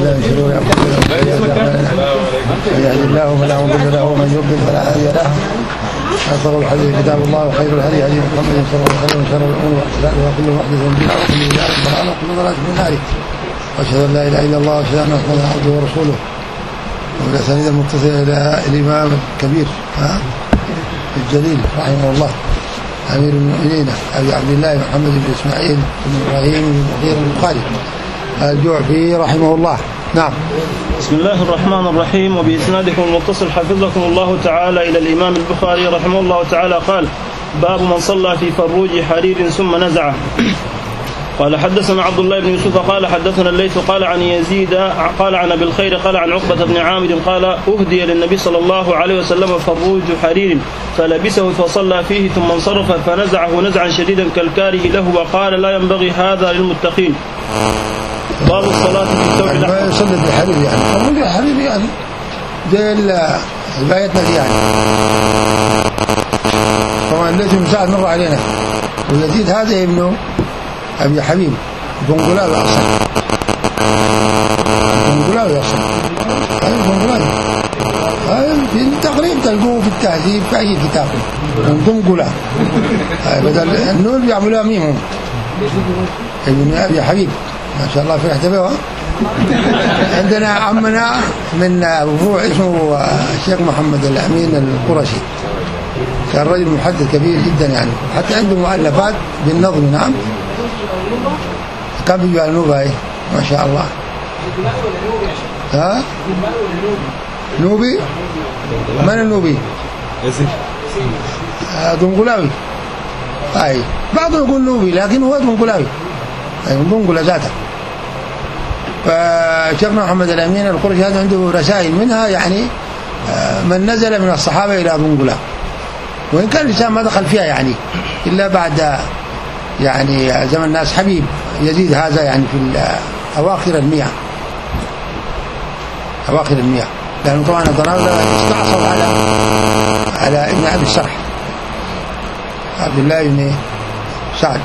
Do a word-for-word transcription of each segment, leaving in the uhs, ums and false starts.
بالله من شرور انفسنا وسيئات اعمالنا من يهد الله فلا مضل له ومن يضلل فلا هادي له. أصدق الحديث كتاب الله وخير الهدي هدي محمد صلى الله عليه وسلم وشر الامور محدثاتها وكل محدث بدعة وكل بدعة ضلالة وكل ضلالة في النار. واشهد ان لا اله الا الله واشهد ان محمدا عبده ورسوله. والاسانيد المتصله الى الامام الكبير الجليل رحمه الله امير المؤمنين ابي عبد الله محمد بن اسماعيل بن ابراهيم بن المغيرة البخاري الجعفي رحمه الله. نعم. بسم الله الرحمن الرحيم. وبإسنادكم المتصل حفظكم الله تعالى إلى الإمام البخاري رحمه الله تعالى قال: باب من صلى في فروج حرير ثم نزعه. قال: حدثنا عبد الله بن يوسف قال حدثنا الليث قال عن يزيد قال عن ابي الخير قال عن عقبة بن عامر قال: اهدي للنبي صلى الله عليه وسلم فروج حرير فلبسه فصلى فيه ثم انصرف فنزعه نزعا شديدا كالكاره له وقال: لا ينبغي هذا للمتقين. باب الصلاة في الثوب الأحمر. ما يصلي بالحرير يعني فروج الحرير يعني زي البايتنا دي يعني طبعا ليش مساعد مر علينا. ويزيد هذا ابنه أبي حبيب بنقلاوي أصلا بنقلاوي أصلا هاي بنقلاوي هاي في التقريب تلقوه في التهذيب في أي كتاب بنقلاوي بدل النور بيعملوها ميمهم ابن أبي حبيب ما شاء الله فرحت به. عندنا عمنا من أبوه اسمه الشيخ محمد الأمين القرشي كان رجل محدث كبير جدا يعني حتى عنده مؤلفات بالنظم. نعم كان بيجوا على نوبة ايه ما شاء الله. ها نوبي من النوبي دنقلاوي اي بعضهم يقول نوبي لكن هو دنقلاوي اي دنقلا ذاته. فشيخنا محمد الأمين القرشي هذا عنده رسائل منها يعني من نزل من الصحابة إلى دنقلا وإن كان الإنسان ما دخل فيها يعني إلا بعد يعني زمن الناس حبيب يزيد هذا يعني في أواخر المئة أواخر المئة لأنه طبعا الضناولة استعصوا على على ابن أبي السرح عبد الله بن سعد.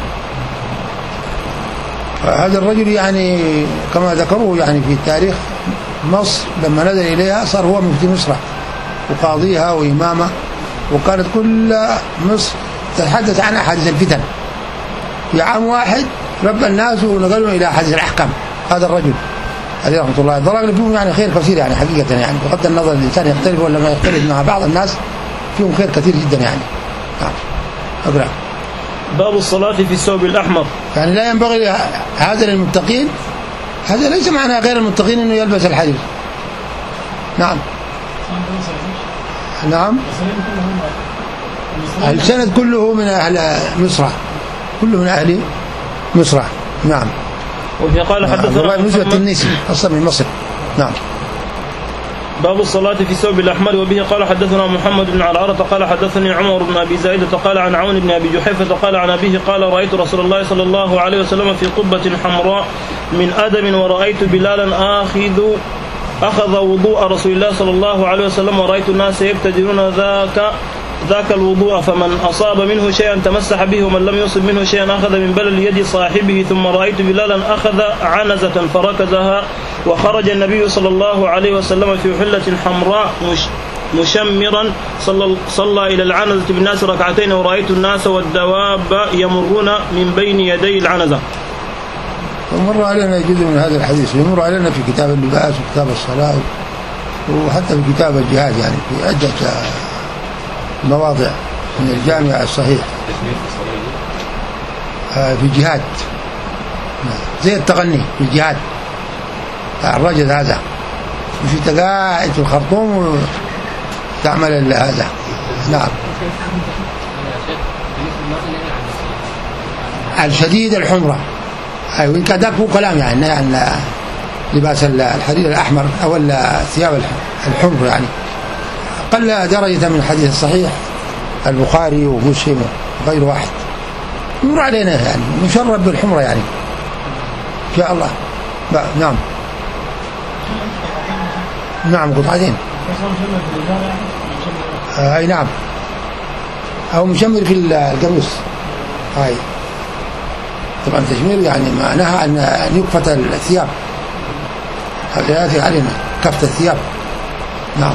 هذا الرجل يعني كما ذكروه يعني في تاريخ مصر لما نزل إليها صار هو مفتي مصر وقاضيها وإمامه وكانت كل مصر تتحدث عن أحاديث الفتن. في عام واحد ربى الناس ونقلوا إلى حديث الأحكام. هذا الرجل عليه رحمة الله الضرائب فيهم يعني خير كثير يعني حقيقة يعني بغض النظر الإنسان يختلف ولا ما يختلف مع بعض الناس فيهم خير كثير جدا يعني. أقرأ. باب الصلاة في الثوب الأحمر. يعني لا ينبغي هذا للمتقين. هذا ليس معنى غير المتقين إنه يلبس الحرير. نعم نعم السند كله من أهل مصر كله من أهل مصر. نعم. وفي قال حدثنا نسبة التنيسي أصلا من مصر. نعم. باب الصلاة في الثوب الأحمر. وبه قال حدثنا محمد بن عرعرة قال حدثني عمر بن أبي زايدة قال عن عون بن أبي جحيفة قال عن أبيه قال: رأيت رسول الله صلى الله عليه وسلم في قبة حمراء من أدم ورأيت بلالا آخذ أخذ وضوء رسول الله صلى الله عليه وسلم ورأيت الناس يبتدرون ذاك ذاك الوضوء فمن أصاب منه شيئا تمسح به ومن لم يصب منه شيئا أخذ من بلل يد صاحبه. ثم رأيت بلالا أخذ عنزة فركزها وخرج النبي صلى الله عليه وسلم في حلة حمراء مش مشمرا صلى, صلى إلى العنزة بالناس ركعتين ورأيت الناس والدواب يمرون من بين يدي العنزة. ومر علينا جزء من هذا الحديث يمر علينا في كتاب اللباس وكتاب الصلاة وحتى في كتاب الجهاد يعني في عدة مواضع من الجامع الصحيح في جهاد زي التغني في الجهاد الرجل هذا مش انت قاعد في الخرطوم وتعمل هذا. نعم. الشديد الحمرة أي وإن كان ذاك هو كلام يعني عن يعني لباس الحرير الأحمر أو الثياب الحمر يعني قل درجة من الحديث الصحيح البخاري ومسلم وغير واحد يمر علينا يعني مشرب بالحمرة يعني إن شاء الله. نعم نعم قطعتين أي نعم أو مشمر في القميص هاي طبعا تشمير يعني معناها أن يكفت الثياب هذا يأتي علينا كفت الثياب. نعم.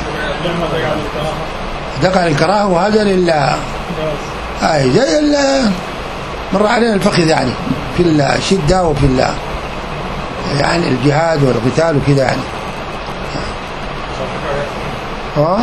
دقع الكراهة وهذا لله. أي زي مر علينا الفخذ يعني في الشدة وفي الله يعني الجهاد والقتال وكذا يعني. ها؟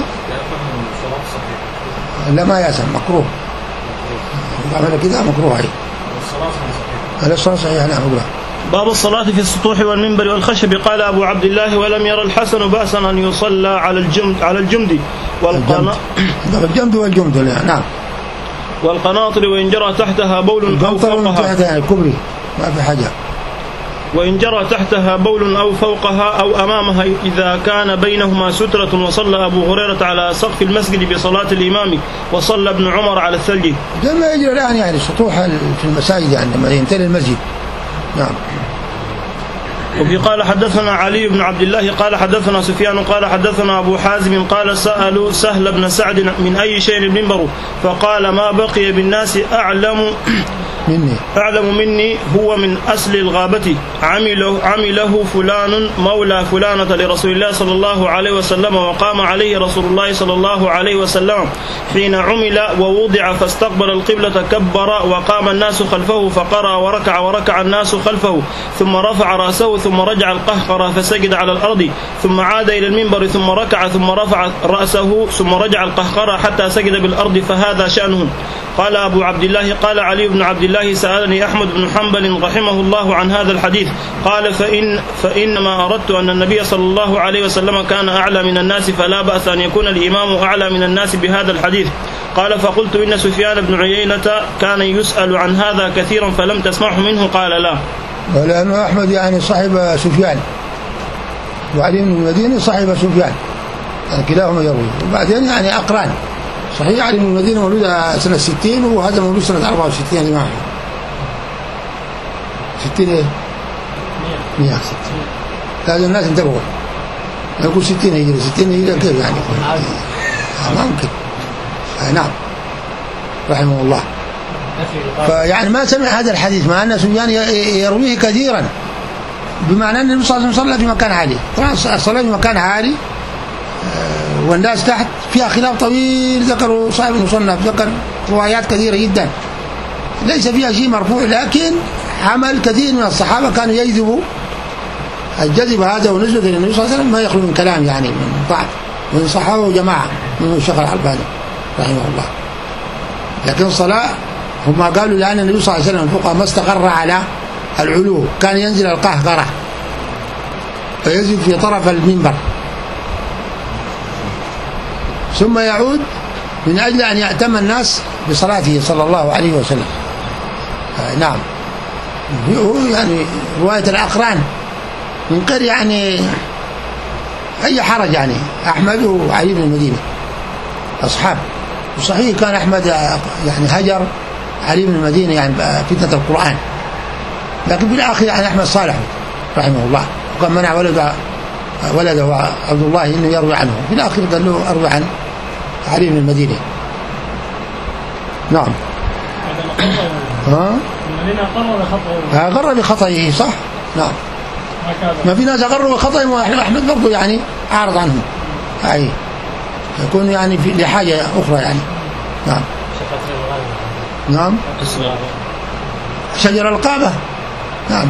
لا ما يأسم مكروه. عمل كذا مكروه. هاي. الصلاة صحيحة. نعم. باب الصلاة في السطوح والمنبر والخشب. قال أبو عبد الله ولم ير الحسن بأسا أن يصلى على الجمد على الجمد والقنا الجمد والجمد. نعم. والقناطر وإن جرى تحتها بول أو فوقها يعني كبري ما في حاجة. وإن جرى تحتها بول أو فوقها أو أمامها إذا كان بينهما سترة. وصلى أبو هريرة على سقف المسجد بصلاة الإمام وصلى ابن عمر على الثلج. زي ما يجري الآن يعني سطوح في المساجد يعني لما يمتلئ المسجد. نعم. وفي قال حدثنا علي بن عبد الله قال حدثنا سفيان قال حدثنا أبو حازم قال سألوا سهل بن سعد من أي شيء المنبر فقال ما بقي بالناس أعلم مني أعلم مني هو من أسل الغابة عمله, عمله فلان مولى فلانة لرسول الله صلى الله عليه وسلم وقام عليه رسول الله صلى الله عليه وسلم حين عمل ووضع فاستقبل القبلة كبر وقام الناس خلفه فقرأ وركع وركع الناس خلفه ثم رفع رأسه ثم رجع القهقرة فسجد على الأرض ثم عاد إلى المنبر ثم ركع ثم رفع رأسه ثم رجع القهقرة حتى سجد بالأرض فهذا شأنه. قال أبو عبد الله قال علي بن عبد الله سألني أحمد بن حنبل رحمه الله عن هذا الحديث قال فإن فإنما أردت أن النبي صلى الله عليه وسلم كان أعلى من الناس فلا بأس أن يكون الإمام أعلى من الناس بهذا الحديث. قال فقلت إن سفيان بن عيينة كان يسأل عن هذا كثيرا فلم تسمعه منه قال لا. ولأن أحمد يعني صاحب سفيان وعلي بن المدينة صاحب سفيان يعني كلاهما يروي وبعدين يعني أقران. صحيح علي بن المدينة مولود سنة ستين وهذا مولود سنة أربعة وستين يا جماعة. ستين ايه؟ مية ستين. لازم الناس انتبهوا يقول ستين هجرة ستين هجرة كيف يعني؟ ما ممكن. نعم رحمه الله. فيعني ما سمع هذا الحديث مع أن سفيان يرويه كثيرا بمعنى أن النبي صلى الله عليه وسلم صلى في مكان عالي. طبعا الصلاة في مكان عالي والناس تحت فيها خلاف طويل. ذكروا صاحب المصنف ذكر روايات كثيرة جدا ليس فيها شيء مرفوع لكن عمل كثير من الصحابة كانوا يجذبوا الجذب هذا ونزل إلى النبي صلى الله عليه وسلم ما يخلو من كلام يعني من بعض من صحابة وجماعة من الشيخ الألباني رحمه الله. لكن الصلاة هم قالوا لأن النبي صلى الله عليه وسلم الفقهاء ما استقر على العلو كان ينزل القهقرة فينزل في طرف المنبر ثم يعود من أجل أن يأتم الناس بصلاته صلى الله عليه وسلم. نعم. يعني رواية الأقران من غير يعني أي حرج يعني أحمد وعلي بن المدينة أصحاب. وصحيح كان أحمد يعني هجر علي بن المدينة يعني فتنة القرآن لكن بالآخر يعني أحمد صالح رحمه الله وكان منع ولده ولده عبد الله إنه يروي عنه في الآخر قال له أروي عن علي بن المدينة. نعم. ها؟ أقر بخطئه صح. نعم. ما في ناس أقروا بخطئهم وأحمد برضو يعني أعرض عنهم أي يكون يعني في لحاجة أخرى يعني. نعم. نعم. شجر القابة. نعم.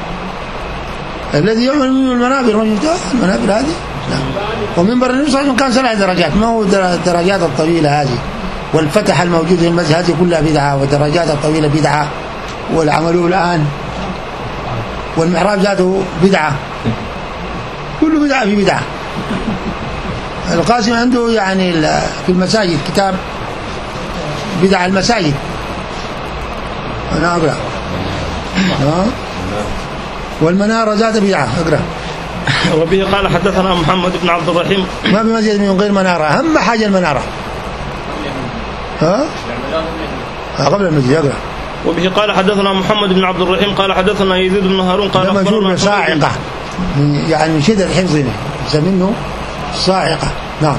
الذي يعمل منه المنابر المنابر هذه. نعم. ومنبر النبي صلى الله عليه وسلم كان سبع درجات ما هو الدرجات الطويلة هذه والفتح الموجود في المسجد هذه كلها بدعة والدرجات الطويلة بدعة والعملوا الآن والمحراب ذاته بدعة كله بدعة في بدعة. القاسم عنده يعني في المساجد كتاب بدع المساجد أنا أقرأ. والمنارة ذات بدعة أقرأ. وبه قال حدثنا محمد بن عبد الرحيم ما في مسجد من غير منارة أهم حاجة المنارة ها قبل المسجد أقرأ. وبه قال حدثنا محمد بن عبد الرحيم قال حدثنا يزيد بن هارون قال أخبرنا صاعقة يعني من شدة الحفظ منه صاعقة. نعم.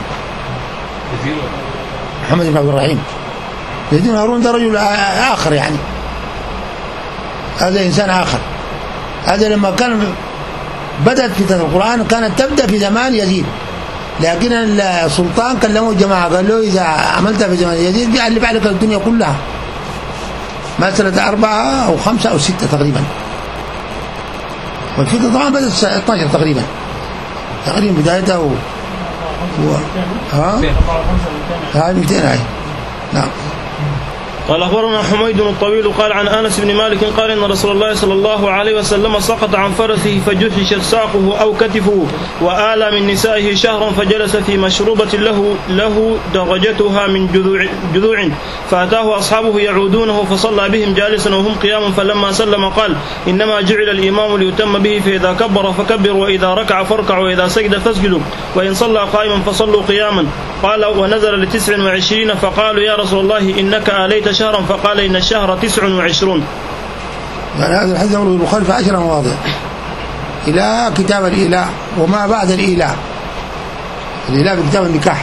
محمد بن عبد الرحيم يزيد بن هارون ده رجل آخر يعني هذا إنسان آخر. هذا لما كان بدأت فتنة القرآن كانت تبدأ في زمان يزيد، لكن السلطان كلموا الجماعة قال له إذا عملتها في زمان يزيد بيعلم عليك الدنيا كلها. مسألة أربعة أو خمسة أو ستة تقريبا، والفتنة طبعا بدأت اثناشر تقريبا تقريبا بدايتها و... و... ها هاي مئتين هاي. نعم. قال أخبرنا حميد الطويل قال عن أنس بن مالك قال إن رسول الله صلى الله عليه وسلم سقط عن فرسه فجحشت ساقه أو كتفه وآلى من نسائه شهرا فجلس في مشروبة له له درجتها من جذوع, جذوع فأتاه أصحابه يعودونه فصلى بهم جالسا وهم قيام فلما سلم قال إنما جعل الإمام ليتم به فإذا كبر فكبر وإذا ركع فاركعوا وإذا سجد فاسجدوا وإن صلى قائما فصلوا قياما. قال ونزل لتسع وعشرين فقالوا يا رسول الله إنك آليت شهرا فقال إن الشهر تسع وعشرون. يعني هذا الحديث أمره البخاري في عشر مواضع إلى كتاب الإيلاء وما بعد الإيلاء. الإيلاء في كتاب النكاح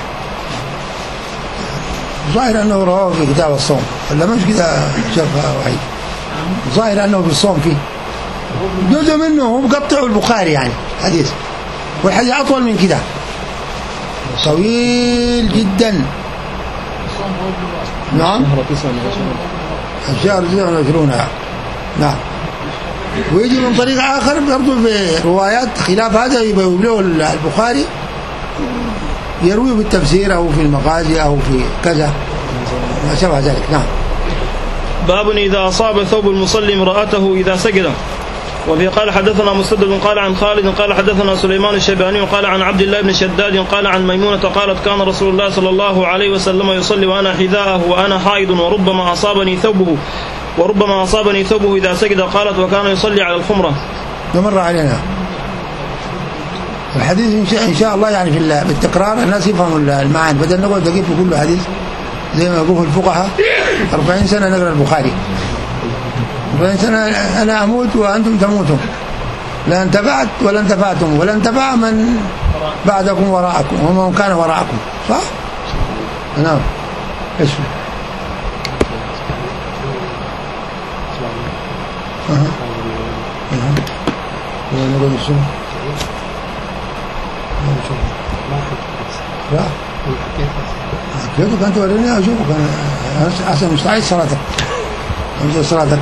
ظاهر أنه رواه في كتاب الصوم ولا مش كده شرف وحيد، ظاهر أنه في الصوم فيه جزء منه هو مقطع البخاري يعني حديث، والحديث أطول من كده طويل جدا. نعم الشهر تسعة وعشرون. نعم. ويجي من طريق آخر برضو في روايات خلاف هذا يبوله البخاري يروي بالتفسير أو في المغازي أو في كذا ما شابه ذلك. نعم. باب إذا أصاب ثوب المصلي امرأته إذا سجد. وفي قال حدثنا مسدد قال عن خالد قال حدثنا سليمان الشيباني قال عن عبد الله بن شداد قال عن ميمونة قالت كان رسول الله صلى الله عليه وسلم يصلي وأنا حذاءه وأنا حائض وربما أصابني ثوبه وربما أصابني ثوبه إذا سجد. قالت وكان يصلي على الخمرة. مر علينا الحديث إن شاء, إن شاء الله يعني في بالتكرار الناس يفهموا المعاني بدل نقول دقيق في كل حديث زي ما يقول الفقهاء أربعين سنة نقرأ البخاري أربعين سنة أنا أموت وأنتم تموتون لا انتفعت ولا انتفعتم ولا انتفع من بعدكم وراءكم ومن كان وراءكم. صح؟ نعم. ايش اها اها نقول شو لا كيفك أنت وريني أشوفك أنا أحسن مستعد صلاتك أمشي صلاتك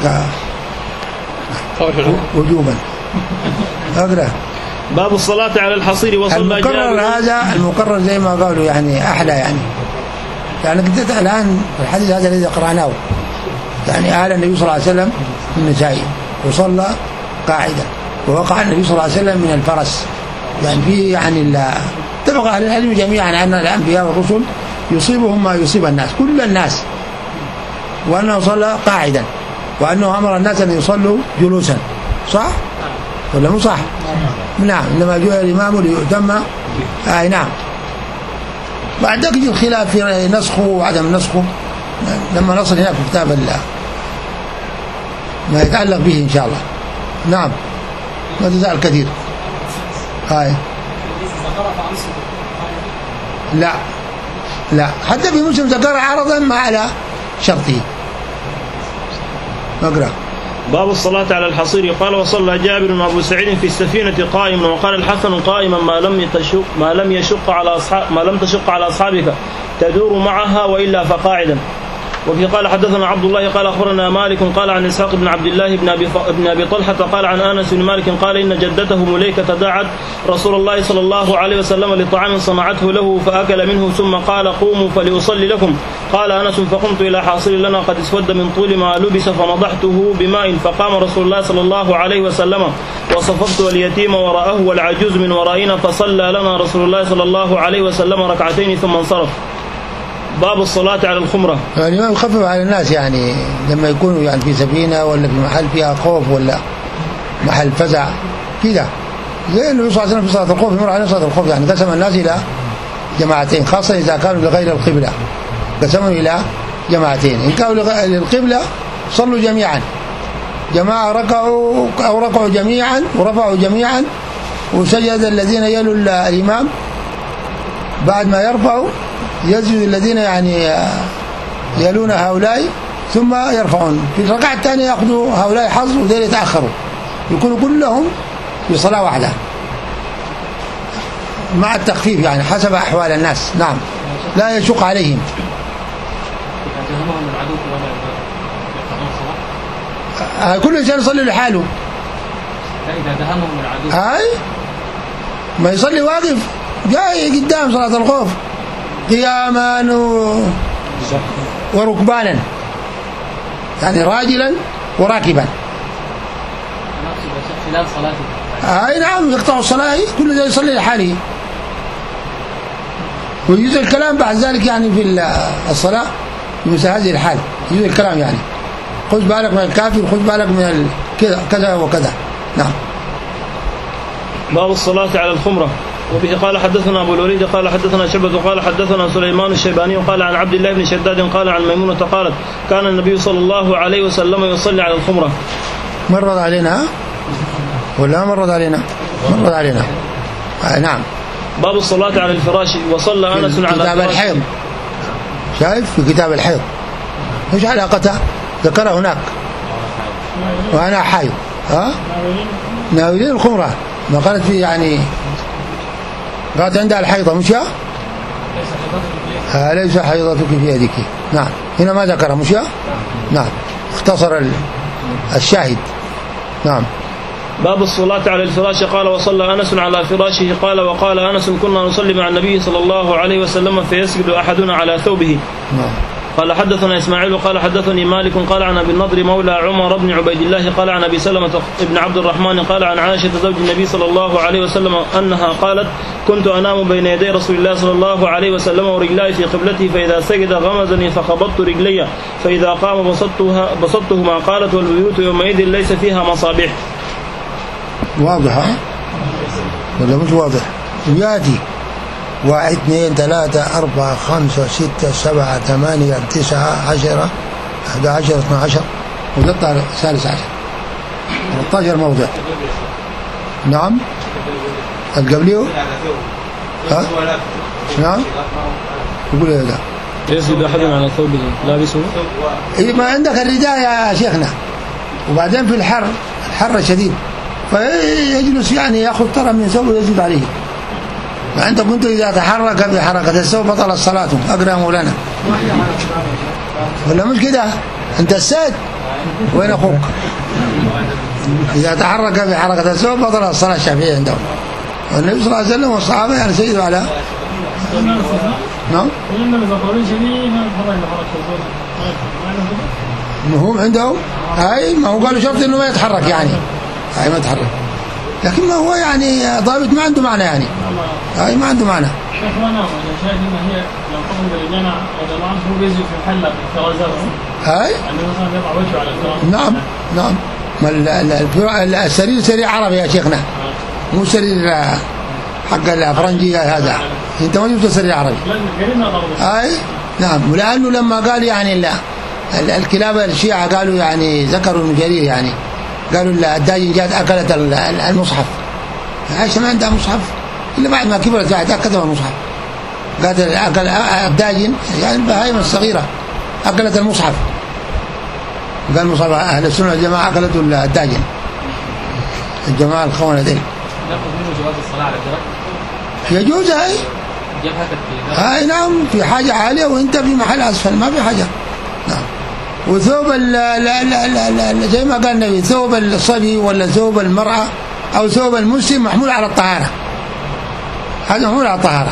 وجوبا. أقرأ. باب الصلاة على الحصير وصلى المكرر هذا المكرر زي ما قالوا يعني أحلى يعني يعني قدت الآن الحديث هذا الذي قرأناه يعني آل النبي صلى الله عليه وسلم من النساء وصلى قاعدا ووقع النبي صلى الله عليه وسلم من الفرس يعني فيه يعني اتفق أهل العلم جميعا أن الأنبياء والرسل يصيبهم ما يصيب الناس كل الناس وأنه صلى قاعدا وأنه أمر الناس أن يصلوا جلوسا. صح ولا مو صح؟ نعم. إنما جاء الإمام ليؤتم. آه نعم. بعد ذلك يجي الخلاف في نسخه وعدم نسخه لما نصل هناك في كتاب الله ما يتعلق به إن شاء الله. نعم. ما تزال كثير. هاي لا لا حتى في مسلم ذكر عرضا ما على شرطه. نقرأ. باب الصلاة على الحصير. قال وصلى جابر وابو سعيد في السفينة قائما وقال الحسن قائما ما لم تشق ما لم يشق على أصحاب ما لم تشق على أصحابك تدور معها وإلا فقاعدا. وفي قال حدثنا عبد الله قال أخبرنا مالك قال عن إسحاق بن عبد الله بن أبي, بن أبي طلحة قال عن أنس بن مالك قال إن جدته مليكة دعت رسول الله صلى الله عليه وسلم لطعام صنعته له فأكل منه ثم قال قوموا فليصلي لكم. قال أنس فقمت إلى حاصر لنا قد اسود من طول ما لبس فنضحته بماء فقام رسول الله صلى الله عليه وسلم وصففت اليتيم وراءه والعجوز من ورائنا فصلى لنا رسول الله صلى الله عليه وسلم ركعتين ثم انصرف. باب الصلاة على الخمرة. يعني ما يخفف على الناس يعني لما يكونوا يعني في سفينة ولا في محل فيها خوف ولا محل فزع كده زي النبي صلى الله عليه وسلم في صلاة الخوف يمر عليه صلاة الخوف يعني قسم الناس إلى جماعتين خاصة إذا كانوا لغير القبلة قسموا إلى جماعتين إن كانوا للقبلة صلوا جميعا جماعة ركعوا أو ركعوا جميعا ورفعوا جميعا وسجد الذين يلوا الإمام بعد ما يرفعوا يسجد الذين يعني يلون هؤلاء ثم يرفعون في الركعة الثانية يأخذوا هؤلاء حظ وذيل يتأخروا يكونوا كلهم في صلاة واحدة مع التخفيف يعني حسب أحوال الناس. نعم لا يشق عليهم. كل إنسان يصلي لحاله. إذا دهمهم العدو هاي ما يصلي واقف جاي قدام صلاة الخوف قياما و... وركبانا يعني راجلا وراكبا. خلال صلاته اي نعم يقطع الصلاة كل ذا يصلي لحاله. ويجوز الكلام بعد ذلك يعني في الصلاة بمثل هذه الحال يجوز الكلام يعني خذ بالك من الكافر خذ بالك من كذا كذا وكذا. نعم. باب الصلاة على الخمرة. وبه قال حدثنا أبو الوليد قال حدثنا شعبة قال حدثنا سليمان الشيباني قال عن عبد الله بن شداد قال عن ميمونة قالت كان النبي صلى الله عليه وسلم يصلي على الخمرة. مرض علينا ولا مرض علينا؟ مرض علينا. آه نعم. باب الصلاة على الفراش. وصلى أنس على كتاب الحيض. شايف في كتاب الحيض ايش علاقتها؟ ذكرها هناك وأنا حيض. ها ناولين الخمرة ما قالت فيه يعني قالت عندها الحيضة مش ها ليس حيضتك في يدك. نعم هنا ما ذكرها مش نعم اختصر الشاهد. نعم. باب الصلاة على الفراش. قال وصلى أنس على فراشه قال وقال أنس كنا نصلي مع النبي صلى الله عليه وسلم فيسجد أحدنا على ثوبه. نعم. قال حدثنا إسماعيل قال حدثني مالك قال عن أبي النضر مولى عمر بن عبيد الله قال عن أبي سلمة بن عبد الرحمن قال عن عائشة زوج النبي صلى الله عليه وسلم أنها قالت كنت أنام بين يدي رسول الله صلى الله عليه وسلم ورجلاي في قبلته فإذا سجد غمزني فخبطت رجلي فإذا قام بسطتها بسطتهما. قالت والبيوت يومئذ ليس فيها مصابيح. واضح ولا مش واضح؟ ياتي واحد اثنين ثلاثة أربعة خمسة ستة سبعة ثمانية تسعة عشرة أحد عشر اثنا عشر وتطلع ثالث عشر ثلاثة عشر موضع. نعم القبليه ها نعم يقول ايه ده يسجد أحدنا على ثوبه لابسه. إيه ما عندك الرداء يا شيخنا وبعدين في الحر الحر شديد فيجلس يعني يأخذ ترى من ثوبه ويسجد عليه. فأنت كنت إذا تحرك بحركة الثوب بطل الصلاة. أقرأ مولانا ولا مش كده؟ أنت السيد وين أخوك؟ إذا تحرك بحركة الثوب بطل الصلاة الشافعية عندهم. والنبي صلى الله عليه وسلم والصحابة يعني سيدوا على نعم هم عندهم هاي ما هو قالوا شرط إنه ما يتحرك يعني هاي ما يتحرك لكن ما هو يعني ضابط ما عنده معنى يعني هاي ما عنده معنى. هاي نعم نعم ما السرير سرير عربي يا شيخنا مو سرير حق الفرنجي هذا. انت ما جبت سرير عربي. هاي نعم. ولانه لما قال يعني الكلاب الشيعة قالوا يعني ذكروا ابن جرير يعني قالوا الداجن جات أكلت المصحف. عائشة ما عندها مصحف إلا بعد ما كبرت بعد أكلت المصحف. قالت أكل الداجن يعني البهائم الصغيرة أكلت المصحف. قال مصحف أهل السنة الجماعة أكلته الداجن الجماعة الخونة دي. نأخذ منه جواز الصلاة على الجرح. يجوز هاي هاي نعم في حاجة عالية وانت في محل أسفل ما في حاجة. نعم. وثوب لا لا لا لا زي ما قال النبي ثوب الصبي ولا ثوب المرأة أو ثوب المسلم محمول على الطهارة. هذا محمول على الطهارة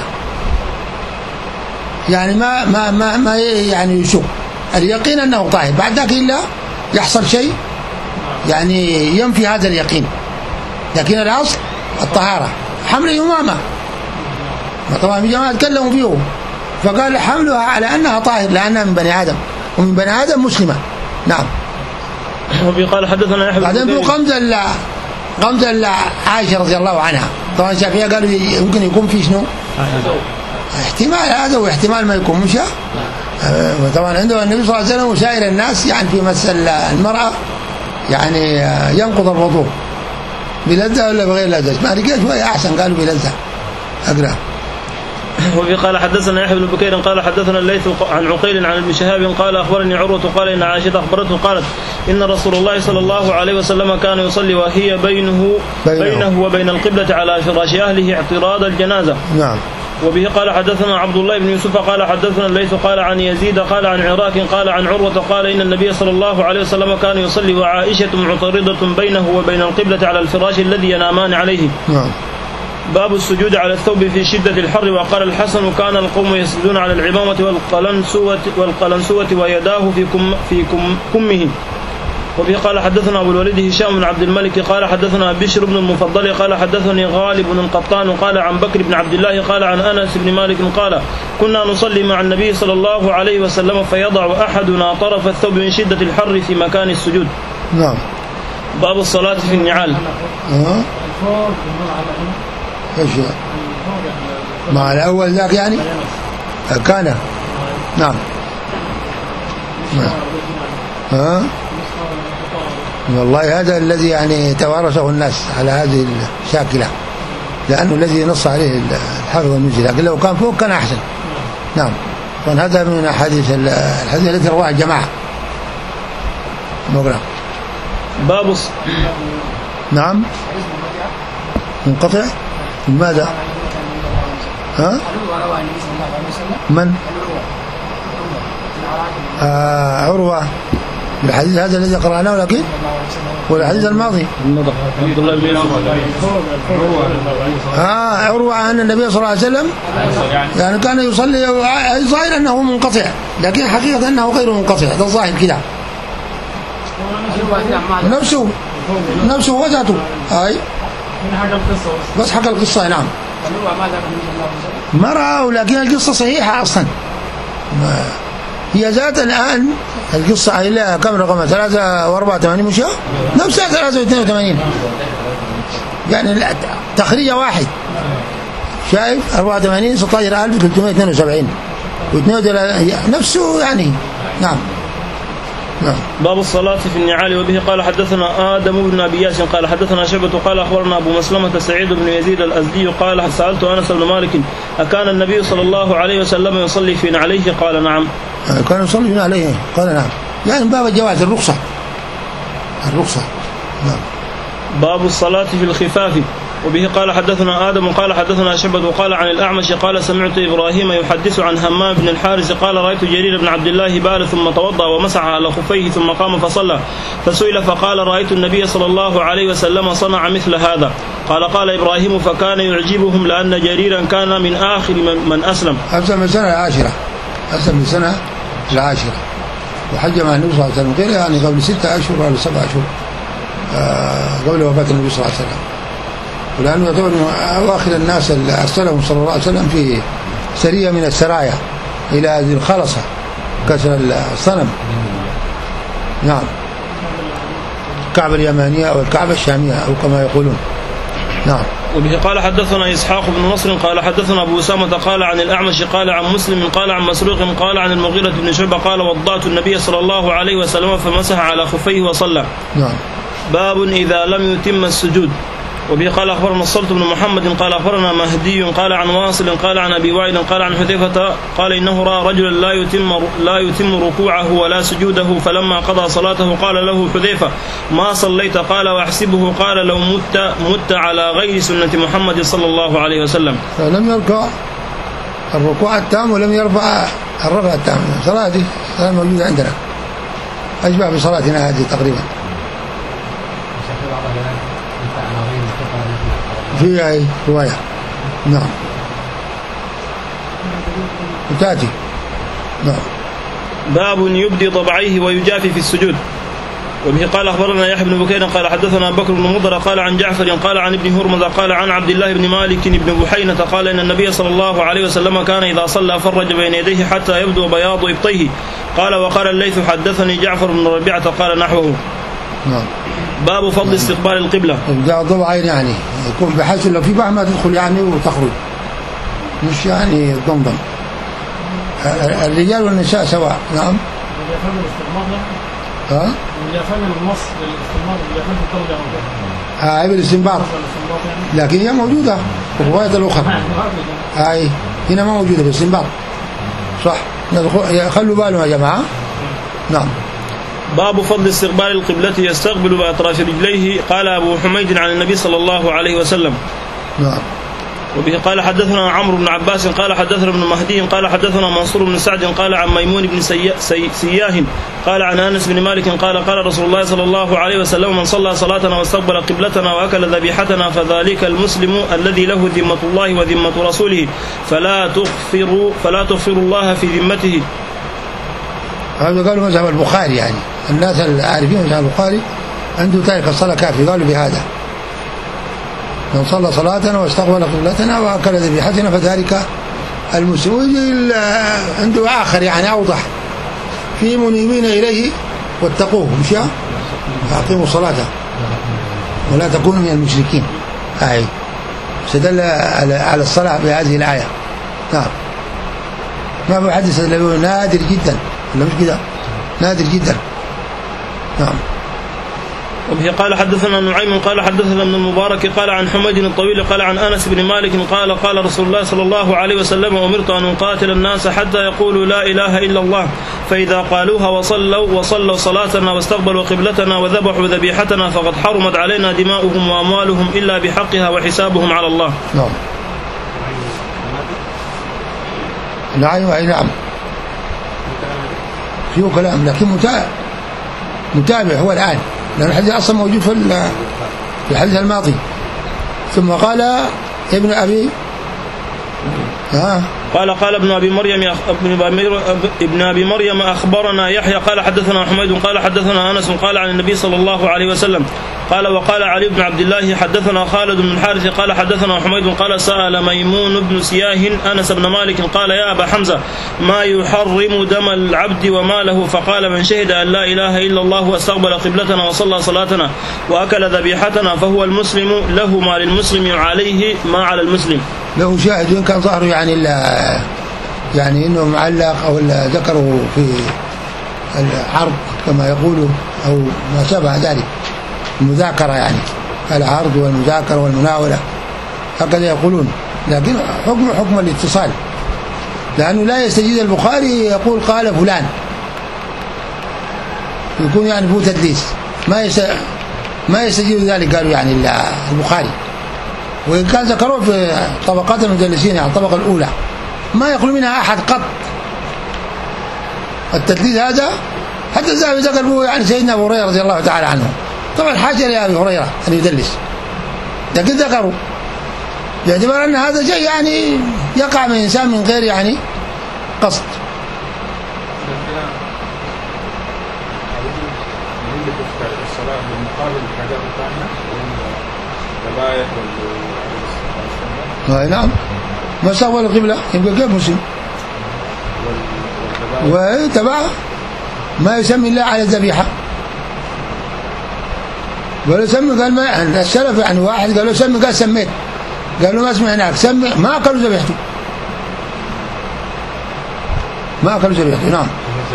يعني ما ما ما ما يعني يشك اليقين أنه طاهر بعد ذاك إلا يحصل شيء يعني ينفي هذا اليقين. لكن الأصل الطهارة. حمل يمامة طبعا في جماعة تكلموا فيه فقال حملها على أنها طاهر لأنها من بني آدم ومن بني آدم مسلمة. نعم. وفي قال حدثنا يحيى بعدين في قمزة قمزة عائشة رضي الله عنها طبعا الشافعية قالوا يمكن يكون في شنو احتمال هذا واحتمال ما يكون مش طبعا عنده النبي صلى الله عليه وسلم وسائر الناس يعني في مسألة المرأة يعني ينقض الوضوء بلذة ولا بغير لذة ما لقيت شوية أحسن قالوا بلذة. أقرأ وفي قال حدثنا يحيى بن بكير قال حدثنا الليث عن عقيل عن ابن شهاب قال أخبرني عروة قال إن عائشة أخبرته قالت إن رسول الله صلى الله عليه وسلم كان يصلي وهي بينه بينه, بينه وبين القبلة على فراش أهله اعتراض الجنازة. نعم. وبه قال حدثنا عبد الله بن يوسف قال حدثنا الليث قال عن يزيد قال عن عراك قال عن عروة قال إن النبي صلى الله عليه وسلم كان يصلي وعائشة معترضة بينه وبين القبلة على الفراش الذي ينامان عليه. نعم. باب السجود على الثوب في شدة الحر. وقال الحسن كان القوم يسجدون على العمامة والقلنسوة, والقلنسوة ويداه في, كم في كم كمه. وبه قال حدثنا أبو الوليد هشام بن عبد الملك قال حدثنا بشر بن المفضل قال حدثني غالب بن القطان قال عن بكر بن عبد الله قال عن أنس بن مالك قال كنا نصلي مع النبي صلى الله عليه وسلم فيضع أحدنا طرف الثوب من شدة الحر في مكان السجود. نعم. باب الصلاة في النعال. أه؟ ايش مع الأول ذاك يعني كان. نعم. نعم. ها والله هذا الذي يعني توارثه الناس على هذه الشاكلة، لأنه الذي نص عليه الحر والنزل، لكن لو كان فوق كان أحسن. نعم. كان هذا من أحاديث الحديث التي رواها الجماعة. مقرأ. باب. نعم. منقطع. لماذا؟ ها؟ من؟ آه عروة. الحديث هذا الذي قرأناه لكن والحديث الماضي آه عروة عن النبي صلى الله عليه وسلم يعني كان يصلي ظاهر أنه منقطع، لكن حقيقة أنه غير منقطع. هذا الظاهر كده نفسه نفسه وذاته. أي بس حق القصة. نعم. ما رأوا، لكن القصة صحيحة أصلا. هي ذات الآن القصة إلى كم رقمها ثلاثة وأربعة ثمانين مش نفسها ثلاثة واثنين وثمانين، يعني تخريجة واحد شايف أربعة وثمانين ستة عشر ألف ثلاثمائة واثنين وسبعين نفسه يعني. نعم. نعم. باب الصلاة في النعال. وبه قال حدثنا آدم بن أبي ياس قال حدثنا شعبة قال أخبرنا أبو مسلمة سعيد بن يزيد الأزدي قال سألت أنس بن مالك أكان النبي صلى الله عليه وسلم يصلي في نعليه؟ قال نعم. كان يصلي في نعليه؟ قال نعم. يعني باب الجواز الرخصة الرخصة. نعم. باب الصلاة في الخفاف. وبه قال حدثنا آدم قال حدثنا شعبة وقال عن الأعمش قال سمعت إبراهيم يحدث عن همام بن الحارث قال رأيت جرير بن عبد الله بال ثم توضأ ومسح على خفيه ثم قام فصلى، فسئل فقال رأيت النبي صلى الله عليه وسلم صنع مثل هذا. قال قال إبراهيم فكان يعجبهم لأن جريرا كان من آخر من, من أسلم. أسلم من السنة العاشرة أسلم من السنة العاشرة وحج مع النبي صلى الله عليه وسلم غير يعني قبل ستة أشهر ولا سبعة أشهر آه قبل وفاة النبي صلى الله عليه وسلم، ولأنه يعتبر من أواخر الناس اللي أرسلهم صلى الله عليه وسلم في سرية من السرايا إلى ذي الخلصة كسر الصنم. نعم. الكعبة اليمانية أو الكعبة الشامية أو كما يقولون. نعم. وبه قال حدثنا إسحاق بن نصر قال حدثنا أبو أسامة قال عن الأعمش قال عن مسلم قال عن مسروق قال عن المغيرة بن شعبة قال وضعت النبي صلى الله عليه وسلم فمسح على خفيه وصلى. نعم. باب إذا لم يتم السجود. وبه قال أخبرنا الصلت بن محمد قال أخبرنا مهدي قال عن واصل قال عن أبي وائل قال عن حذيفة قال إنه رأى رجلا لا يتم لا يتم ركوعه ولا سجوده، فلما قضى صلاته قال له حذيفة ما صليت؟ قال وأحسبه قال لو مت مت على غير سنة محمد صلى الله عليه وسلم. فلم يركع الركوع التام ولم يرفع الرفع التام. صلاتي موجودة عندنا أشبه بصلاتنا هذه تقريبا. في أي رواية. نعم. وتأتي. نعم. باب يبدي ضبعيه ويجافي في السجود. وبه قال أخبرنا يحيى بن بكير قال حدثنا بكر بن مضر قال عن جعفر قال عن ابن هرمز قال عن عبد الله بن مالك بن بحينة قال إن النبي صلى الله عليه وسلم كان إذا صلى فرج بين يديه حتى يبدو بياض إبطيه. قال وقال الليث حدثني جعفر بن ربيعة قال نحوه. نعم. باب فضل استقبال القبلة. إبداء ضبعين يعني يكون بحيث لو في بحر ما تدخل يعني وتخرج، مش يعني ضمضم. الرجال والنساء سواء. نعم. ها؟ هاي بالاستنباط، لكن هي موجودة في الرواية الأخرى. هاي هنا ما موجودة بالاستنباط صح. خلوا بالهم يا جماعة. نعم. باب فضل استقبال القبلة يستقبل بأطراف رجليه. قال أبو حميد عن النبي صلى الله عليه وسلم. نعم. وبه قال حدثنا عمرو بن عباس قال حدثنا ابن مهدي قال حدثنا منصور بن سعد قال عن ميمون بن سي... سي... سياه قال عن أنس بن مالك قال قال رسول الله صلى الله عليه وسلم من صلى صلاتنا واستقبل قبلتنا وأكل ذبيحتنا فذلك المسلم الذي له ذمة الله وذمة رسوله فلا تغفر فلا تغفر الله في ذمته. هذا قالوا مذهب البخاري، يعني الناس العارفين مذهب البخاري عنده تارك الصلاة كافي، قالوا بهذا من صلى صلاتنا واستقبل قبلتنا وأكل ذبيحتنا فذلك المسلم. ويجي عنده آخر يعني أوضح في منيبين إليه واتقوه مش أقيموا الصلاة ولا تكونوا من المشركين. هاي استدل على الصلاة بهذه الآية. نعم. ما في حديث نادر جدا ولا مش كده؟ نادر جدا. نعم. وبه قال حدثنا نعيم قال حدثنا ابن المبارك قال عن حميد الطويل قال عن أنس بن مالك قال قال رسول الله صلى الله عليه وسلم أمرت أن أقاتل الناس حتى يقولوا لا إله إلا الله فإذا قالوها وصلوا وصلوا صلاتنا واستقبلوا قبلتنا وذبحوا ذبيحتنا فقد حرمت علينا دماؤهم وأموالهم إلا بحقها وحسابهم على الله. نعم. نعم أي نعم فيه كلام لكن متابع متابع هو الآن، لأن الحديث أصلا موجود في الحديث الماضي. ثم قال ابن أبي ها قال قال ابن أبي مريم ابن أبي مريم أخبرنا يحيى قال حدثنا حميد قال حدثنا أنس قال عن النبي صلى الله عليه وسلم قال وقال علي بن عبد الله حدثنا خالد بن الحارث قال حدثنا حميد قال سأل ميمون بن سياه أنس بن مالك قال يا أبا حمزة ما يحرم دم العبد وماله؟ فقال من شهد أن لا إله إلا الله واستقبل قبلتنا وصلى صلاتنا وأكل ذبيحتنا فهو المسلم له ما للمسلم عليه ما على المسلم. له شاهد وإن كان ظهره يعني لا يعني إنه معلق أو ذكره في العرض كما يقولوا أو ما شابه ذلك، المذاكرة يعني العرض والمذاكرة والمناولة هكذا يقولون، لكن حكم حكم الاتصال، لأنه لا يستجيد البخاري يقول قال فلان، يكون يعني فيه تدليس، ما ما يستجيب ذلك قالوا يعني البخاري. وإن كان ذكروه في طبقات المدلسين يعني الطبقة الأولى ما يقول منها أحد قط التدليس هذا، حتى الذهبي ذكر به يعني سيدنا أبو هريرة رضي الله تعالى عنه، طبعا حاجة لأبي هريرة أن يدلس، لكن ذكروا باعتبار أن هذا شيء يعني يقع من إنسان من غير يعني قصد. آه نعم ما استقبل القبلة يبقى كيف مسلم؟ وتبع ما يسمي الله على الذبيحة، قالوا سمي، قال ما السلف يعني واحد قالوا سمي، قال سميت، قالوا ما اسمع هناك سمي، ما أكلوا ذبيحته، ما أكلوا ذبيحته. نعم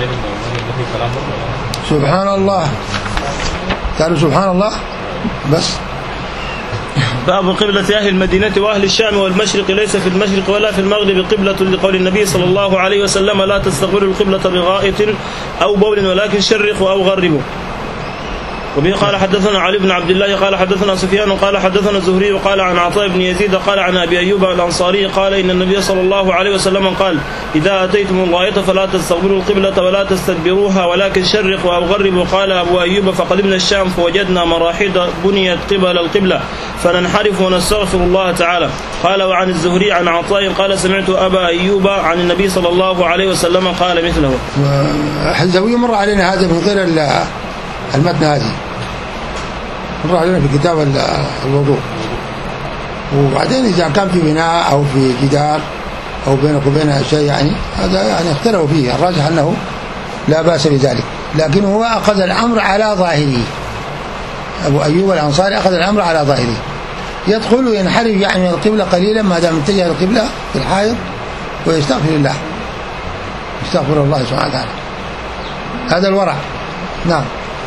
سبحان الله، قالوا سبحان الله بس. باب قبلة أهل المدينة وأهل الشام والمشرق ليس في المشرق ولا في المغرب قبلة، لقول النبي صلى الله عليه وسلم لا تستقبلوا القبلة بغائط أو بول ولكن شرقوا أو غربوا. وبه قال حدثنا علي بن عبد الله قال حدثنا سفيان قال حدثنا الزهري وقال عن عطاء بن يزيد قال عن أبي أيوب الأنصاري قال إن النبي صلى الله عليه وسلم قال إذا أتيتم الغائط فلا تستقبلوا القبلة ولا تستدبروها ولكن شرقوا أو غربوا. قال أبو أيوب فقدمنا الشام فوجدنا مراحيض بنيت قبل القبلة فننحرف ونستغفر الله تعالى. قال وعن الزهري عن عطاء قال سمعت أبا أيوب عن النبي صلى الله عليه وسلم قال مثله. الزهري مر علينا هذا من غير المتن هذه، مر علينا في كتاب الوضوء. وبعدين إذا كان في بناء أو في جدار أو بينك وبينها شيء يعني هذا يعني اختلفوا فيه، الراجح أنه لا بأس بذلك، لكن هو أخذ الأمر على ظاهره. أبو أيوب الأنصاري أخذ الأمر على ظاهره، يدخل وينحرف يعني من القبلة قليلا ما دام اتجه القبلة في الحائط ويستغفر الله، يستغفر الله سبحانه وتعالى، هذا الورع. نعم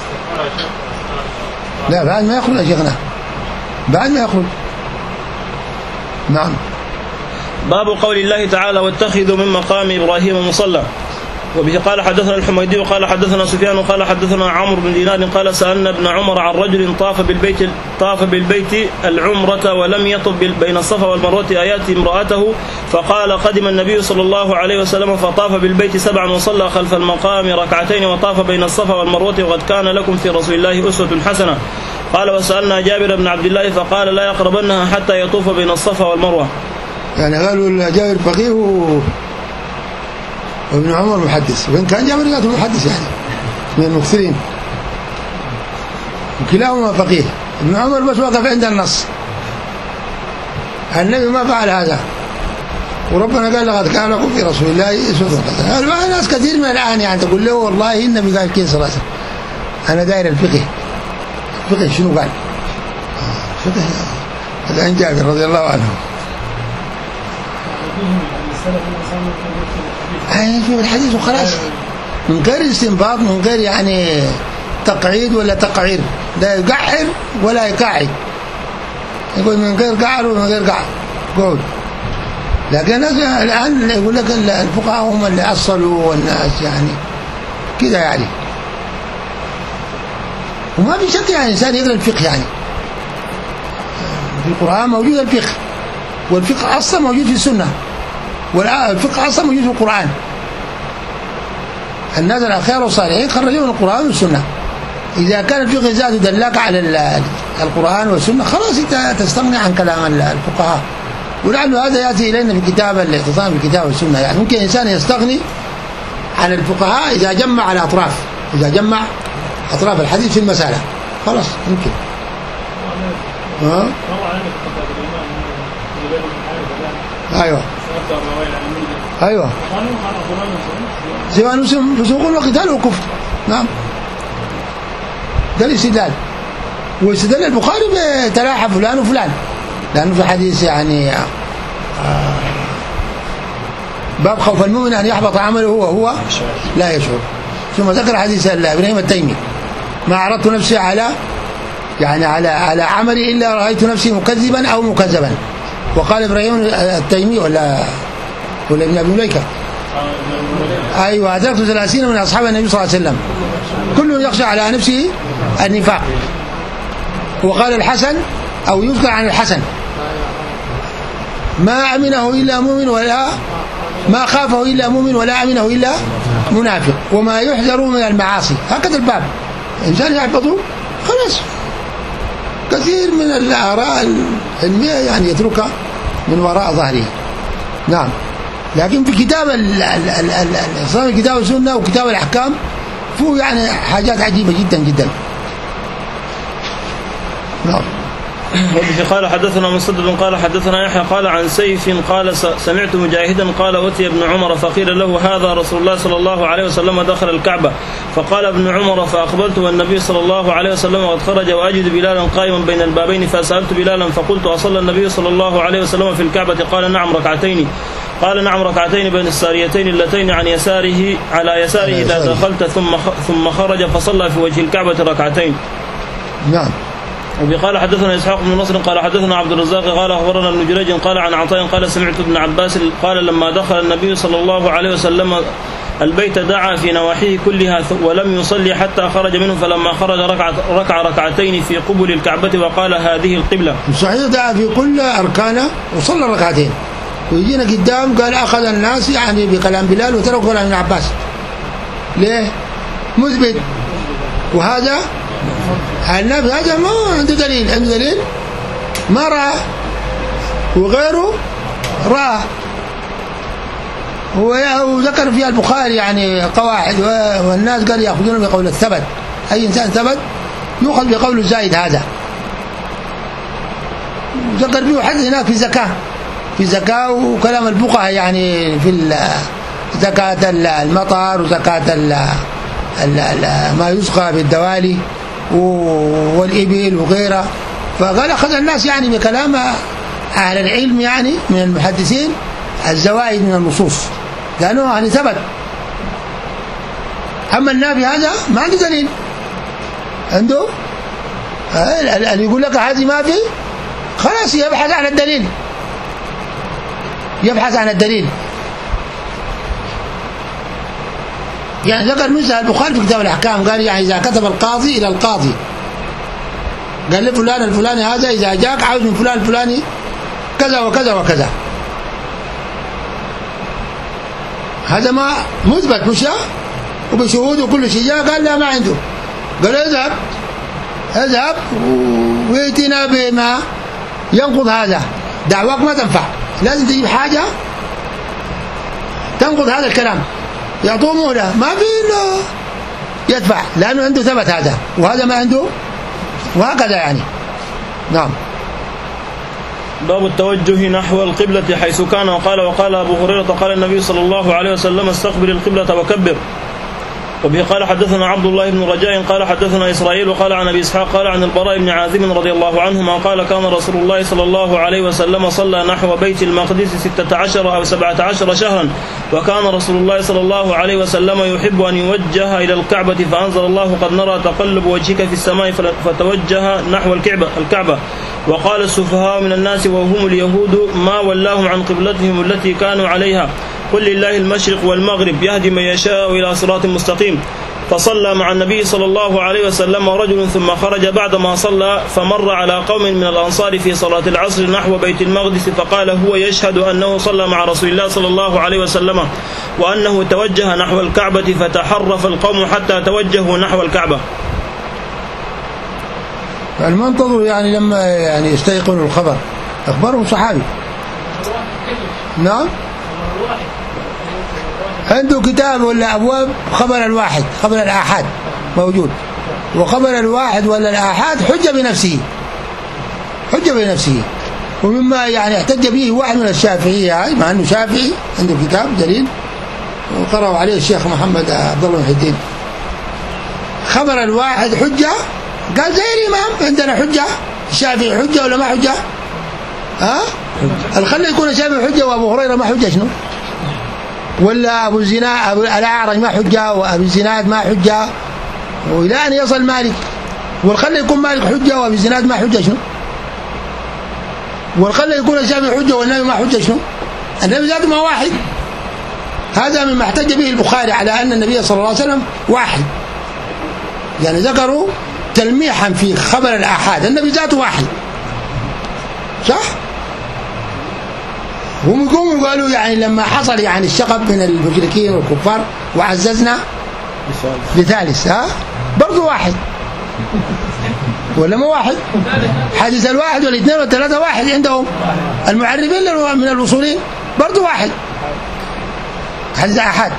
لا بعد ما يخرج يا شيخنا، بعد ما يخرج. نعم باب قول الله تعالى واتخذوا من مقام إبراهيم مصلى. وبه قال حدثنا الحميدي وقال حدثنا سفيان وقال حدثنا عمرو بن دينار قال سألنا ابن عمر عن رجل طاف بالبيت طاف بالبيت العمرة ولم يطف بين الصفا والمروة آيات امرأته فقال قدم النبي صلى الله عليه وسلم فطاف بالبيت سبعا وصلى خلف المقام ركعتين وطاف بين الصفا والمروة وقد كان لكم في رسول الله أسوة حسنة. قال وسألنا جابر بن عبد الله فقال لا يقربنها حتى يطوف بين الصفا والمروة. يعني قالوا جابر فقيه وابن عمر محدث، وإن كان جابر قالوا محدث يعني من المكثرين، وكلاهما فقيه. ابن عمر بس وقف عند النص، النبي ما فعل هذا، وربنا قال لقد كان لكم في رسول الله أسوة حسنة. قالوا ناس كثير من الآن يعني تقول له والله النبي قال كيس راسه، أنا داير الفقه. الفقه شنو قال؟ الفقه هذا عن جابر رضي الله عنه. يعني في الحديث وخلاص، من غير استنباط، من غير يعني تقعيد ولا تقعير، لا يقعر ولا يقعد، يقول من غير قعر ومن غير قعر قول. لكن الآن يقول لك الفقهاء هم اللي أصلوا والناس يعني كذا يعني، وما في شك يعني إنسان يقرأ الفقه. يعني في القرآن موجود الفقه، والفقه أصلا موجود في السنة، والفقه أصلا موجود في القرآن. الناس الأخيار والصالحين خرجوا من القرآن والسنة. إذا كان الفقه زاد دلك على القرآن والسنة خلاص أنت تستغني عن كلام الفقهاء. ولعل هذا يأتي إلينا في كتاب الاعتصام بالكتاب والسنة. يعني ممكن إنسان يستغني عن الفقهاء إذا جمع الأطراف، إذا جمع أطراف الحديث في المسألة خلاص ممكن. ها؟ أيوة أيوة سواء فسوق وقتال وكفر. نعم ده الاستدلال. واستدل البخاري بتلاحى فلان وفلان، لأنه في حديث يعني باب خوف المؤمن أن يحبط عمله وهو لا يشعر. ثم ذكر حديث إبراهيم التيمي ما عرضت نفسي على يعني على على عملي إلا رأيت نفسي مكذبا أو مكذبا. وقال إبراهيم التيمي ولا ولا ابن أبي مليكة أيوة أدركت ثلاثين من أصحاب النبي صلى الله عليه وسلم كل يخشى على نفسه النفاق. وقال الحسن أو يذكر عن الحسن ما أمنه إلا مؤمن ولا ما خافه إلا مؤمن ولا أمنه إلا منافق وما يحذر من المعاصي. هكذا الباب إنسان يحفظه خلاص. كثير من الآراء العلمية يعني يتركها من وراء ظهره. نعم. لكن في كتاب الإصلاح الكتاب والسنة وكتاب الأحكام فيه يعني حاجات عجيبة جدا جدا. نعم. وبه قال حدثنا مسدد قال حدثنا يحيى قال عن سيف قال سمعت مجاهدا قال أتي ابن عمر فقيل له هذا رسول الله صلى الله عليه وسلم دخل الكعبة فقال ابن عمر فأقبلت والنبي صلى الله عليه وسلم قد خرج وأجد بلالا قائما بين البابين فسألت بلالا فقلت أصلى النبي صلى الله عليه وسلم في الكعبة؟ قال نعم ركعتين. قال نعم ركعتين بين الساريتين اللتين عن يساره على يساره إذا دخلت ثم ثم خرج فصلى في وجه الكعبة ركعتين. نعم. وقال حدثنا إسحاق بن نصر قال حدثنا عبد الرزاق قال أخبرنا ابن جريج قال عن عطاء قال سمعت ابن عباس قال لما دخل النبي صلى الله عليه وسلم البيت دعا في نواحيه كلها ولم يصلي حتى خرج منه فلما خرج ركع ركع ركعتين في قبل الكعبة وقال هذه القبلة. صحيح دعا في كل أركانه وصلى ركعتين. ويجينا قدام قال أخذ الناس يعني بكلام بلال وتركوا كلام ابن عباس. ليه؟ مثبت. وهذا النبي هذا ما عنده دليل، عنده دليل ما رأى وغيره رأى. وذكر فيها البخاري يعني قواعد والناس قال يأخذون بقول الثبت. أي إنسان ثبت يأخذ بقول الزايد هذا. ذكر فيه حد هناك في زكاة في زكاة وكلام الفقهاء يعني في زكاة المطر وزكاة ما يسقى بالدوالي والإبل وغيرها. فقال أخذ الناس يعني بكلام أهل العلم يعني من المحدثين الزوائد من النصوص لأنه يعني ثبت. أما النبي هذا ما عنده دليل، عنده اللي يقول لك هذه ما في خلاص يبحث عن الدليل. يبحث عن الدليل. يعني ذكر مثال البخاري في كتاب الأحكام، قال يعني إذا كتب القاضي إلى القاضي قال لفلان الفلاني هذا إذا جاك عاوز من فلان الفلاني كذا وكذا وكذا، هذا ما مثبت مش وبشهود وكل شيء، جاء قال لا ما عنده، قال اذهب اذهب ويأتينا بما ينقض هذا، دعواك ما تنفع، لازم تجيب حاجة تنقض هذا الكلام، يعطوه مهلة ما في إلا يدفع لأنه عنده ثبت هذا وهذا ما عنده، وهكذا يعني. نعم. باب التوجه نحو القبلة حيث كان، وقال وقال أبو هريرة قال النبي صلى الله عليه وسلم استقبل القبلة وكبر. وبه قال حدثنا عبد الله بن رجاء قال حدثنا إسرائيل وقال عن أبي إسحاق قال عن البراء بن عازب رضي الله عنهما قال كان رسول الله صلى الله عليه وسلم صلى نحو بيت المقدس ستة عشر أو سبعة عشر شهرا، وكان رسول الله صلى الله عليه وسلم يحب أن يوجه إلى الكعبة، فأنزل الله قد نرى تقلب وجهك في السماء فتوجه نحو الكعبة الكعبة وقال السفهاء من الناس وهم اليهود ما ولاهم عن قبلتهم التي كانوا عليها، قل لله المشرق والمغرب يهدي من يشاء إلى صراط مستقيم. فصلى مع النبي صلى الله عليه وسلم رجل ثم خرج بعدما صلى فمر على قوم من الأنصار في صلاة العصر نحو بيت المقدس، فقال هو يشهد أنه صلى مع رسول الله صلى الله عليه وسلم وأنه توجه نحو الكعبة، فتحرف القوم حتى توجهوا نحو الكعبة. المنتظر يعني لما يعني يستيقنوا الخبر أخبرهم صحابي. نعم. عنده كتاب ولا أبواب خبر الواحد، خبر الآحاد موجود، وخبر الواحد ولا الآحاد حجة بنفسه، حجة بنفسه. ومما يعني احتج به واحد من الشافعية، مع أنه شافعي عنده كتاب دليل وقرأوا عليه الشيخ محمد عبد الله بن حدين، خبر الواحد حجة، قال زي الإمام عندنا حجة، الشافعي حجة ولا ما حجة؟ ها؟ الخلي يكون الشافعي حجة وأبو هريرة ما حجة شنو؟ ولا أبو الزناد أبو الأعرج ما حجة وأبو الزناد ما حجة، وإلى أن يصل مالك، والخلي يكون مالك حجة وأبو الزناد ما حجة شنو؟ والخلي يكون الشافعي حجة والنبي ما حجة شنو؟ النبي ذاته ما واحد. هذا مما احتج به البخاري على أن النبي صلى الله عليه وسلم واحد، يعني ذكروا تلميحا في خبر الآحاد، النبي ذاته واحد صح؟ هم يقوموا قالوا يعني لما حصل يعني الشغب من المشركين والكفار وعززنا بثالث، ها برضو واحد ولا ما واحد؟ حديث الواحد والاثنين والثلاثة واحد عندهم المعربين من الوصولين، برضو واحد حديث أحد،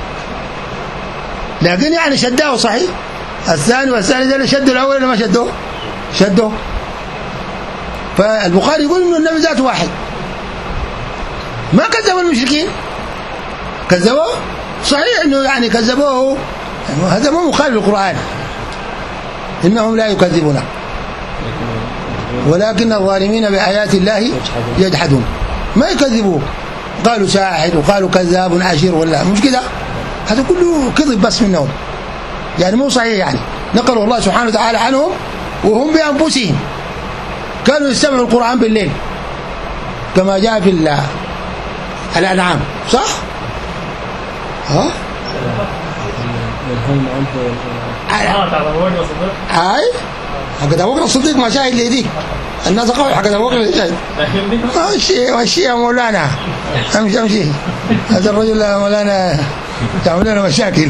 لكن يعني شداه صحيح. الثاني والثالث اللي شدوا الأول ولا ما شدوه؟ شدوه. فالبخاري يقول إنه النبي ذاته واحد، ما كذبوا المشركين، كذبوه صحيح انه يعني كذبوه، يعني هذا مو مخالف للقرآن، انهم لا يكذبون ولكن الظالمين بآيات الله يجحدون، ما يكذبوه، قالوا ساحر وقالوا كذاب عشير ولا مش كده، هذا كله كذب بس منهم، يعني مو صحيح. يعني نقلوا الله سبحانه وتعالى عنهم وهم بأنفسهم كانوا يستمعوا القرآن بالليل كما جاء في الله الأنعام صح؟ ها؟ هاي حق أبو بكر الصديق ما شاهد ليديك الناس قالوا حق أبو بكر شاهد ماشي ماشي يا مولانا امشي امشي هذا الرجل يا مولانا تعمل لنا مشاكل.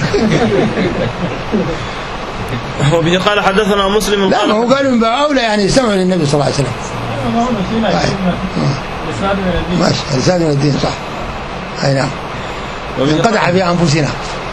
وبه قال حدثنا مسلم لا هو قالوا من أولى يعني يستمعوا للنبي صلى الله عليه وسلم. ماشي لسان من الدين صح. أي نعم انقدح في أنفسنا.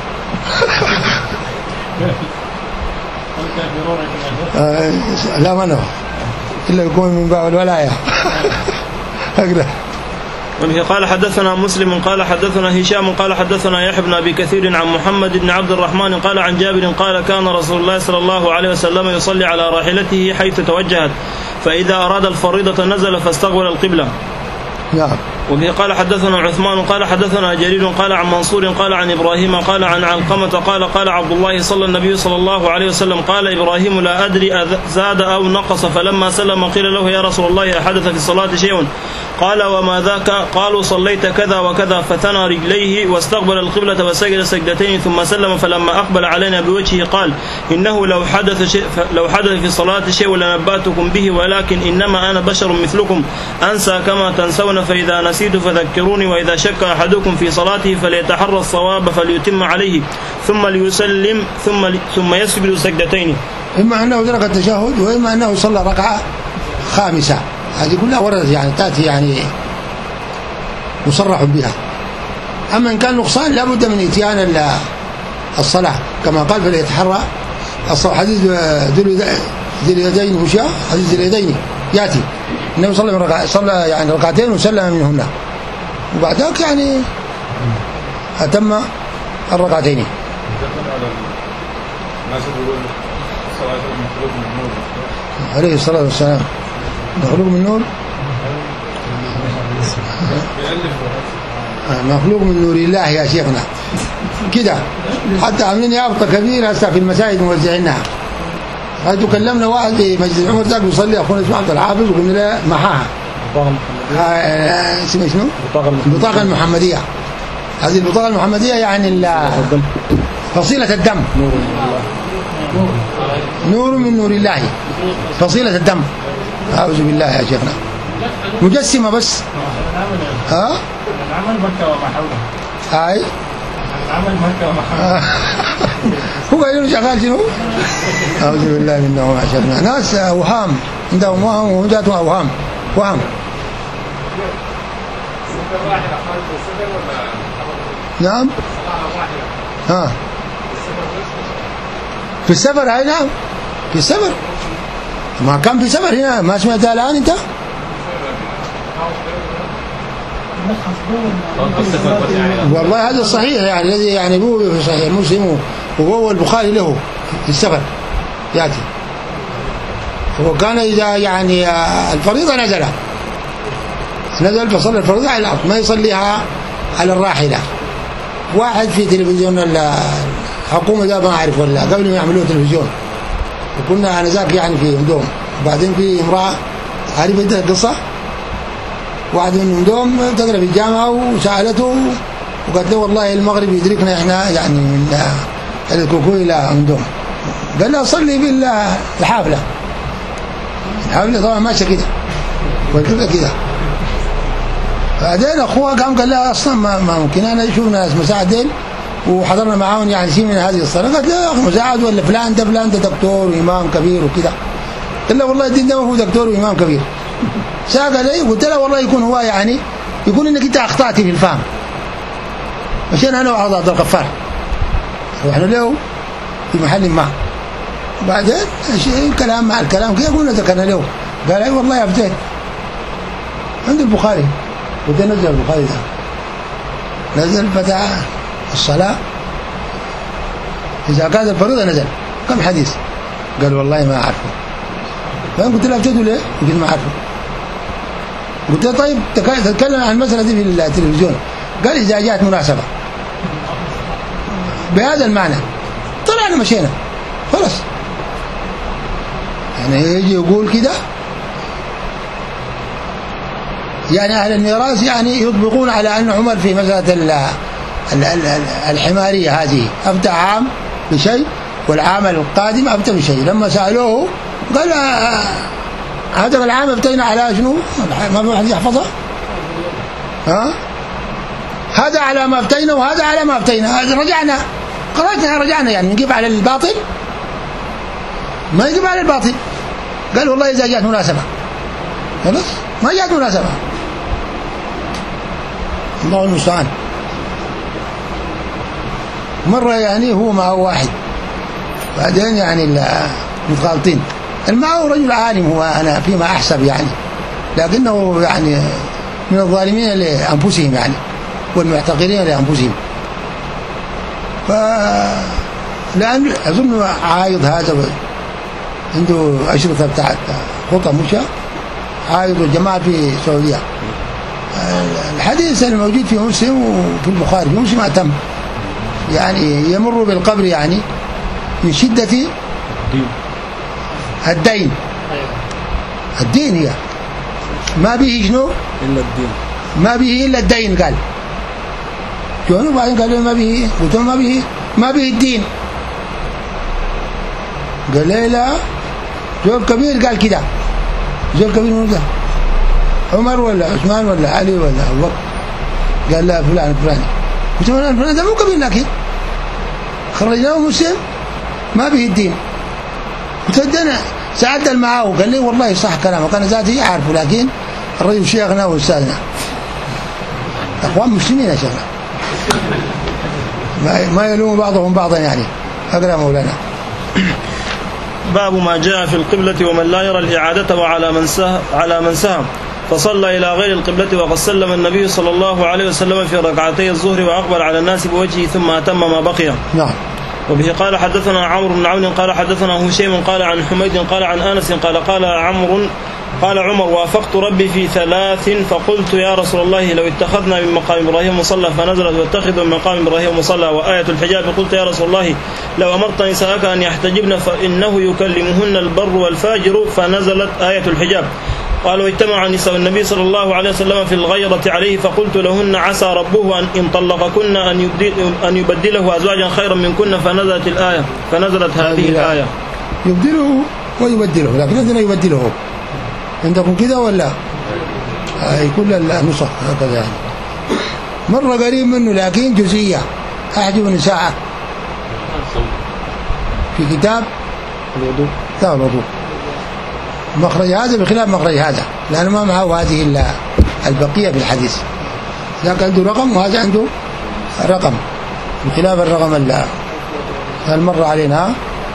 آه لا منه إلا يكون من باب الولاية. هكذا. وبه قال حدثنا مسلم قال حدثنا هشام قال حدثنا يحيى بن أبي كثير عن محمد بن عبد الرحمن قال عن جابر قال كان رسول الله صلى الله عليه وسلم يصلي على راحلته حيث توجهت، فإذا أراد الفريضة نزل فاستقبل القبلة. نعم. وبه قال حدثنا عثمان قال حدثنا جرير قال عن منصور قال عن إبراهيم قال عن علقمة قال قال عبد الله صلى النبي صلى الله عليه وسلم قال إبراهيم لا أدري زاد أو نقص فلما سلم قيل له يا رسول الله أحدث في الصلاة شيء قال وما ذاك قالوا صليت كذا وكذا فثنى رجليه واستقبل القبلة وسجد سجدتين ثم سلم فلما أقبل علينا بوجهه قال إنه لو حدث شيء لو حدث في الصلاة شيء لنبأتكم به ولكن إنما أنا بشر مثلكم أنسى كما تنسون فإذا نسيت فذكروني وإذا شك أحدكم في صلاته فليتحرى الصواب فليتم عليه ثم ليسلم ثم ثم يسجد سجدتين. إما أنه ترك التشهد وإما أنه صلى ركعة خامسة، هذه كلها وردت يعني تأتي يعني مصرح بها. أما إن كان نقصان لا بد من إتيان الصلاة كما قال فليتحرى حديث ذي اليدين وشاء حديث ذي اليدين يأتي النبي صلى الله عليه وسلم صلى يعني ركعتين وسلم منهن وبعد ذلك يعني أتم الركعتين. عليه الصلاة والسلام مخلوق من نور مخلوق من نور الله يا شيخنا كده، حتى عاملين يابطة كبيرة هسه في المساجد موزعينها. هاي تكلمنا واحد في مسجد عمر ذاك بيصلي اخونا اسمه عبد الحافظ وقلنا له محاها اسمه شنو؟ البطاقة المحمدية. هذه البطاقة المحمدية يعني فصيلة الدم، نور من نور الله، فصيلة الدم. أعوذ بالله يا شيخنا، مجسمة بس. ها؟ العمل مكة وما حوله. هاي العمل مكة وما حوله. هو يقول شغال شنو؟ أعوذ بالله منه يا شيخنا. ناس وهام عندهم وهم وجاتهم أوهام وهم. نعم. ها. في السفر هاي نعم في السفر. ما كان في سفر هنا ما سمعتها الآن أنت؟ والله هذا الصحيح يعني الذي يعني هو في صحيح مسلم وهو البخاري له في السفر يأتي. وكان إذا يعني الفريضة نزل نزل فصلى الفريضة على الأرض ما يصليها على الراحلة. واحد في تلفزيون الحكومة ده ما أعرف ولا قبل ما يعملوه تلفزيون، وكنا أنا ذاك يعني في مدوم، وبعدين في امرأة عارف أنت القصة، واحد من مدوم تقرأ في الجامعة وسألته وقالت له والله المغرب يدركنا إحنا يعني من الكوكو إلى مدوم. قال له صلي بالحافلة. الحافلة طبعا ماشية كده وكده كده. بعدين أخوها قام قال لها أصلا ما, ما ممكن أنا أشوف ناس مساعدين وحضرنا معاهم يعني شيء من هذه الصلاة. قالت له يا أخي مساعد ولا فلان ده فلان ده دكتور وإمام كبير وكده. قال له والله الدين ده ما هو دكتور وإمام كبير. ساق علي قلت له والله يكون هو يعني يكون إنك أنت أخطأت في الفهم. عشان أنا وعض عبد الغفار رحنا له في محل ما. بعدين الكلام مع الكلام كيف قلنا ذكرنا له قال أي والله يا فتيت عند البخاري. قلت له نزل البخاري ده نزل فتح الصلاة إذا كانت الفريضة نزل كم حديث؟ قال والله ما أعرفه. فأنا قلت له ابتدوا ليه؟ قلت ما أعرفه. قلت له طيب تتكلم عن المسألة دي في التلفزيون. قال إذا جاءت مناسبة بهذا المعنى طلعنا مشينا خلاص. يعني يجي يقول كده يعني أهل الميراث يعني يطبقون على أن عمر في مسألة الحمارية هذه أفتى عام بشيء والعام القادم أفتى بشيء. لما سألوه قال هذا العام افتينا على شنو؟ ما في أحد يحفظها؟ ها؟ هذا على ما افتينا وهذا على ما افتينا. رجعنا قرأتنا رجعنا يعني نجيب على الباطل ما يجيب على الباطل. قال والله إذا جاءت مناسبة خلاص ما جاءت مناسبة الله المستعان. مرة يعني هو معه واحد بعدين يعني متغالطين. المعه رجل عالم هو أنا فيما أحسب يعني لكنه يعني من الظالمين لأنفسهم يعني والمعتقلين لأنفسهم. فلأن أظن عايض هذا عنده أشرطة بتاعت خطة مشى عايض الجماعة في السعودية الحديث الموجود في مسلم وفي البخاري. في مسلم أتم، يعني يمر بالقبر يعني من شدة الدين. الدين هي ما به شنو إلا الدين، ما به إلا الدين. قال شنو؟ بعدين قال ما به، قلت ما به ما به الدين. قال لي لا، زول كبير قال كده. زول كبير من ده عمر ولا عثمان ولا علي ولا أبو بكر؟ قال لا فلان فلان. قلت فلان فلان ده مو كبير، لكن خرجناه مسلم ما به الدين. قلت انا سأعدل معاه، قال لي والله صح كلامك، انا ذاتي عارفه، لكن الرجل شيخنا واستاذنا، اخوان مسلمين يا شيخنا، ما يلوم بعضهم بعضا يعني. اقرا مولانا. باب ما جاء في القبلة ومن لا يرى الإعادة وعلى من سهم على من سهم فصلى إلى غير القبلة وقد سلم النبي صلى الله عليه وسلم في ركعتي الظهر وأقبل على الناس بوجهه ثم أتم ما بقي. نعم. وبه قال حدثنا عمرو بن عون قال حدثنا هشيم قال عن حميد قال عن أنس قال قال عمرو قال عمر وافقت ربي في ثلاث فقلت يا رسول الله لو اتخذنا من مقام إبراهيم مصلى فنزلت واتخذوا من مقام إبراهيم مصلى وآية الحجاب. قلت يا رسول الله لو أمرت نساءك أن يحتجبن فإنه يكلمهن البر والفاجر فنزلت آية الحجاب. قال واجتمع نساء النبي صلى الله عليه وسلم في الغيرة عليه فقلت لهن عسى ربه أن إن طلقكن أن يبدل أن يبدله أزواجا خيرا منكن فنزلت الآية فنزلت هذه الآية. يبدله ويبدله، لكن عندنا يبدله. عندكم كده ولا؟ هاي كل النسخ هكذا يعني. مرة قريب منه لكن جزئية. أحجب النساء في كتاب الوضوء. لا الوضوء مخرج هذا بخلاف مخرج هذا، لأنه ما معه هذه البقية في الحديث. ذاك عنده رقم وهذا عنده رقم بخلاف الرقم اللي المر علينا.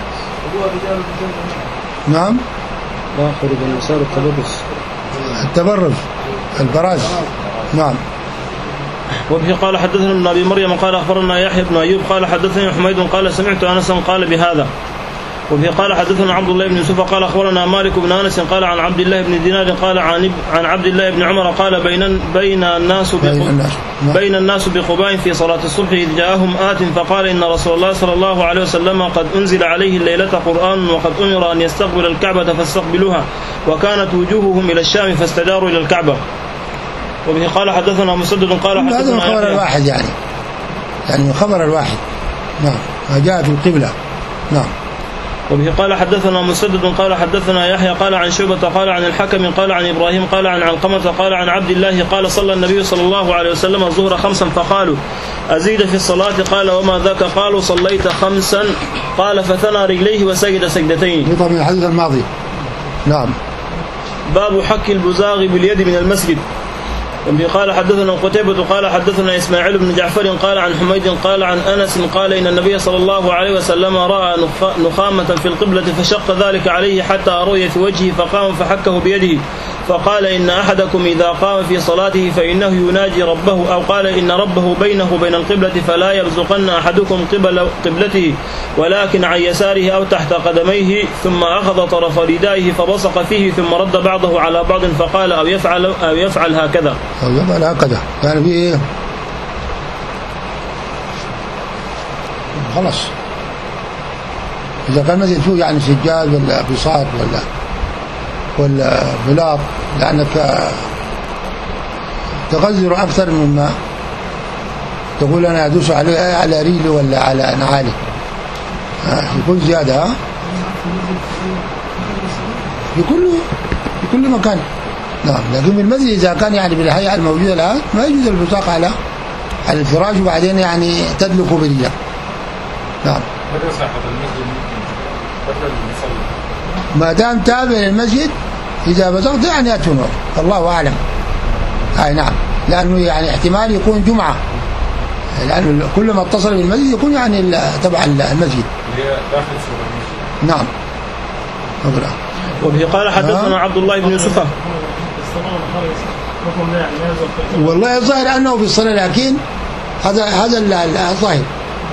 نعم. لا خروج النساء التبرز التبرز البراز. نعم. وبه قال حدثنا ابن أبي مريم قال أخبرنا يحيى بن أيوب قال حدثني حميد قال سمعت أنس قال بهذا. وبه قال حدثنا عبد الله بن يوسف قال أخبرنا مالك بن أنس قال عن عبد الله بن دينار قال عن عن عبد الله بن عمر قال بين بين الناس بين الناس بقباء في صلاة الصبح إذ جاءهم آت فقال إن رسول الله صلى الله عليه وسلم قد أنزل عليه الليلة قرآن وقد أمر أن يستقبل الكعبة فاستقبلوها وكانت وجوههم إلى الشام فاستداروا إلى الكعبة. وبه قال حدثنا مسدد قال حدثنا هذا الخبر الواحد يعني يعني الخبر الواحد. نعم. ما جاء في القبلة. نعم. وبه قال حدثنا مسدد قال حدثنا يحيى قال عن شعبة قال عن الحكم قال عن إبراهيم قال عن علقمة قال عن عبد الله قال صلى النبي صلى الله عليه وسلم الظهر خمسا فقالوا أزيد في الصلاة قال وما ذاك قالوا صليت خمسا قال فثنى رجليه وسجد سجدتين. من الحديث الماضي. نعم. باب حك البزاغ باليد من المسجد. وبه قال حدثنا قتيبة قال حدثنا إسماعيل بن جعفر قال عن حميد قال عن أنس قال إن النبي صلى الله عليه وسلم رأى نخامة في القبلة فشق ذلك عليه حتى أروي في وجهه فقام فحكه بيده فقال إن أحدكم إذا قام في صلاته فإنه يناجي ربه أو قال إن ربه بينه وبين القبلة فلا يبزقن أحدكم قبل قبلته ولكن عن يساره أو تحت قدميه ثم أخذ طرف ردائه فبصق فيه ثم رد بعضه على بعض فقال أو يفعل أو يفعل هكذا أو يفعل هكذا يعني في إيه؟ خلاص إذا كان مسجد فيه يعني سجاد ولا بساط ولا ولا بلاط لأنك تغزر أكثر مما تقول أنا أدوس عليه على ريلي ولا على نعالي يكون زيادة في كل في كل مكان. نعم. لكن في المسجد إذا كان يعني بالهيئة الموجودة الآن ما يجوز البصاق على على الفراش وبعدين يعني تدلك برجلك. نعم. ما دام تابع للمسجد إذا بزغت يعني أتنور الله أعلم. أي نعم. لأنه يعني احتمال يكون جمعة لأنه كل ما اتصل بالمسجد يكون يعني تبع المسجد. نعم. أقرأ. وبه قال حدثنا عبد الله بن يوسف والله الظاهر أنه في الصلاة لكن هذا هذا الظاهر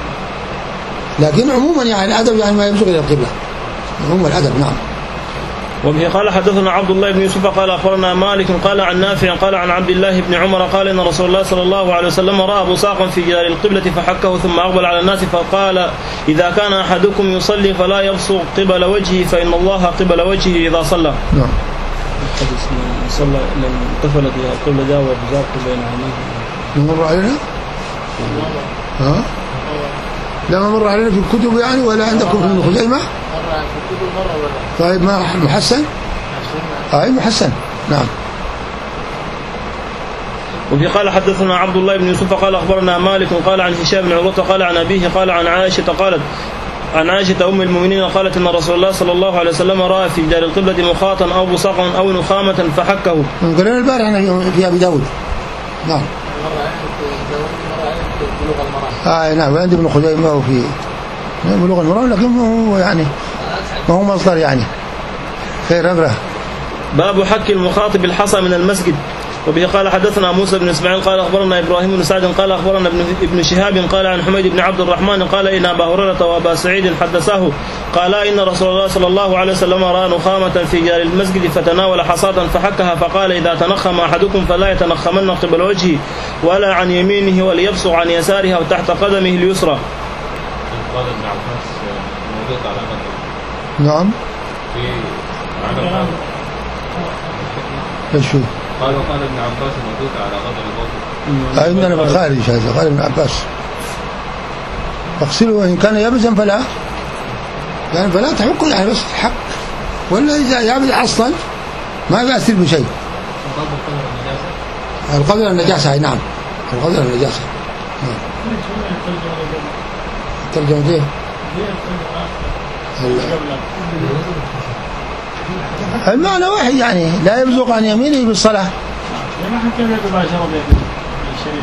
لكن عموما يعني الأدب يعني ما يبزغ إلى القبلة عموما الأدب. نعم. وبه قال حدثنا عبد الله بن يوسف قال أخبرنا مالك قال عن نافع قال عن عبد الله بن عمر قال إن رسول الله صلى الله عليه وسلم رأى بصاقا في جدار القبلة فحكه ثم أقبل على الناس فقال إذا كان أحدكم يصلي فلا يبصق قبل وجهه فإن الله قبل وجهه إذا صلى. نعم. صلى لما انتفلت القبلة جاء وبزاق بين عينيه. مر علينا؟ ها؟ لما مر علينا في الكتب يعني ولا عندكم في ابن خزيمة؟ طيب ما محسن؟ أي محسن. نعم. وفي قال حدثنا عبد الله بن يوسف قال أخبرنا مالك قال عن هشام بن عروة قال عن أبيه قال عن عائشة قالت عن عائشة أم المؤمنين قالت إن رسول الله صلى الله عليه وسلم رأى في جدار القبلة مخاطا أو بصاقا أو نخامة فحكه. قلنا البارح في أبي داود. نعم. آه نعم وعند ابن خزيمة وفي بلوغ المرام لكن هو يعني ما هو مصدر يعني خير أبره. باب حك المخاطب الحصى من المسجد. وبه قال حدثنا موسى بن اسماعيل قال أخبرنا إبراهيم بن سعد قال أخبرنا ابن شهاب قال عن حميد بن عبد الرحمن قال إن أبا هريرة وأبا سعيد حدثاه قالا إن رسول الله صلى الله عليه وسلم رأى نخامة في جدار المسجد فتناول حصاة فحكها فقال إذا تنخم أحدكم فلا يتنخمن قبل وجهه ولا عن يمينه وليبصق عن يسارها وتحت قدمه اليسرى. قال ابن عباس موجود على غدر. نعم. ايش هو؟ قال وقال ابن عباس موجود على غدر الباطل. عندنا بالخارج هذا قال ابن عباس اغسله وإن كان يابسا فلا يعني فلا تحكه يعني بس حق ولا إذا يابس أصلا ما يأثر بشيء. القدر النجاسة أي نعم القدر النجاسة. الترجمة دي المعنى واحد يعني لا يبزق عن يمينه بالصلاة. ما حكى لك مباشرة بالشريف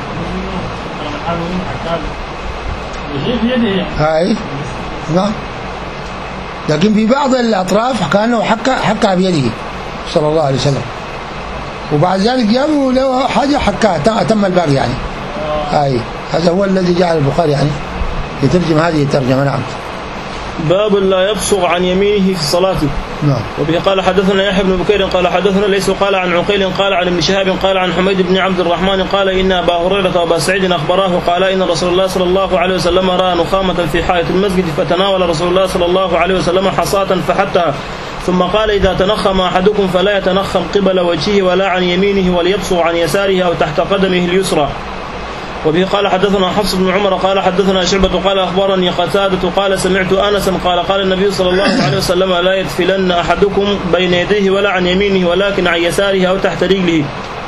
شيء في يده هاي نعم لكن في بعض الأطراف كأنه حكى حكى بيده صلى الله عليه وسلم وبعد ذلك جابوا له حاجة حكاها أتم الباقي يعني. هاي هذا هو الذي جعل البخاري يعني يترجم هذه الترجمة. نعم. باب لا يبصق عن يمينه في صلاته. نعم. وبه قال حدثنا يحيى بن بكير قال حدثنا ليس قال عن عقيل قال عن ابن شهاب قال عن حميد بن عبد الرحمن قال إن أبا هريرة وأبا سعيد أخبراه قال إن رسول الله صلى الله عليه وسلم رأى نخامة في حائط المسجد فتناول رسول الله صلى الله عليه وسلم حصاة فحتها ثم قال إذا تنخم أحدكم فلا يتنخم قبل وجهه ولا عن يمينه وليبصق عن يساره أو تحت قدمه اليسرى. وبه قال حدثنا حفص بن عمر قال حدثنا شعبة قال أخبرني قتادة قال سمعت أنسا قال قال النبي صلى الله عليه وسلم لا يدفلن أحدكم بين يديه ولا عن يمينه ولكن عن يساره أو تحت رجله.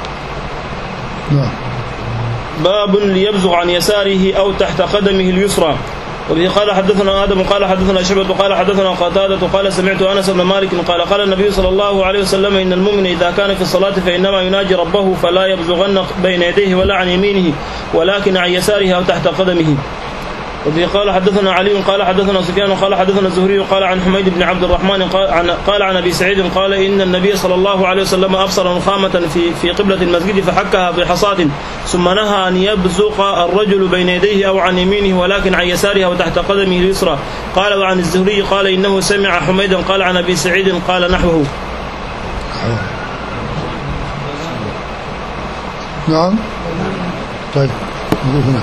باب ليبزغ عن يساره أو تحت قدمه اليسرى. وبه قال حدثنا آدم قال حدثنا شعبة قال حدثنا قتادة قال سمعت أنس بن مالك قال قال النبي صلى الله عليه وسلم إن المؤمن إذا كان في الصلاة فإنما يناجي ربه فلا يبزغن بين يديه ولا عن يمينه ولكن عن يساره أو تحت قدمه. وبه قال حدثنا علي قال حدثنا سفيان قال حدثنا الزهري قال عن حميد بن عبد الرحمن قال عن, قال عن أبي سعيد قال إن النبي صلى الله عليه وسلم أبصر نخامة في, في قبلة المسجد فحكها بحصاة ثم نهى أن يبزق الرجل بين يديه أو عن يمينه ولكن عن يساره وتحت قدمه اليسرى. قال وعن الزهري قال إنه سمع حميدا قال عن أبي سعيد قال نحوه. نعم. طيب نقول هنا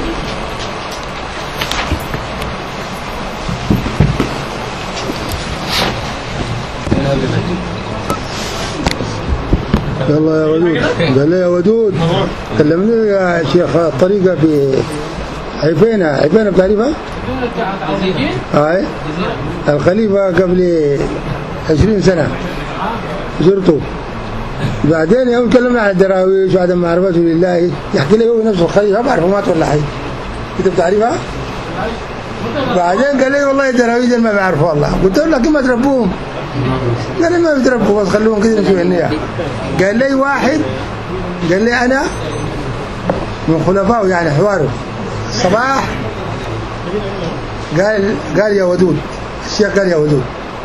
يلا يا ودود. قال لي يا ودود كلمني يا شيخ الطريقة في عيفينة عيفينة بتعرفها؟ هاي الخليفة قبل عشرين سنة زرته بعدين يوم كلمنا عن الدراويش وعدم معرفته لله يحكي لي هو نفسه الخليفة ما أعرفه مات ولا حي. أنت بتعرفها؟ بعدين قال لي والله الدراويش ما بعرفه والله. قلت له لكن ما تربوهم. قال لي ما بتربوا بس خلوهم كده نشوف النية. قال لي واحد قال لي أنا من خلفائه يعني حواره صباح قال قال يا ودود الشيخ قال يا ودود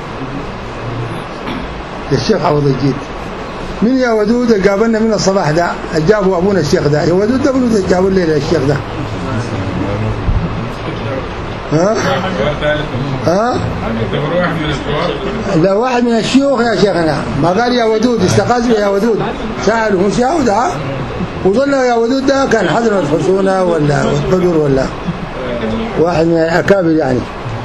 الشيخ عوض الجيد من يا ودود قابلنا من الصباح ده جابوا أبونا الشيخ ده يا ودود ده ابنه جابوا الليلة الشيخ ده ها؟ ها؟ لا واحد من الشيوخ يا شيخنا ما قال يا ودود استقاز يا ودود سأله مش يا ودود وظل يا ودود ده كان حضرة الحصونة ولا والقدر ولا واحد من الأكابر يعني.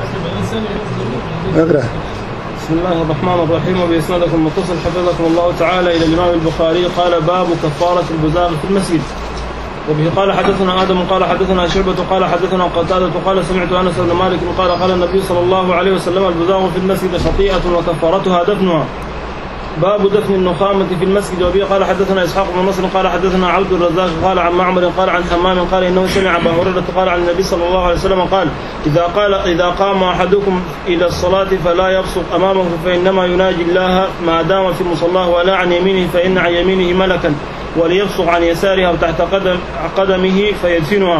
اقرأ. بسم الله الرحمن الرحيم. وبإسنادكم المتصل حفظكم الله تعالى إلى الإمام البخاري قال باب كفارة البزاغ في المسجد. وبه قال حدثنا آدم قال حدثنا شعبة قال حدثنا قتادة قال سمعت أنس بن مالك قال قال النبي صلى الله عليه وسلم البزاغ في المسجد خطيئة وكفارتها دفنها. باب دفن النخامة في المسجد. وبه قال حدثنا إسحاق بن نصر قال حدثنا عبد الرزاق قال عن معمر قال عن حمام قال إنه سمع أبا هريرة قال عن النبي صلى الله عليه وسلم قال إذا قال إذا قام أحدكم إلى الصلاة فلا يبصق أمامه فإنما يناجي الله ما دام في مصلاه ولا عن يمينه فإن عن يمينه ملكا وليبصق عن يسارها وتحت قدم قدمه فيدفنها.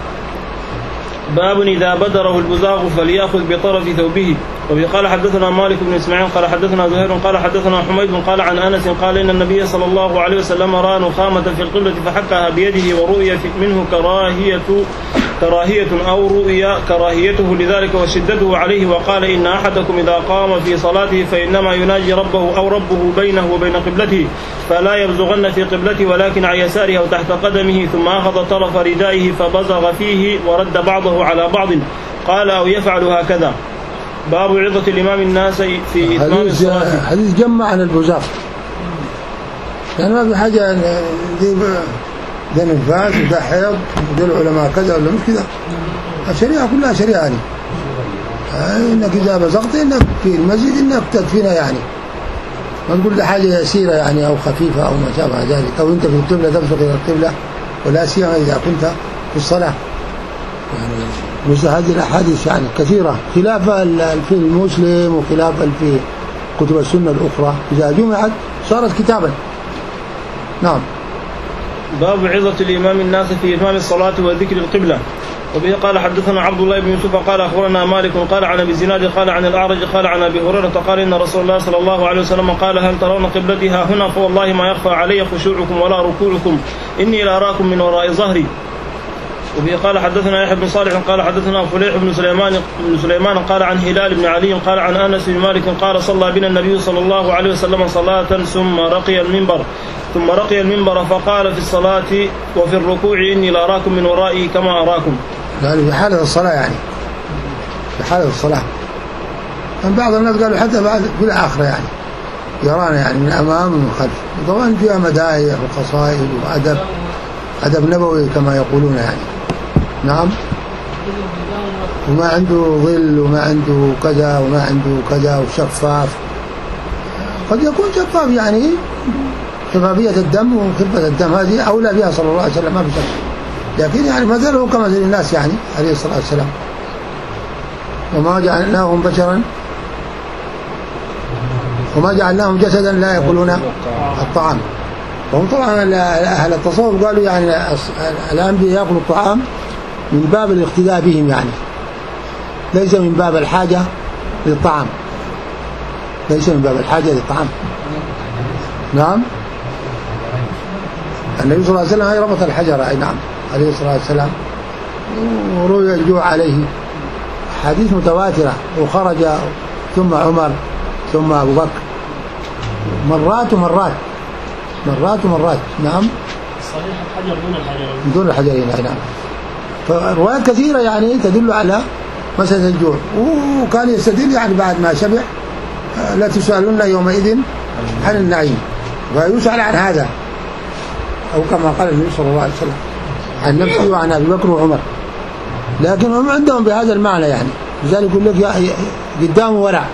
باب إذا بدره البزاغ فليأخذ بطرف ثوبه. وبه قال حدثنا مالك بن إسماعيل قال حدثنا زهير قال حدثنا حميد قال عن أنس قال إن النبي صلى الله عليه وسلم رأى نخامة في القبلة فحكها بيده ورؤي منه كراهية كراهية أو رؤيا كراهيته لذلك وشدته عليه وقال إن أحدكم إذا قام في صلاته فإنما يناجي ربه أو ربه بينه وبين قبلته فلا يبزغن في قبلته ولكن عن يساره أو تحت قدمه ثم أخذ طرف ردائه فبزغ فيه ورد بعضه على بعض قال أو يفعل هكذا. باب عظة الإمام الناس في إتمام الصلاة. حديث جمع عن البزاغ يعني ما في حاجة دي ده نفاس وده حيض وده العلماء كذا ولا مش كذا. الشريعة كلها شريعة يعني. إنك إذا بزغت إنك في المسجد إنك تدفنها يعني ما تقول ده حاجة يسيرة يعني أو خفيفة أو ما شابه ذلك أو أنت في القبلة تبصق إلى القبلة ولا سيما إذا كنت في الصلاة يعني مثل هذه الأحاديث يعني كثيرة خلافا في المسلم وخلافا في كتب السنة الأخرى إذا جمعت صارت كتابا. نعم. باب عظة الإمام الناس في إتمام الصلاة وذكر القبلة. وبه قال حدثنا عبد الله بن يوسف قال أخبرنا مالك قال عن أبي الزناد قال عن الأعرج قال عن أبي هريرة قال إن رسول الله صلى الله عليه وسلم قال هل ترون قبلتي ها هنا فوالله ما يخفى علي خشوعكم ولا ركوعكم إني لأراكم من وراء ظهري. وبه قال حدثنا يحيى بن صالح قال حدثنا فليح بن سليمان بن سليمان قال عن هلال بن علي قال عن أنس بن مالك قال صلى بنا النبي صلى الله عليه وسلم صلاة ثم رقي المنبر ثم رقي المنبر فقال في الصلاة وفي الركوع إني لأراكم من ورائي كما أراكم. يعني في حالة الصلاة يعني في حالة الصلاة من بعض الناس قالوا حتى بعد في الآخرة يعني يرانا يعني من أمام ومن خلف. طبعا فيها مدايح وقصائد وأدب أدب نبوي كما يقولون يعني. نعم. وما عنده ظل وما عنده كذا وما عنده كذا وشفاف قد يكون شفاف يعني شفافية الدم وخفة الدم هذه أولى بها صلى الله عليه وسلم ما في شك لكن يعني مثله كمثل الناس يعني عليه الصلاة والسلام وما جعلناهم بشرا وما جعلناهم جسدا لا يأكلون الطعام. وهم طبعا أهل التصوف قالوا يعني الأنبياء يأكلوا الطعام من باب الاقتداء بهم يعني ليس من باب الحاجة للطعام ليس من باب الحاجة للطعام. نعم. النبي صلى الله عليه وسلم هي ربط الحجر أي نعم عليه الصلاة والسلام وروي الجوع عليه حديث متواترة وخرج ثم عمر ثم أبو بكر مرات ومرات مرات ومرات. نعم. صحيح الحجر دون الحجر دون الحجرين أي نعم. فروايات كثيرة يعني تدل على مسألة الجوع وكان يستدل يعني بعد ما شبع لا تسألون يومئذ عن النعيم ويسأل عن هذا أو كما قال النبي صلى الله عليه وسلم عن نفسه وعن أبي بكر وعمر لكن هم عندهم بهذا المعنى يعني لذلك يقول لك قدام ورع.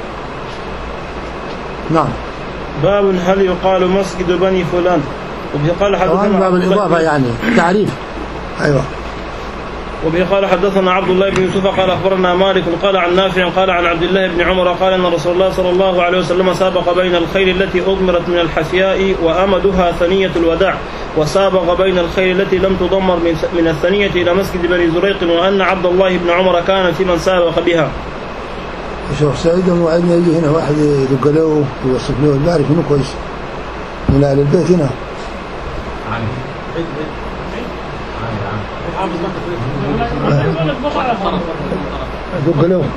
نعم. باب هل يقال مسجد بني فلان. وبه قال حدثنا باب الإضافة يعني تعريف. أيوة. وبه قال حدثنا عبد الله بن يوسف قال أخبرنا مالك قال عن نافع قال عن عبد الله بن عمر قال أن رسول الله صلى الله عليه وسلم سابق بين الخيل التي أضمرت من الحفياء وأمدها ثنية الوداع وسابق بين الخيل التي لم تضمر من الثنية إلى مسجد بني زريق وأن عبد الله بن عمر كان في من سابق بها. شوف سعيد وعدنا يجي هنا واحد يدق له ويوصف له البارك منه كويس من أهل البيت هنا. دق له.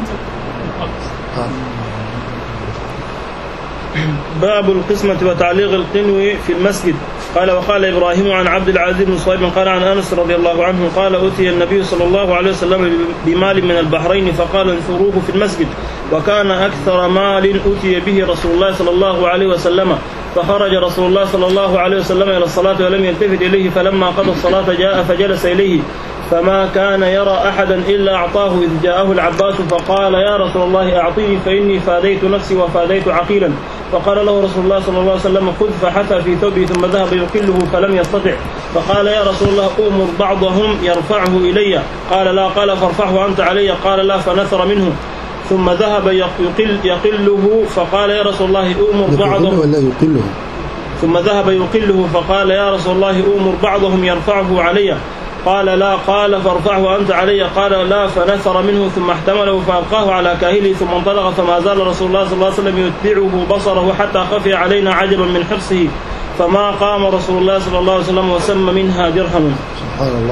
باب القسمة وتعليق القنو في المسجد. قال وقال إبراهيم عن عبد العزيز بن صهيب قال عن أنس رضي الله عنه قال أتي النبي صلى الله عليه وسلم بمال من البحرين فقال انثروه في المسجد، وكان أكثر مال أتي به رسول الله صلى الله عليه وسلم، فخرج رسول الله صلى الله عليه وسلم إلى الصلاة ولم يلتفت إليه، فلما قضى الصلاة جاء فجلس إليه فما كان يرى أحدا إلا أعطاه، إذ جاءه العباس فقال يا رسول الله أعطيني فإني فاديت نفسي وفاديت عقيلا، فقال له رسول الله صلى الله عليه وسلم خذ، فحثى في ثوبه ثم ذهب يقله فلم يستطع، فقال يا رسول الله أمر بعضهم يرفعه إلي، قال لا، قال فارفعه أنت علي، قال لا، فنثر منه ثم ذهب يقل يقله، فقال يا رسول الله أمر بعضهم ولا يقله ثم ذهب يقله، فقال يا رسول الله أمر بعضهم يرفعه علي، قال لا، قال فارفعه أنت علي، قال لا، فنثر منه ثم احتمله فألقاه على كاهله ثم انطلق، فما زال رسول الله صلى الله عليه وسلم يتبعه بصره حتى خفي علينا عجبا من حرصه، فما قام رسول الله صلى الله عليه وسلم وسم منها درهم. سبحان الله،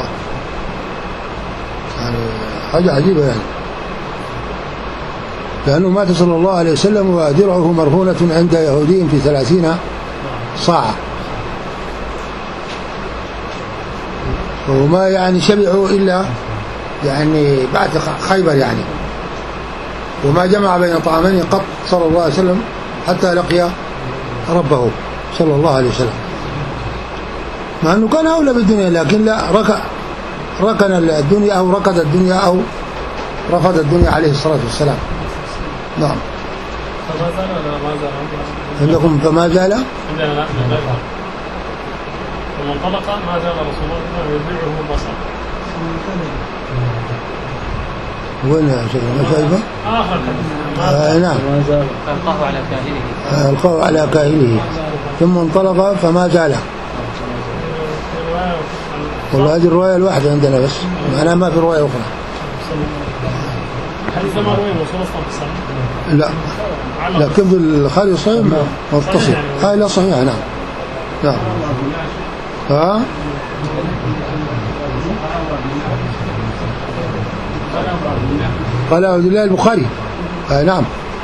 يعني حاجة عجيبة يعني، لأنه مات صلى الله عليه وسلم ودرعه مرهونة عند يهودي في ثلاثين صاعا، وما يعني شبعوا إلا يعني بعد خيبر يعني، وما جمع بين طعامين قط صلى الله عليه وسلم حتى لقي ربه صلى الله عليه وسلم، مع أنه كان أولى بالدنيا، لكن لا، رك ركن الدنيا أو ركض الدنيا أو رفض الدنيا عليه الصلاة والسلام. نعم. فما زال ولا ما زال عندكم فما زال؟ عندنا لا لا ثم انطلق ما زال رسول الله يتبعه بصره. وين يا شيخ ما شايفه؟ آخر حديث. آه نعم. فألقاه على كاهله. ألقاه على كاهله ثم انطلق فما زال. والله هذه الرواية الواحدة عندنا بس، أنا ما في رواية أخرى. الحديث ما روي الرسول صلى الله عليه وسلم. لا، لكن في الخارج الصحيح متصل. هاي لا صحيح. نعم نعم. ها قال عبد الله البخاري. آه نعم.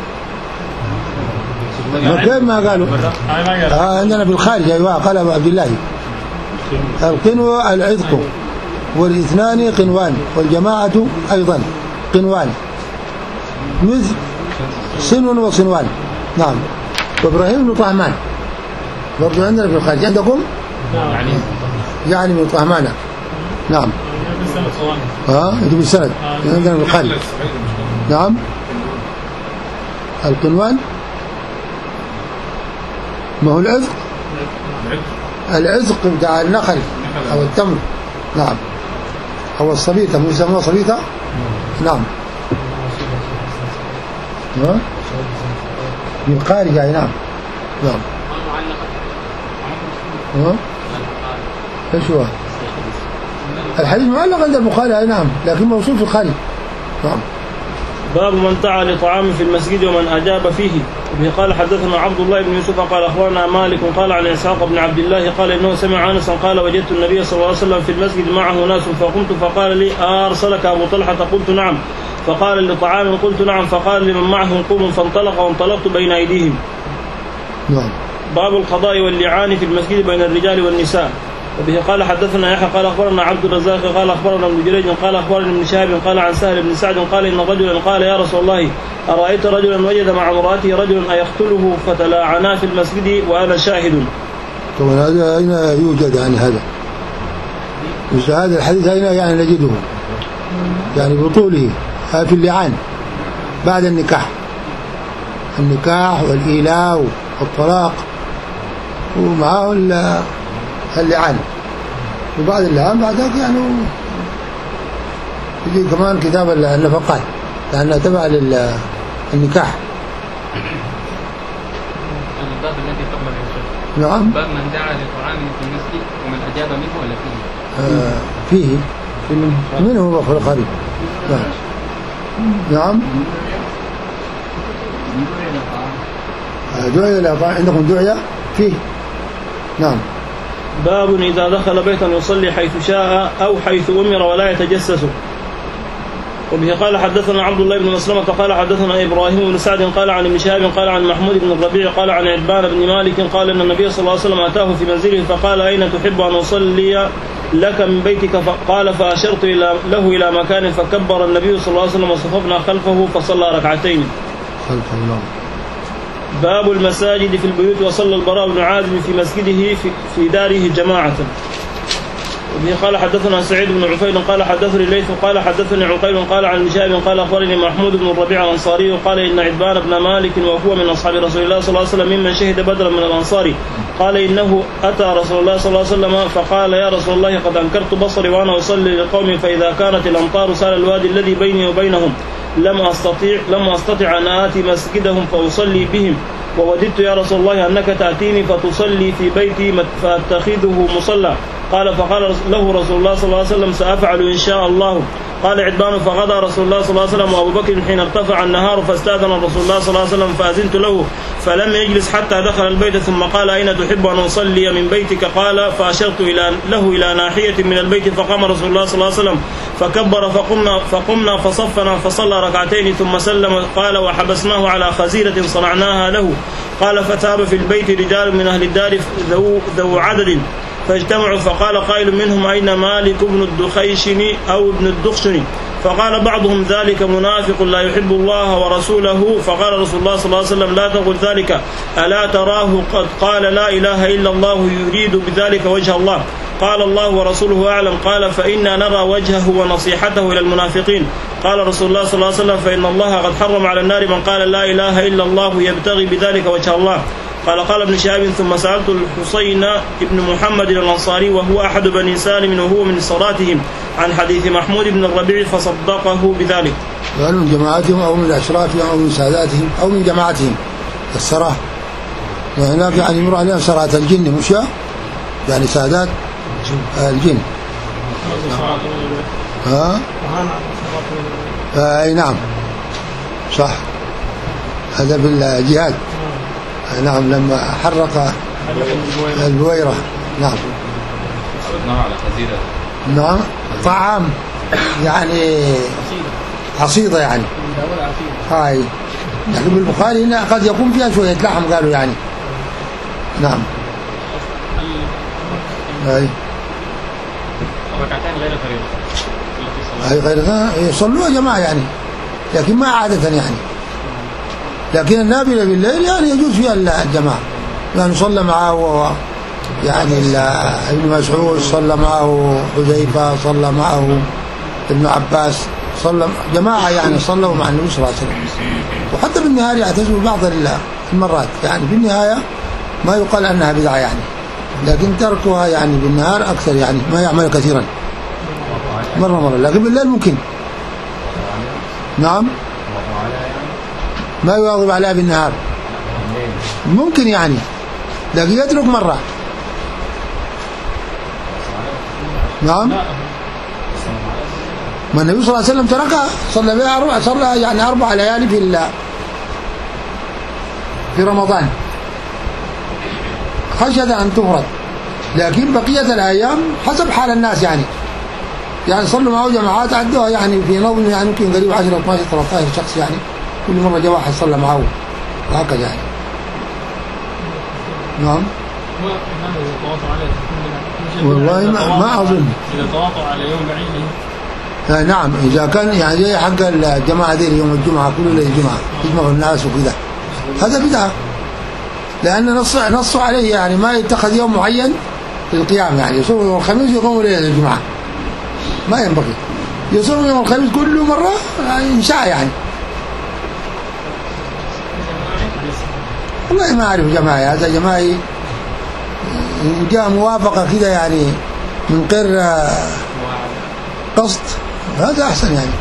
كيف ما قالوا؟ آه عندنا في الخارج. أيوة قال أبو عبد الله القنو العذق، والاثنان قنوان، والجماعة أيضا قنوان، مثل صنو وصنوان. نعم. وإبراهيم بن طهمان برضو عندنا في الخارج. عندكم؟ يعني يعني من طهمانة. نعم. ها انتم بالسند عندنا في الخارج. نعم. القنوان ما هو العذق؟ العذق بتاع النخل أو التمر. نعم. أو الصبيطة، مو يسموها صبيطة؟ نعم. ها؟ من الخارج. نعم. نعم. ها؟ ايش هو؟ الحديث معلق عند البخاري. أي نعم، لكن موصول في الخارج. نعم. باب من دعا لطعام في المسجد ومن أجاب فيه. وبه قال حدثنا عبد الله بن يوسف قال أخبرنا مالك قال عن إسحاق بن عبد الله قال إنه سمع أنسا قال وجدت النبي صلى الله عليه وسلم في المسجد معه ناس فقمت فقال لي أرسلك أبو طلحة؟ قلت نعم. فقال لطعام؟ قلت نعم. فقال لمن معه قوموا، فانطلق وانطلقت بين أيديهم. نعم. باب القضاء واللعان في المسجد بين الرجال والنساء. وبه قال حدثنا يحيى قال أخبرنا عبد الرزاق قال أخبرنا ابن جريج قال أخبرنا ابن شهاب قال عن سهل بن سعد قال إن رجلا قال يا رسول الله أرأيت رجلا وجد مع امرأته رجلا أيقتله فتلاعنا في المسجد وأنا شاهد. طبعا هذا أين يوجد يعني هذا؟ بس هذا الحديث أين يعني نجده؟ يعني بطوله في اللعان بعد النكاح، النكاح والإيلاء والطلاق ومعه اللعان، وبعد اللعان بعد ذلك يعني يجي كمان كتاب النفقات لأنها تبع للنكاح. الباب الذي قبل نعم. باب من دعا لطعام في المسجد ومن أجاب منه ولا فيه؟ آه فيه في منه منه بخر قريب. نعم. نعم. دعية لطعام عندكم دعية فيه. نعم. باب إذا دخل بيتا يصلي حيث شاء أو حيث أمر ولا يتجسس. وبه قال حدثنا عبد الله بن مسلمة قال حدثنا إبراهيم بن سعد قال عن ابن شهاب قال عن محمود بن الربيع قال عن عتبان بن مالك قال إن النبي صلى الله عليه وسلم أتاه في منزله فقال أين تحب أن أصلي لك من بيتك؟ فقال فأشرت له إلى مكان فكبر النبي صلى الله عليه وسلم وصففنا خلفه فصلى ركعتين. خلف الله. باب المساجد في البيوت. وصلى البراء بن عازب في مسجده في, في داره جماعة. وبه قال حدثنا سعيد بن عفير قال حدثني الليث قال حدثني عقيل قال عن مشاب قال أخبرني محمود بن الربيع الأنصاري قال إن عتبان بن مالك وهو من أصحاب رسول الله صلى الله عليه وسلم ممن شهد بدرا من الأنصار قال إنه أتى رسول الله صلى الله عليه وسلم فقال يا رسول الله قد أنكرت بصري وأنا أصلي لقومي فإذا كانت الأمطار سال الوادي الذي بيني وبينهم لم أستطيع لم أستطع أن آتي مسجدهم فأصلي بهم ووددت يا رسول الله أنك تأتيني فتصلي في بيتي فأتخذه مصلى. قال فقال له رسول الله صلى الله عليه وسلم سأفعل إن شاء الله. قال عتبان فغدا رسول الله صلى الله عليه وسلم وأبو بكر حين ارتفع النهار فاستأذن رسول الله صلى الله عليه وسلم فأذنت له فلم يجلس حتى دخل البيت ثم قال أين تحب أن أصلي من بيتك؟ قال فأشرت إلى له إلى ناحية من البيت فقام رسول الله صلى الله عليه وسلم فكبر فقمنا, فقمنا فصفنا فصلى ركعتين ثم سلم. قال وحبسناه على خزيرة صنعناها له. قال فتاب في البيت رجال من أهل الدار ذو, ذو عدد فاجتمعوا فقال قائل منهم أين مالك بن الدخيشن أو ابن الدخشن؟ فقال بعضهم ذلك منافق لا يحب الله ورسوله. فقال رسول الله صلى الله عليه وسلم لا تقل ذلك ألا تراه قد قال لا إله إلا الله يريد بذلك وجه الله؟ قال الله ورسوله أعلم. قال فإنا نرى وجهه ونصيحته إلى المنافقين. قال رسول الله صلى الله عليه وسلم فإن الله قد حرم على النار من قال لا إله إلا الله يبتغي بذلك وجه الله. قال قال ابن شهاب ثم سألت الحسين بن محمد الأنصاري وهو أحد بني سالم وهو من صلاتهم عن حديث محمود بن الربيع فصدقه بذلك. قالوا من جماعتهم أو من أشرافهم أو من ساداتهم أو من جماعتهم السراة. وهناك يعني يمر عليهم سراة الجن مش يعني سادات الجن. ها؟ أي نعم صح هذا بالجهاد. نعم لما حرق البويرة. نعم على خزيرة. نعم طعام يعني عصيدة يعني هاي يعني بالبخاري هنا قد يكون فيها شوية لحم قالوا يعني. نعم هاي ركعتين غير فريضة هاي غير يصلوا يا جماعة يعني لكن ما عادة يعني. لكن النافلة بالليل يعني يجوز فيها الجماعة يعني صلى معه يعني ابن مسعود صلى معه حذيفة صلى معه ابن عباس صلى جماعة يعني صلوا مع النبي صلى الله عليه وسلم. وحتى بالنهاية يعتزوا بعض المرات يعني في النهاية ما يقال أنها بدعة يعني لكن تركها يعني بالنهار أكثر يعني ما يعمل كثيرا مرة مرة لكن بالليل ممكن. نعم ما يواظب عليها بالنهار ممكن يعني لكن يترك مرة. نعم ما النبي صلى الله عليه وسلم تركها صلى بها أربع صلى يعني أربع ليالي في في رمضان خشية أن تفرد لكن بقية الأيام حسب حال الناس يعني يعني صلوا معه جماعات عدوها يعني في نظم يعني يمكن قريب عشرة اثناشر ثلاثة عشر شخص يعني كل مرة جاء واحد صلى معه وهكذا يعني. نعم والله ما, ما أظن إذا تواطؤ على يوم بعينه. نعم إذا كان يعني زي حق الجماعة دي يوم الجمعة كل ليلة الجمعة يجمعوا الناس وكذا هذا بدعة لأن نص نص عليه يعني ما يتخذ يوم معين للقيام يعني يصوم يوم الخميس يقوم ليلة الجمعة ما ينبغي يصوم يوم الخميس كل مرة إن شاء يعني. والله ما أعرف جماعي هذا جماعي جاء موافقة كده يعني من غير قصد هذا أحسن يعني.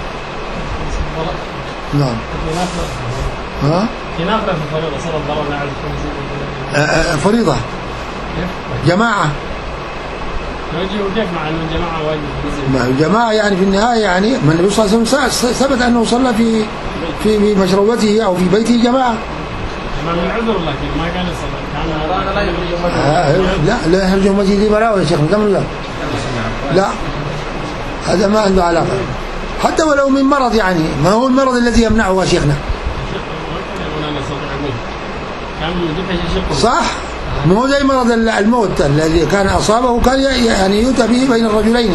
نعم ها في نافلة في الفريضة صلى الله عليه وسلم فريضة جماعة كيف مع أن الجماعة واجب؟ ما الجماعة يعني في النهاية يعني من النبي صلى الله عليه وسلم ثبت أنه صلى في في مشروبته أو في بيته جماعة. ما من عذر لكن ما كان يصلي كان لا لا يخرجوا مسجد براء يا شيخ مكمل لا لا هذا ما عنده علاقة حتى ولو من مرض يعني، ما هو المرض الذي يمنعه يا شيخنا؟ صح؟ ما هو زي مرض الموت الذي كان أصابه كان يعني يؤتى به بين الرجلين.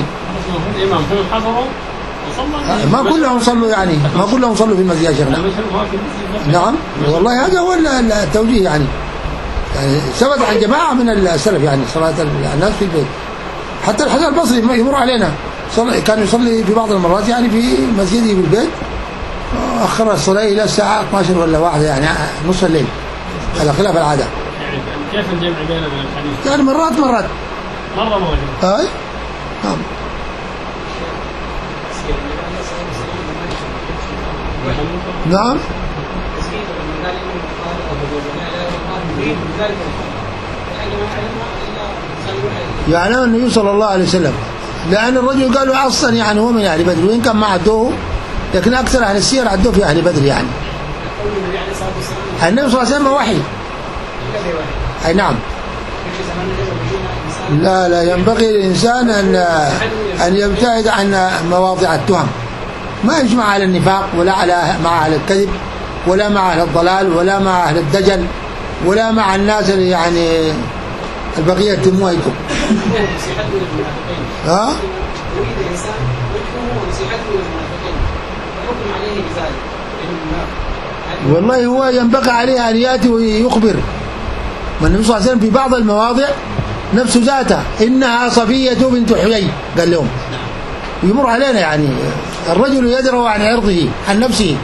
ما كلهم صلوا يعني، ما كلهم صلوا في المسجد يا شيخنا. نعم والله هذا هو التوجيه يعني. يعني ثبت عن جماعة من السلف يعني صلاة الناس في البيت. حتى الحسن البصري يمر علينا كان يصلي في بعض المرات يعني في مسجده في البيت، أخر الصلاة إلى الساعة اثنتا عشرة ولا واحدة يعني نصف الليل، على خلاف العادة. يعني كيف الجمع بين الحديث؟ يعني مرات مرات مرة مرة أي نعم. نعم يعني النبي صلى الله عليه وسلم، لأن الرجل قالوا أصلا يعني هو من أهل بدر، وإن كان ما عدوه لكن أكثر أهل السير عدوه في أهل بدر يعني. النبي صلى الله عليه وسلم وحي. أي نعم. لا لا ينبغي للإنسان أن أن يبتعد عن مواضع التهم، ما يجمع على النفاق ولا على مع أهل الكذب ولا مع أهل الضلال ولا مع أهل الدجل ولا مع الناس اللي يعني البقية يتموها يكم. ها؟ والله هو ينبغي عليه أن يأتي ويخبر. من النبي صلى الله عليه وسلم في بعض المواضع نفس ذاته إنها صفية بنت حيي قال لهم، ويمر علينا يعني الرجل يدرى عن عرضه عن نفسه.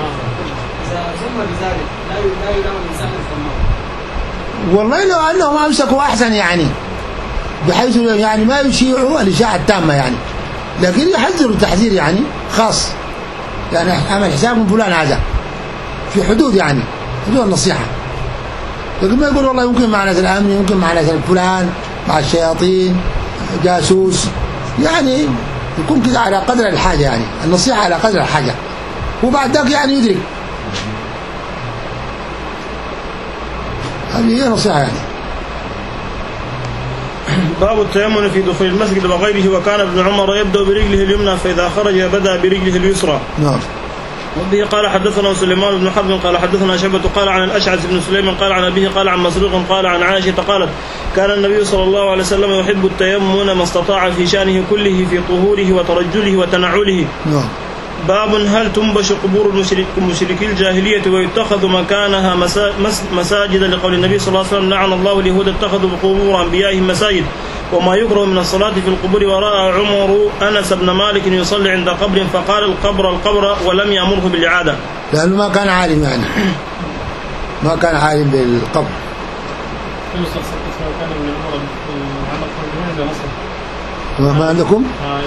والله لو أنهم أمسكوا أحسن يعني، بحيث يعني ما يشيعوا الإشاعة التامة يعني، لكن يحذروا تحذير يعني خاص، يعني عمل حساب فلان هذا في حدود يعني حدود النصيحة، لكن ما يقول والله يمكن مع ناس الأمن، يمكن مع ناس فلان، مع الشياطين، جاسوس، يعني يكون كذا على قدر الحاجة يعني، النصيحة على قدر الحاجة، وبعد ذلك يعني يدرك. هذه هي نصيحة يعني. باب التيمم في دخول المسجد وغيره. وكان ابن عمر يبدأ برجله اليمنى فإذا خرج بدأ برجله اليسرى. نعم. وبه قال حدثنا سليمان بن حرب قال حدثنا شعبة قال عن الأشعث بن سليمان قال عن أبيه قال عن مسروق قال عن عائشة قالت كان النبي صلى الله عليه وسلم يحب التيمم ما استطاع في شأنه كله في طهوره وترجله وتنعله. نعم. باب هل تنبش قبور المشرك مشركي الجاهلية ويتخذ مكانها مساجد لقول النبي صلى الله عليه وسلم لعن الله اليهود اتخذوا قبور أنبيائهم مساجد وما يكره من الصلاة في القبور. ورأى عمر أنس بن مالك يصلي عند قبر فقال القبر القبر ولم يأمره بالإعادة، لأنه ما كان عالم يعني ما كان عالم بالقبر. ما عندكم؟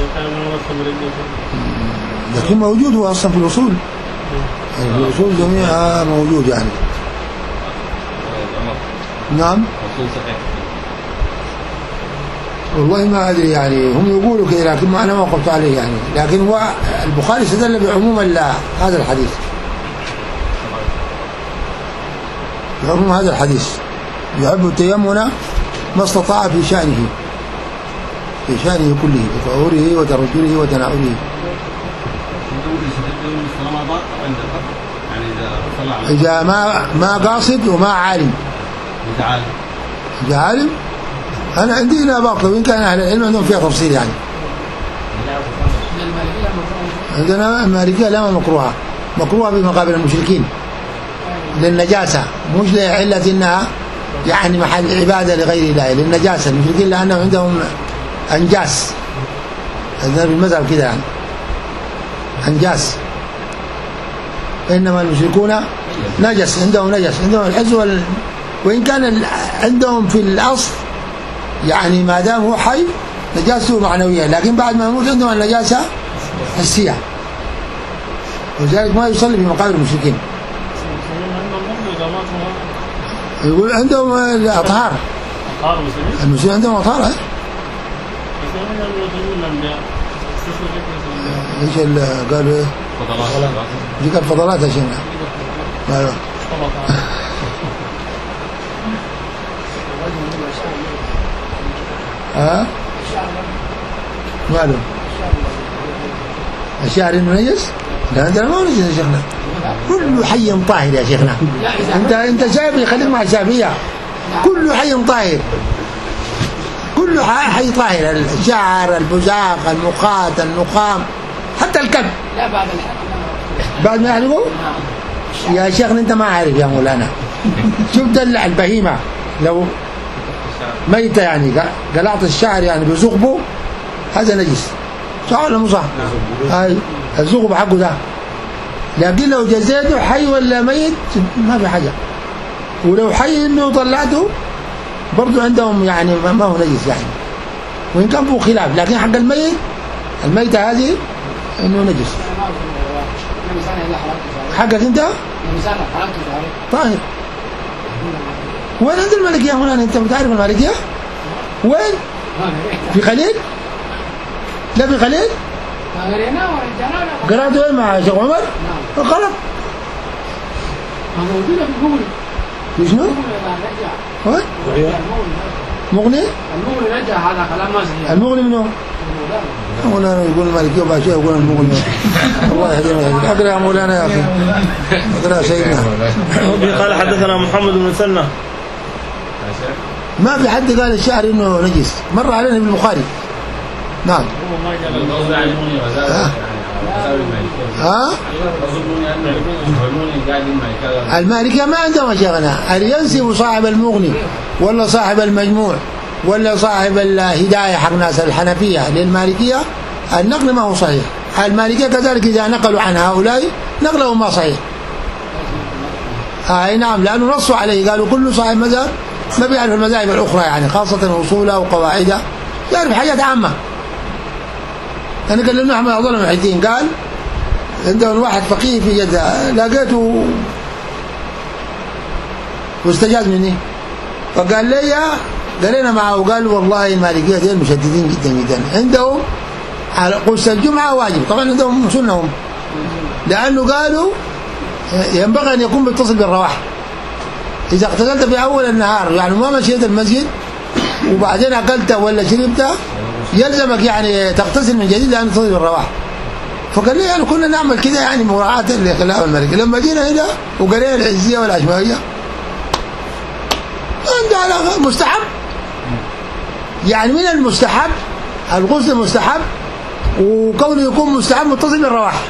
لكن موجود هو أصلا في الأصول يعني في الأصول جميعها موجود يعني. نعم. والله ما أدري يعني، هم يقولوا كذا لكن ما أنا ما وقفت عليه يعني، لكن هو البخاري استدل بعموم هذا الحديث، بعموم هذا الحديث يحب التيمم ما استطاع في شأنه في شأنه كله بطهوره وترجله وتنعله. إذا ما ما قاصد وما عالم. إذا عالم أنا عندي هنا باطل، وإن كان أهل العلم عندهم فيها تفصيل يعني. عندنا المالكية لا مكروهة، مكروهة بمقابل المشركين للنجاسة، مش لعلة إنها يعني محل عبادة لغير الله، للنجاسة. المشركين لأنهم عندهم أنجاس، عندنا بالمذهب كده يعني أنجاس، إنما المشركون نجس، عندهم نجس، عندهم الحز وال... وإن كان عندهم في الأصل يعني ما دام هو حي نجاسته معنوية، لكن بعد ما يموت عندهم النجاسة حسية، ولذلك ما يصلي في مقابر المشركين. يقول عندهم الأطهار، المسلمين عندهم أطهار. ها؟ ايش قالوا ايه؟ فضلات. دي كانت فضلات يا شيخنا. ايوه. ها؟ ماله؟ الشعر إنه نجس؟ لا أنت ما هو نجس يا شيخنا، كل حي طاهر يا شيخنا. أنت أنت شافعي خليك مع الشافعية، كل حي طاهر، كل حي طاهر، الشعر، البزاق، المخاط، النخام، حتى الكلب. لا بعد الحلق بعد ما يحلقوا يا شيخنا أنت ما عارف يا مولانا. شفت البهيمة لو ميتة يعني قلعت الشعر يعني بزغبه هذا نجس، صح ولا مو صح؟ هاي الزغب حقه ده، لكن لو جزيته حي ولا ميت ما في حاجة. ولو حي انه طلعته برضو عندهم يعني ما هو نجس يعني، وإن كان فيه خلاف، لكن حق الميت الميتة هذه انه نجس. حقك انت؟ طاهر. وين عند المالكية هنا؟ انت بتعرف المالكية؟ وين؟ في خليل؟ لا في خليل؟ قرأت وين مع شيخ عمر؟ غلط. موجودة في المغني. في شنو؟ وين؟ مغني؟ المغني رجع هذا كلام ما صحيح. المغني منو؟ مولانا يقول المالكية وبعشية يقول المغني. الله يهدينا. اقرأ يا مولانا يا أخي. اقرأ سيدنا. قال حدثنا محمد بن مثنى. ما في حد قال الشعر انه نجس، مر علينا في البخاري. نعم. ها؟ ها؟ المالكية ما عندهم شيخنا، هل ينسب صاحب المغني ولا صاحب المجموع ولا صاحب الهداية حق ناس الحنفية للمالكية النقل ما هو صحيح. المالكية كذلك إذا نقلوا عن هؤلاء نقلهم ما صحيح. اي نعم، لأنه نصوا عليه، قالوا كل صاحب مذهب ما بيعرف المذاهب الأخرى يعني، خاصة أصولها وقواعدها، يعرف حاجات عامة. أنا قال لنا أحمد أظلم الحدين قال عندهم واحد فقيه في جدة لقيته واستجاز مني، فقال لي قالينا معه وقال والله المالكية دي مشددين جدا جدا، عندهم على قرص الجمعة واجب، طبعا عندهم سنهم، لأنه قالوا ينبغي أن يكون بيتصل بالرواح. إذا اغتسلت في أول النهار يعني ما مشيت المسجد وبعدين أكلت ولا شربت يلزمك يعني تغتسل من جديد لأن تصل بالرواح. فقال لي يعني كنا نعمل كده يعني مراعاة لخلاف الملك. لما جينا هنا وقرينا العزية والعشوائية عند على مستحب، يعني من المستحب الغسل مستحب، وكونه يكون مستحب متصل بالرواح.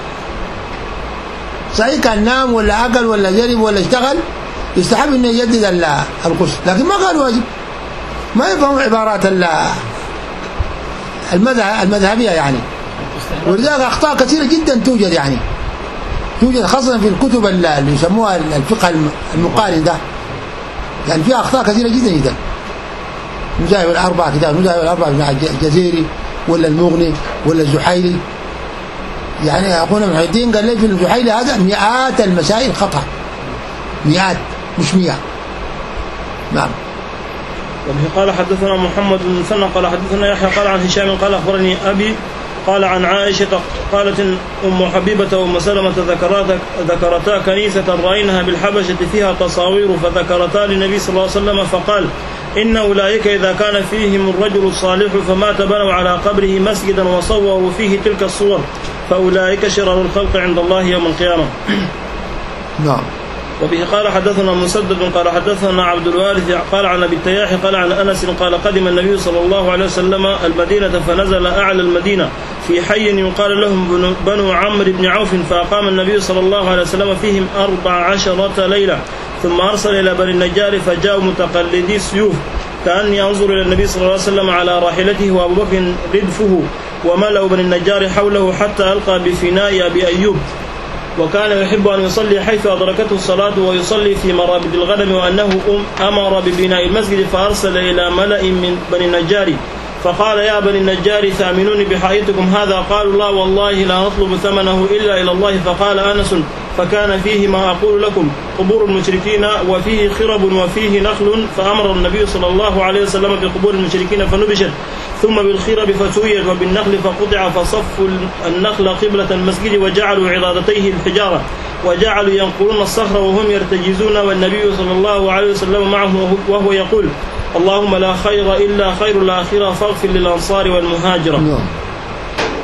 صحيح كان نام ولا أكل ولا جرب ولا اشتغل يستحب انه يجدد الغسل، لكن ما قال واجب. ما يفهم عبارات المذهبية يعني، ولذلك أخطاء كثيرة جدا توجد يعني توجد خاصة في الكتب اللي يسموها الفقه المقارن ده، يعني فيها أخطاء كثيرة جدا جدا. مذاهب الأربعة كتاب مذاهب الأربعة بتاع الجزيري ولا المغني ولا الزحيلي، يعني أخونا ابن حيدين قال لي في الزحيلي هذا مئات المسائل خطأ، مئات مش مئة. نعم. وبه قال حدثنا محمد بن مثنى قال حدثنا يحيى قال عن هشام قال أخبرني أبي قال عن عائشة قالت أم حبيبة وأم سلمة ذكرتا ذكرتا كنيسة رأيناها بالحبشة فيها تصاوير فذكرتا للنبي صلى الله عليه وسلم فقال إن أولئك إذا كان فيهم الرجل الصالح فمات بنوا على قبره مسجدا وصوروا فيه تلك الصور فأولئك شرار الخلق عند الله يوم القيامة. نعم. وبه قال حدثنا مسدد قال حدثنا عبد الوارث قال عن ابي التياح قال عن انس قال قدم النبي صلى الله عليه وسلم المدينه فنزل اعلى المدينه في حي يقال لهم بنو عمرو بن عوف فاقام النبي صلى الله عليه وسلم فيهم اربع عشرة ليله ثم ارسل الى بني النجار فجاءوا متقلدي السيوف كاني انظر الى النبي صلى الله عليه وسلم على راحلته وابو بكر ردفه وملأوا بني النجار حوله حتى القى بفناء ابي ايوب وكان يحب أن يصلي حيث أدركته الصلاة ويصلي في مرابد الغنم وأنه أمر ببناء المسجد فأرسل إلى ملأ من بني النجار فقال يا بني النجار ثامنوني بحائطكم هذا قالوا لا والله لا نطلب ثمنه إلا إلى الله فقال أنس فكان فيه ما أقول لكم قبور المشركين وفيه خرب وفيه نخل فأمر النبي صلى الله عليه وسلم بقبور المشركين فنبشت ثم بالخرب فسويت وبالنخل فقطع فصفوا النخل قبلة المسجد وجعلوا عضادتيه الحجارة وجعلوا ينقلون الصخر وهم يرتجزون والنبي صلى الله عليه وسلم معهم وهو يقول اللهم لا خير إلا خير الآخرة فاغفر للأنصار والمهاجرة.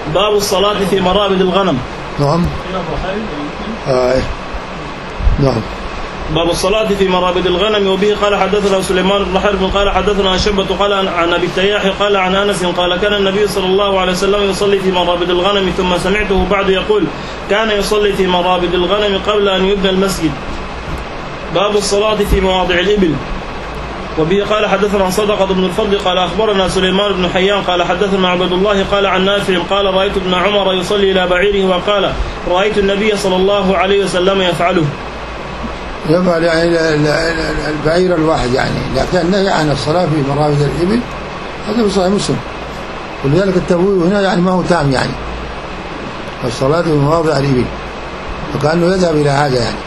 باب الصلاة في مرابد الغنم. نعم. آه. نعم. باب الصلاة في مرابد الغنم. وبه قال حدثنا سليمان بن حرب قال حدثنا شعبة قال عن أبي التياح قال عن أنس قال كان النبي صلى الله عليه وسلم يصلي في مرابد الغنم ثم سمعته بعد يقول كان يصلي في مرابد الغنم قبل أن يبنى المسجد. باب الصلاة في مواضع الإبل. وبه قال حدثنا صدقة بن الفضل قال أخبرنا سليمان بن حيان قال حدثنا عبد الله قال عن نافع قال رأيت ابن عمر يصلي إلى بعيره وقال رأيت النبي صلى الله عليه وسلم يفعله. يفعل يعني البعير الواحد يعني، لكن النهي عن الصلاة في مرابد الإبل هذا في صحيح مسلم، ولذلك التبويب هنا يعني ما هو تام يعني الصلاة في مواضع الإبل، فكأنه يذهب إلى هذا يعني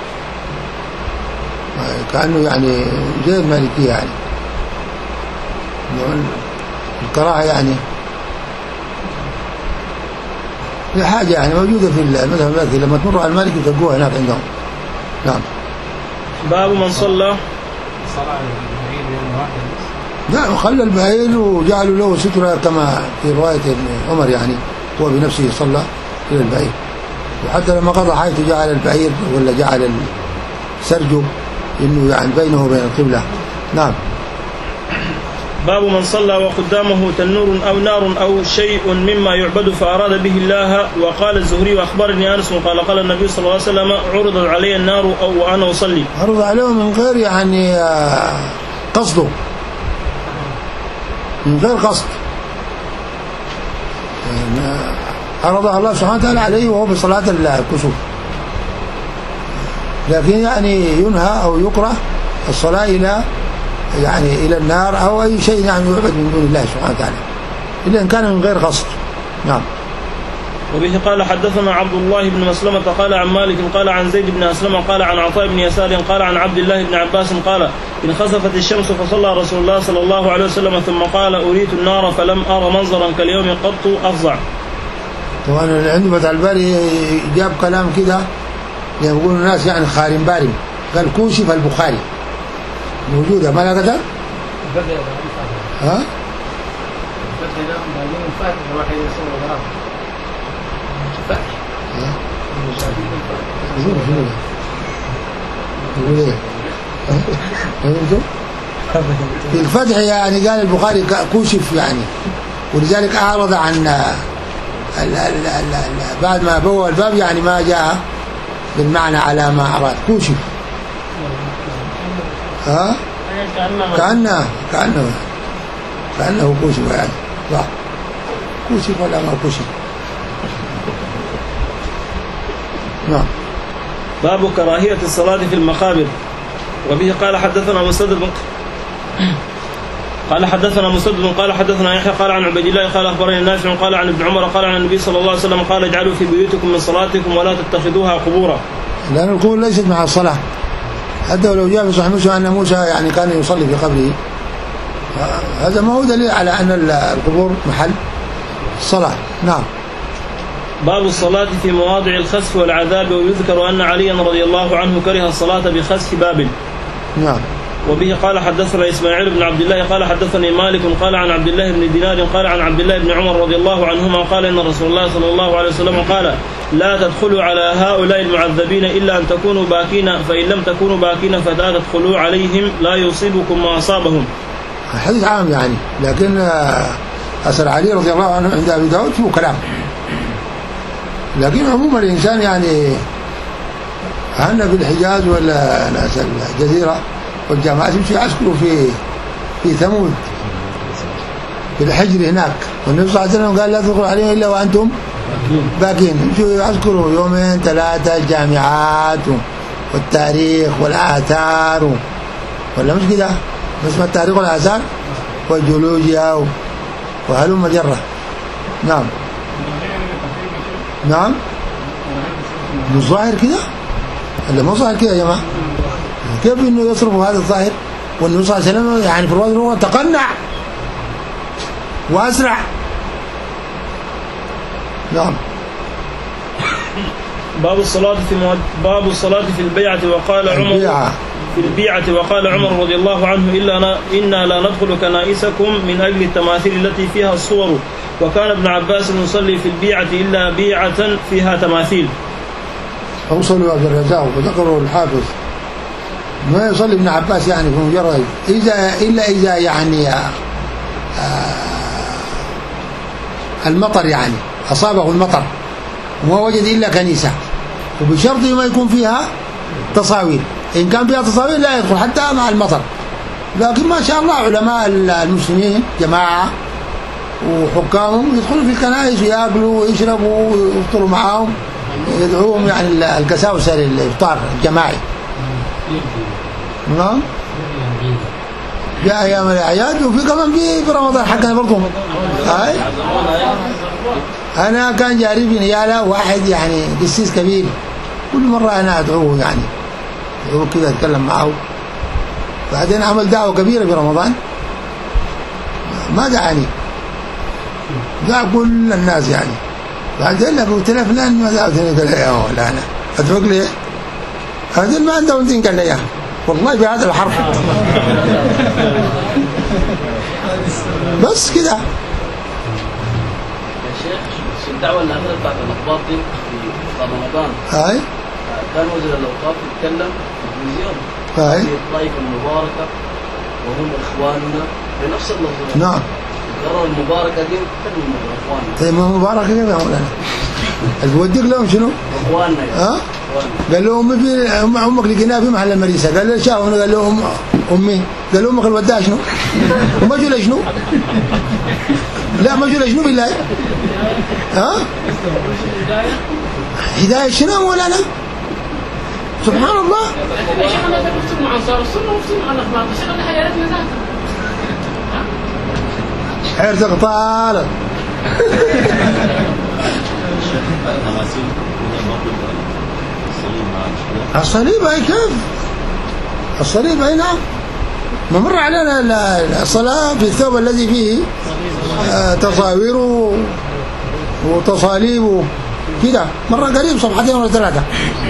كأنه يعني زي المالكية يعني الكراهة يعني في حاجة يعني موجودة في المذهب المالكي، لما تمر على المالكي تلقوها هناك عندهم. نعم. باب من صلى لا خلى البعير وجعلوا له سترة كما في رواية ابن عمر يعني هو بنفسه صلى إلى البعير، وحتى لما قضى حيث جعل البعير ولا جعل السرج إنه يعني بينه وبين القبلة. نعم. باب من صلى وقدامه تنور أو نار أو شيء مما يعبد فأراد به الله. وقال الزهري وأخبرني أنس قال قال النبي صلى الله عليه وسلم عرض علي النار أو وأنا أصلي. عرض عليه من غير يعني قصده، من غير قصد، عرض الله سبحانه وتعالى عليه وهو في صلاة الكسوف، لكن يعني ينهى أو يكره الصلاة إلى يعني إلى النار أو أي شيء يعني يعبد من دون الله سبحانه وتعالى إلا إن كان من غير قصد. نعم. وبه قال حدثنا عبد الله بن مسلمة قال عن مالك قال عن زيد بن أسلم قال عن عطاء بن يسار قال عن عبد الله بن عباس قال إن خسفت الشمس فصلى رسول الله صلى الله عليه وسلم ثم قال أريت النار فلم أرى منظرا كاليوم قط أفظع. طبعا عندي فتح الباري جاب كلام كده يقول الناس يعني خارم بارم، قال كوشف البخاري موجودة ما لا كده؟ ها؟ في الفتح يعني قال البخاري كوشف يعني، ولذلك أعرض عن ال ال ال بعد ما بوى الباب يعني ما جاء بالمعنى على ما أراد كوشف. ها؟ كأنه كأنه كأنه كوشف يعني صح، كوشف ولا ما كوشف. نعم. باب كراهية الصلاة في المقابر. وبه قال حدثنا مسدد قال حدثنا مسدد قال حدثنا يحيى قال عن عبد الله قال أخبرني نافع قال عن ابن عمر قال عن النبي صلى الله عليه وسلم قال اجعلوا في بيوتكم من صلاتكم ولا تتخذوها قبورا. لأن القبور ليست مع الصلاة، حتى ولو جاء في صحيح مسلم أن موسى يعني كان يصلي في قبره، هذا ما هو دليل على أن القبور محل الصلاة. نعم. باب الصلاة في مواضع الخسف والعذاب. ويذكر أن عليا رضي الله عنه كره الصلاة بخسف باب. نعم. وبه قال حدثنا إسماعيل بن عبد الله قال حدثني مالك قال عن عبد الله بن دينار قال عن عبد الله بن عمر رضي الله عنهما قال إن رسول الله صلى الله عليه وسلم قال لا تدخلوا على هؤلاء المعذبين إلا أن تكونوا باكين، فإن لم تكونوا باكين فلا تدخلوا عليهم لا يصيبكم ما أصابهم. حديث عام يعني، لكن أثر علي رضي الله عنه عند أبي داود فيه كلام، لكن عموما الإنسان يعني هنا في الحجاز ولا ناس الجزيرة والجامعة يمشي يعسكروا في في ثمود في الحجر هناك، والنبي صلى الله عليه وسلم قال لا تدخلوا عليهم إلا وأنتم باكين، يمشوا يعسكروا يومين ثلاثة الجامعات والتاريخ والآثار ولا مش كده؟ اسمه التاريخ والآثار والجيولوجيا وهلم جرة. نعم. نعم. مش ظاهر كده؟ ولا مو ظاهر كده يا جماعة؟ كيف انه يصرفوا هذا الظاهر؟ والنبي صلى الله عليه وسلم يعني في الرواية الأخرى تقنع وأسرع. نعم. باب الصلاة في مود... باب الصلاة في البيعة. وقال عمر البيعة. في البيعة وقال عمر رضي الله عنه إلا أنا إنا لا ندخل كنائسكم من أجل التماثيل التي فيها الصور وكان ابن عباس يصلي في البيعة إلا بيعة فيها تماثيل. أوصلوا عبد الرزاق وذكروا الحافظ ما يصلي ابن عباس يعني في مجرد إذا إلا إذا يعني آه المطر يعني أصابه المطر وما وجد إلا كنيسة وبشرط ما يكون فيها تصاوير. إن كان فيها تصاوير لا يدخل حتى مع المطر. لكن ما شاء الله علماء المسلمين جماعة وحكامهم يدخلوا في الكنائس ويأكلوا ويشربوا ويفطروا معهم يدعوهم يعني الكساوسة للإفطار الجماعي. نعم جاء أيام الأعياد وفي كمان في رمضان حقنا برضو. هاي أنا كان جاري في نيالة واحد يعني قسيس كبير كل مرة أنا أدعوه يعني أدعوه كذا أتكلم معه. بعدين عمل دعوة كبيرة في رمضان ما دعاني دعا كل الناس يعني. بعدين لك قلت له فلان ما دعوتني قال لي يا لا أنا أدعوك ليه هذا ما عندهم دين قال لي يا والله بهذا الحرف بس كده. يا شيخ الدعوة اللي أخذت بعد الأخبار دي في رمضان هاي كان وزير الأوقاف يتكلم في التلفزيون هاي في الطائفة المباركة وهم إخواننا بنفس اللفظ. نعم القرار المباركة دي كلمة إخواننا. طيب ما مبارك كيف يا مولانا البوديك لهم شنو؟ إخواننا ها؟ قال له أمي في أم أمك لقيناها في محل المريسة قال له شافوا قال له أم أمي قال له أمك الوداع شنو؟ وما جوا شنو؟ لا ما جوا شنو بالله؟ ها؟ هداية شنو مولانا؟ سبحان الله. يا شيخ أنا بفتح مع أنصار السنة وفتح مع الأخبار بس أنا حياتنا ذاتها. حيرتك طالت. الصليب أي كيف الصليب أي نعم ما مر علينا الصلاة في الثوب الذي فيه تصاوير وتصاليب كده مرة قريب صفحتين ولا ثلاثة.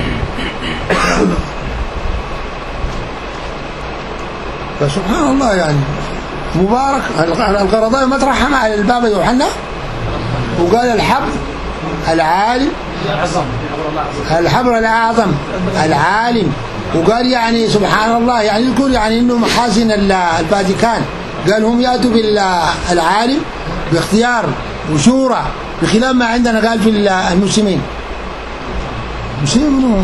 فسبحان الله يعني مبارك. القرضاوي ما ترحم على البابا يوحنا وقال الحبر العالم الحبر الأعظم العالم وقال يعني سبحان الله يعني يقول يعني إنه محاسن الفاتيكان قال هم يأتوا بالعالم باختيار وشورى بخلاف ما عندنا قال في المسلمين. المسلمين منهم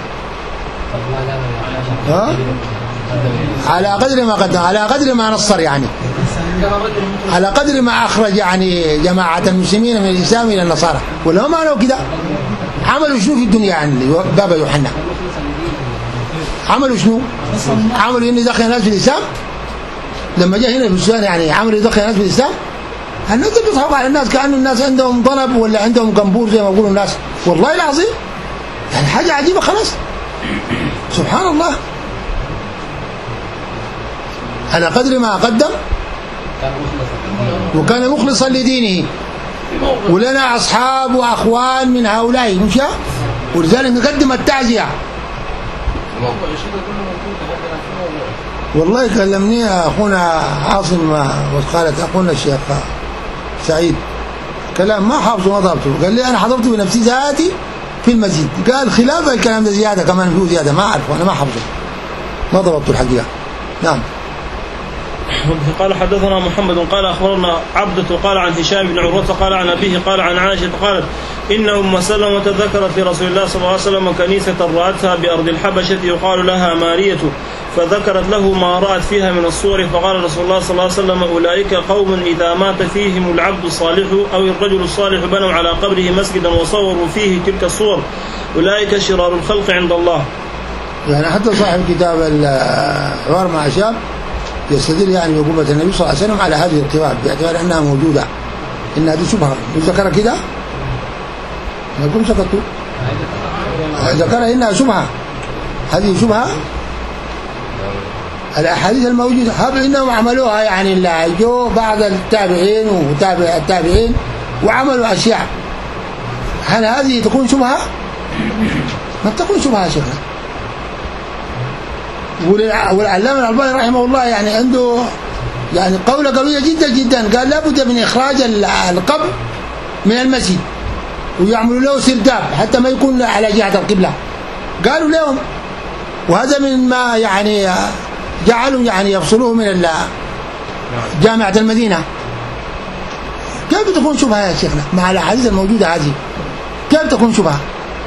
ها على قدر ما قدم على قدر ما نصر يعني على قدر ما أخرج يعني جماعة المسلمين من الإسلام إلى النصارى. ولا هم عملوا كده عملوا شنو في الدنيا يعني بابا يوحنا عملوا شنو عملوا إنه يدخل الناس في الإسلام. لما جاء هنا في السودان يعني عملوا يدخل الناس في الإسلام. الناس بيضحكوا على الناس كأنه الناس عندهم ضرب ولا عندهم قنبور زي ما يقولوا الناس. والله العظيم يعني حاجة عجيبة خلاص سبحان الله. على قدر ما قدم وكان مخلصا لدينه ولنا أصحاب وأخوان من هؤلاء مشى ولذلك نقدم التعزية. والله كلمني أخونا عاصم وقالت أخونا الشيخ سعيد كلام ما حافظه ما ضبطه قال لي أنا حضرته بنفسي ذاتي في المسجد قال خلاف الكلام ده زيادة كمان فيه زيادة ما أعرفه أنا ما حافظه ما ضبطه الحقيقة. نعم. قال حدثنا محمد قال أخبرنا عبدة قال عن هشام بن عروة قال عن أبيه قال عن عائشة قالت إن أم سلمة ذكرت لرسول الله صلى الله عليه وسلم كنيسة رأتها بأرض الحبشة يقال لها مارية فذكرت له ما رأت فيها من الصور فقال رسول الله صلى الله عليه وسلم أولئك قوم إذا مات فيهم العبد الصالح أو الرجل الصالح بنوا على قبره مسجدا وصوروا فيه تلك الصور أولئك شرار الخلق عند الله. يعني حتى صاحب كتاب الحوار مع شاب يستدل يعني بقوة النبي صلى الله عليه وسلم على هذه القواعد باعتبار أنها موجودة إن هذه شبهة ذكر كده نقول سكتوا ذكر إنها شبهة هذه شبهة. الأحاديث الموجودة هل إنهم عملوها يعني اللي جو بعض التابعين وتابع التابعين وعملوا أشياء هل هذه تكون شبهة؟ ما تكون شبهة شكرا. والعلامة الألباني رحمه الله يعني عنده يعني قولة قوية جدا جدا. قال لابد من إخراج القبر من المسجد ويعملوا له سرداب حتى ما يكون على جهة القبلة. قالوا لهم، وهذا من ما يعني جعلوا يعني يفصلوه من جامعة المدينة. كيف تكون شبهة يا شيخنا مع الأحاديث الموجودة هذه؟ كيف تكون شبهة؟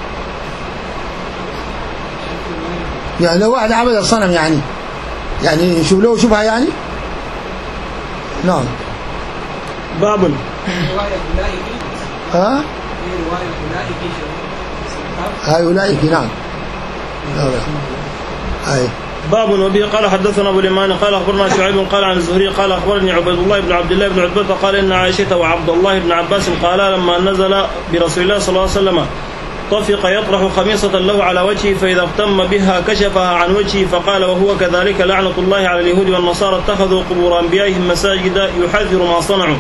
يعني لو واحد عبد الصنم يعني يعني شوف له شبهة يعني. نعم. باب رواية أولئك ها؟ في رواية أولئك هاي أولئك نعم. هاي باب. وبه قال حدثنا ابو اليمان قال اخبرنا شعيب قال عن الزهري قال اخبرني عبيد الله بن عبد الله بن عتبة قال ان عائشة وعبد الله بن عباس قالا لما نزل برسول الله صلى الله عليه وسلم طفق يطرح خميصة له على وجهه فإذا اغتم بها كشفها عن وجهه فقال وهو كذلك لعنة الله على اليهود والنصارى اتخذوا قبور أنبيائهم مساجد يحذر ما صنعوا.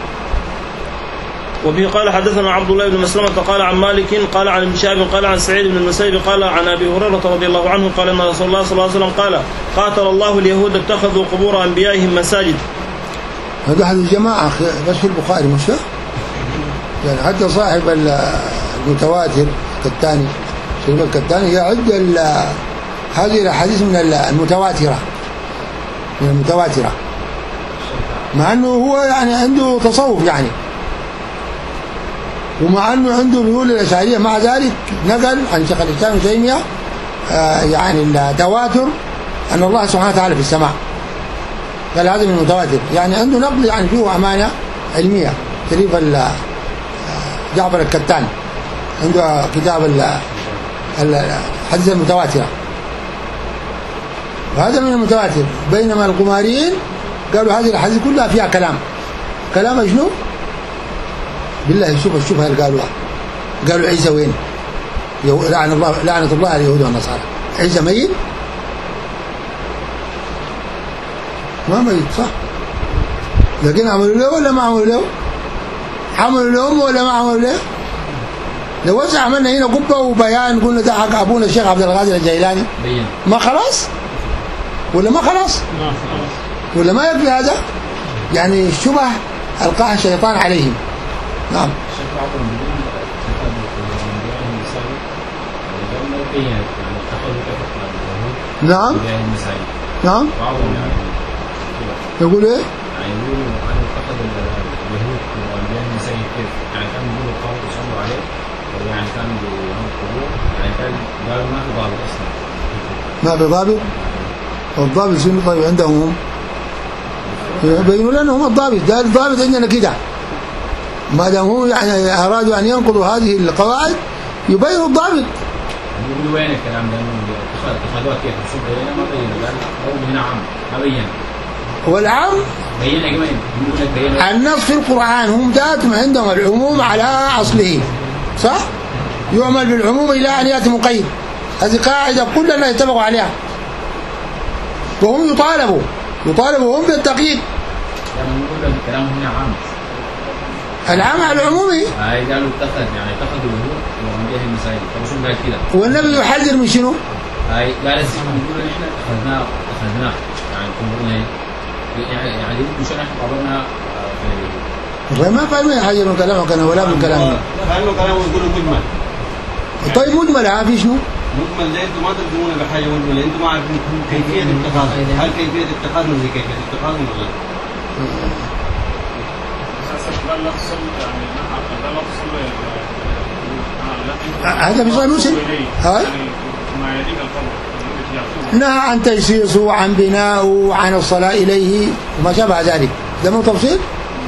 وبه قال حدثنا عبد الله بن مسلمة قال عن مالك قال عن ابن شهاب قال عن سعيد بن المسيب قال عن أبي هريرة رضي الله عنه قال ان رسول الله صلى الله عليه وسلم قال قاتل الله اليهود اتخذوا قبور أنبيائهم مساجد. هذا أحد الجماعة بس في البخاري مش يعني حتى صاحب المتواتر الكتاني شريف الكتاني يعد هذه الأحاديث من المتواترة من المتواترة مع أنه هو يعني عنده تصوف يعني، ومع أنه عنده ميول الأشعرية مع ذلك نقل عن شيخ الإسلام ابن تيمية آه يعني التواتر أن الله سبحانه وتعالى في السماء. قال هذا من المتواتر يعني عنده نقل يعني فيه أمانة علمية. شريف جعفر الكتان عنده كتاب الحديث المتواترة وهذا من المتواتر. بينما القماريين قالوا هذه الحديث كلها فيها كلام. كلام شنو؟ بالله شوف الشبهة اللي قالوها. قالوا عيسى وين؟ لعن الله لعنة الله على اليهود والنصارى. عيسى ميت؟ ما ميت صح؟ لكن عملوا له ولا ما عملوا له؟ عملوا لهم ولا ما عملوا له؟ لو وسع عملنا هنا قبة وبيان قلنا ده حق أبونا الشيخ عبد القادر الجيلاني ما خلاص؟ ولا ما خلاص؟ ولا ما يكفي هذا؟ يعني الشبه ألقاها الشيطان عليهم. نعم. نعم. نعم. يقول ايه؟ يعني يقولوا أن اتخذ اليهود وأنبياء المسيح كيف؟ يعني كانوا يقولوا القوم يصلوا عليه ويعني كانوا يعملوا قبور يعني كان قالوا ما في ضابط أصلا. ما في ضابط؟ الضابط شنو طيب عندهم هم؟ يبينوا لنا هم الضابط، ده الضابط عندنا كده. ما دام هم يعني أرادوا أن ينقضوا هذه القواعد يبينوا الضابط. يقولوا وين الكلام ده؟ اتخذوها كيف؟ شو بيننا ما بيننا قال هو هنا عام ما بين. والعام بيننا كمان يقول لك بيننا. النص في القرآن هم ذاتهم عندهم العموم على أصله صح؟ يعمل بالعموم إلى أن يأتي مقيد. هذه قاعدة كلنا يتفقوا عليها. وهم يطالبوا يطالبوا هم بالتقييد. يعني يقول لك الكلام هنا عام. العام على العمومي. هاي قالوا اتخذ يعني اتخذوا اليهود وأنبياء المسيح. طب شو قال كده؟ والنبي يحذر من شنو؟ هاي قال السيما يقولوا نحن أخذناه أخذناه يعني قبورنا يعني يعني مش نحن قبرنا في. والله ما فهمنا حاجة من كلامك أنا ولا من كلامي. فهموا كلامه يقولوا مجمل. طيب مجمل ها في شنو؟ مجمل ده انتم ما تلزمونا بحاجة مجملة، انتم ما عارفين كيفية اتخاذ. هل كيفية اتخاذ من زي كيفية اتخاذ ولا لا؟ هذا في صحيح مسلم. هاي نهى عن تجسيسه وعن بنائه وعن الصلاة إليه وما شابه ذلك. ده مو تفصيل؟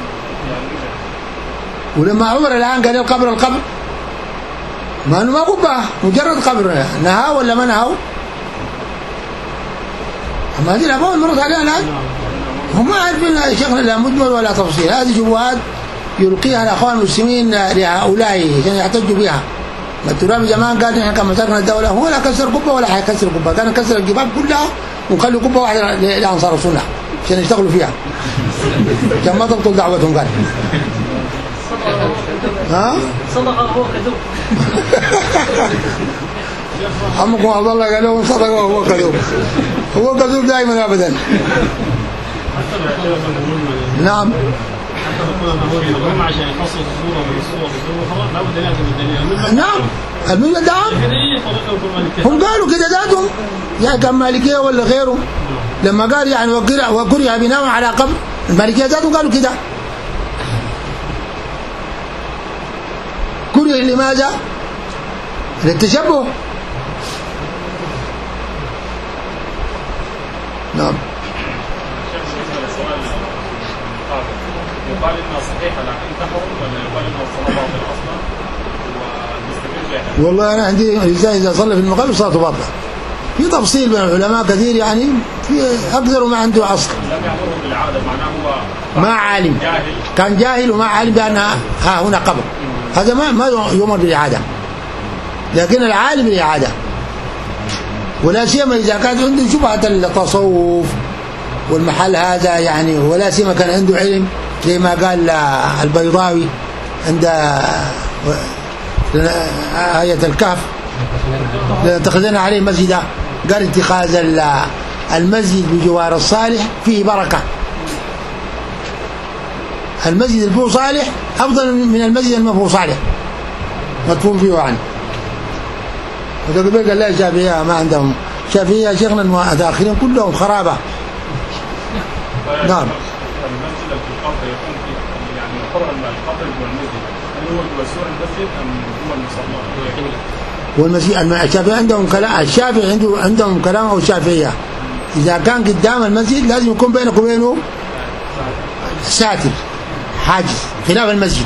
ولما عمر الآن قال القبر القبر ما أنه ما قبة مجرد قبر نهى ولا ما نهى؟ أما هذه الأبواب مرت عليها الآن هم ما عارفين شيخنا لا مجمل ولا تفصيل. هذه شبهات يلقيها الأخوان المسلمين لهؤلاء عشان يحتجوا بها. ما الترابي زمان قال نحن كما مسكنا الدولة هو لا كسر قبة ولا حيكسر قبة، كان كسر الجبال كلها ونخلي قبة واحدة لأنصار السنة عشان يشتغلوا فيها عشان ما تبطل دعوتهم. قال ها؟ صدق هو كذوب. عمكم عبد الله قال لهم صدق وهو كذوب. هو كذوب دائما أبدا. نعم. هم عشان يخصصوا الصورة من الصور الأخرى لابد أن يأتوا بالدليل. نعم المجمد نعم هم قالوا كده ذاتهم يعني كان مالكية ولا غيره لما قال يعني وقرئ بناء على قبر المالكية ذاتهم قالوا كده. قرئ لماذا؟ للتشبه. نعم. يقال انها صحيحه لكن تحرم ولا يقال انها الصلاه باطله اصلا ومستمر؟ والله انا عندي الانسان اذا صلى في المقابر صلاته باطله. في تفصيل بين العلماء كثير يعني في اكثر ما عنده اصل. لم يامره بالعاده معناه هو ما عالم جاهل. كان جاهل وما عالم بان ها هنا قبر هذا ما ما يؤمر بالاعاده لكن العالم بالاعاده ولا سيما اذا كان عنده شبهه التصوف والمحل هذا يعني ولا سيما كان عنده علم زي ما قال البيضاوي عند آية الكهف اتخذنا عليه مسجدا قال اتخاذ المسجد بجوار الصالح فيه بركة. المسجد اللي فيه صالح أفضل من المسجد اللي ما فيه صالح مدفون فيه عنه. وقال لا شافعية ما عندهم شافعية شيخنا الآخرين كلهم خرابة. نعم. المسجد في القبر يكون فيه يعني يقرر القبر والمسجد هل هو جوار المسجد ام هو المصلى؟ والمسجد الشافعي عندهم كلام الشافعي عنده عندهم كلام او الشافعيه اذا كان قدام المسجد لازم يكون بينك وبينه ساتر حاجز خلاف المسجد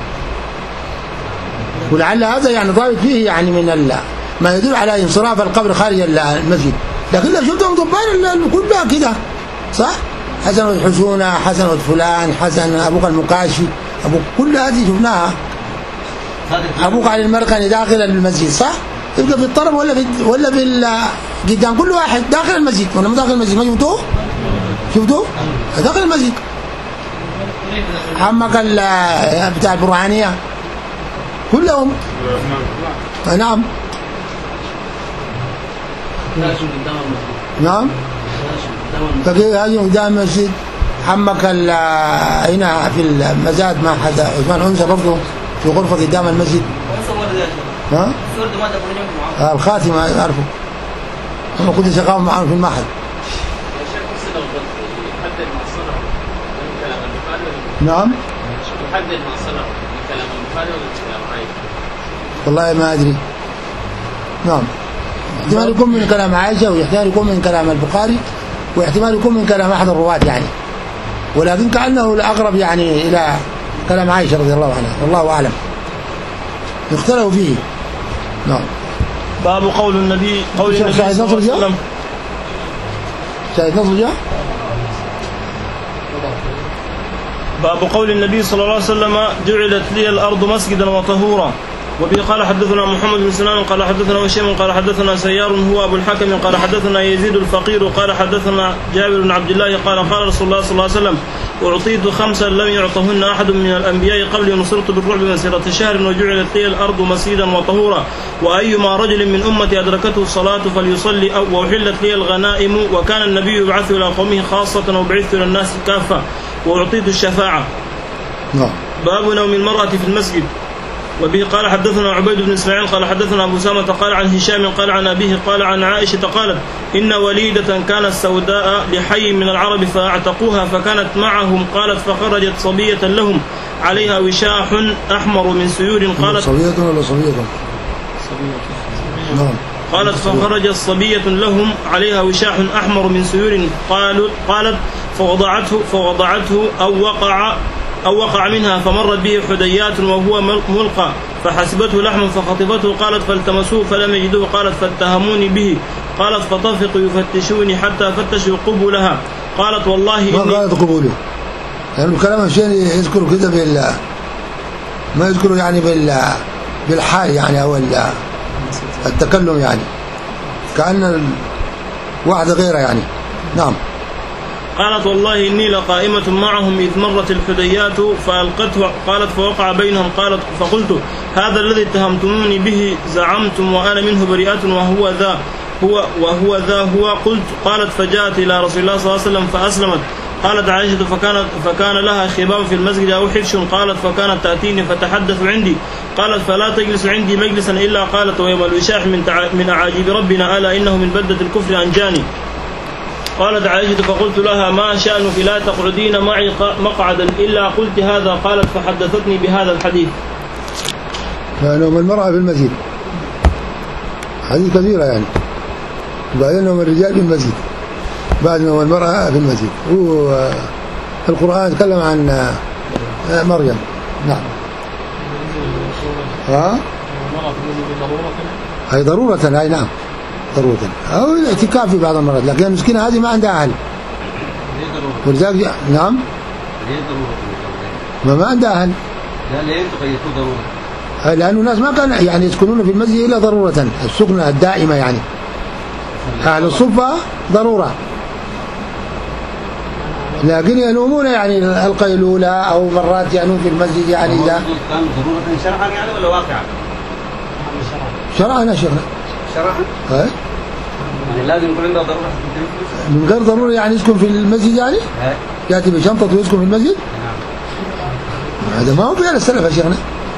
ولعل هذا يعني ضابط فيه يعني من ما يدل على انصراف القبر خارج المسجد. لكن لو شفتهم ضبان كلها كده صح حسن الحسونة حسن فلان حسن أبوك المقاشي أبوك كل هذه شفناها أبوك على المركن داخل المسجد صح يبقى في الطرف ولا في ولا في قدام كل واحد داخل المسجد ولا ما داخل المسجد ما شفتوه شفتوه داخل المسجد. عمك بتاع البرهانية كلهم نعم نعم فكيف هذه قدام المسجد. عمك هنا في المزاد ما حدا عثمان أنثى برضه في غرفة قدام المسجد. ها؟ آه الخاتم أعرفه هم كنت شغال معهم في المعهد. نعم. يحدد ما صنع من كلام البخاري ولا كلام عائشة؟ والله ما أدري. نعم. احتمال يكون من كلام عائشة واحتمال يكون من كلام البخاري واحتمال يكون من كلام أحد الرواة يعني ولكن كأنه الأقرب يعني إلى كلام عائشة رضي الله عنها والله أعلم يختلفوا فيه. نعم. باب قول النبي قول النبي شاهد نصر جاء شاهد نصر جاء باب قول النبي صلى الله عليه وسلم جعلت لي الأرض مسجدا وطهورا. وبه قال حدثنا محمد بن سنان قال حدثنا هشام قال حدثنا سيار هو أبو الحكم قال حدثنا يزيد الفقير قال حدثنا جابر بن عبد الله قال قال رسول الله صلى الله عليه وسلم أعطيت خمسا لم يعطهن أحد من الأنبياء قبل نصرت بالرعب مسيرة شهر وجعلت لي الأرض مسجدا وطهورا وأيما رجل من أمتي أدركته الصلاة فليصلي أو وحلت لي الغنائم وكان النبي يبعث إلى قومه خاصة وبعثت إلى الناس كافة وأعطيت الشفاعة. باب نوم المرأة في المسجد. وبه قال حدثنا عبيد بن اسماعيل قال حدثنا ابو سامة قال عن هشام قال عن ابيه قال عن عائشة قالت ان وليدة كانت سوداء لحي من العرب فاعتقوها فكانت معهم قالت فخرجت صبية لهم عليها وشاح احمر من سيور قالت صبية ولا صبية نعم قالت فخرجت صبية لهم عليها وشاح احمر من سيور قالوا قالت فوضعته فوضعته او وقع أو وقع منها فمرت به حديات وهو ملقى فحسبته لحما فخطفته قالت فالتمسوه فلم يجدوه قالت فاتهموني به قالت فطفقوا يفتشوني حتى فتشوا قبولها قالت والله ما قالت قبوله يعني الكلام عشان يذكروا كده بال ما يذكروا يعني بال بالحال يعني أو التكلم يعني كأن واحدة غيرها يعني. نعم. قالت والله إني لقائمة معهم إذ مرت الحديات فألقته قالت فوقع بينهم قالت فقلت هذا الذي اتهمتموني به زعمتم وأنا منه بريئة وهو ذا هو وهو ذا هو قلت قالت فجاءت إلى رسول الله صلى الله عليه وسلم فأسلمت قالت عائشة فكانت فكان لها خباب في المسجد أو حفش قالت فكانت تأتيني فتحدث عندي قالت فلا تجلس عندي مجلسا إلا قالت ويوم الوشاح من تع... من أعاجيب ربنا ألا إنه من بلدة الكفر أنجاني. قالت عائشة فقلت لها ما شأنك لا تقعدين معي مقعدا إلا قلت هذا قالت فحدثتني بهذا الحديث. نوم المرأة في المسجد حديث كثيرة يعني. وبعدين نوم الرجال في المسجد بعد نوم المرأة في المسجد. والقرآن تكلم عن مريم. نعم. ها؟ هي ضرورة هاي نعم ضرورة أو الاعتكاف في بعض المرات لكن المسكينة هذه ما عندها أهل. ولذلك نعم. ما ما عندها أهل. لا ليه تقيدوا ضرورة؟ لأنه الناس ما كان يعني يسكنون في المسجد إلا ضرورة السكنة الدائمة يعني. أهل الصفة ضرورة لكن ينومون يعني القيلولة أو مرات ينوم في المسجد يعني إذا كان ضرورة شرعا يعني ولا واقعا؟ شرعا يا شيخنا. شرعا؟ أي يعني لازم يكون عنده ضرورة من غير ضرورة يعني يسكن في المسجد يعني؟ هاي. يأتي بشنطته ويسكن في المسجد؟ نعم. هذا ما هو في على السلف يا شيخنا.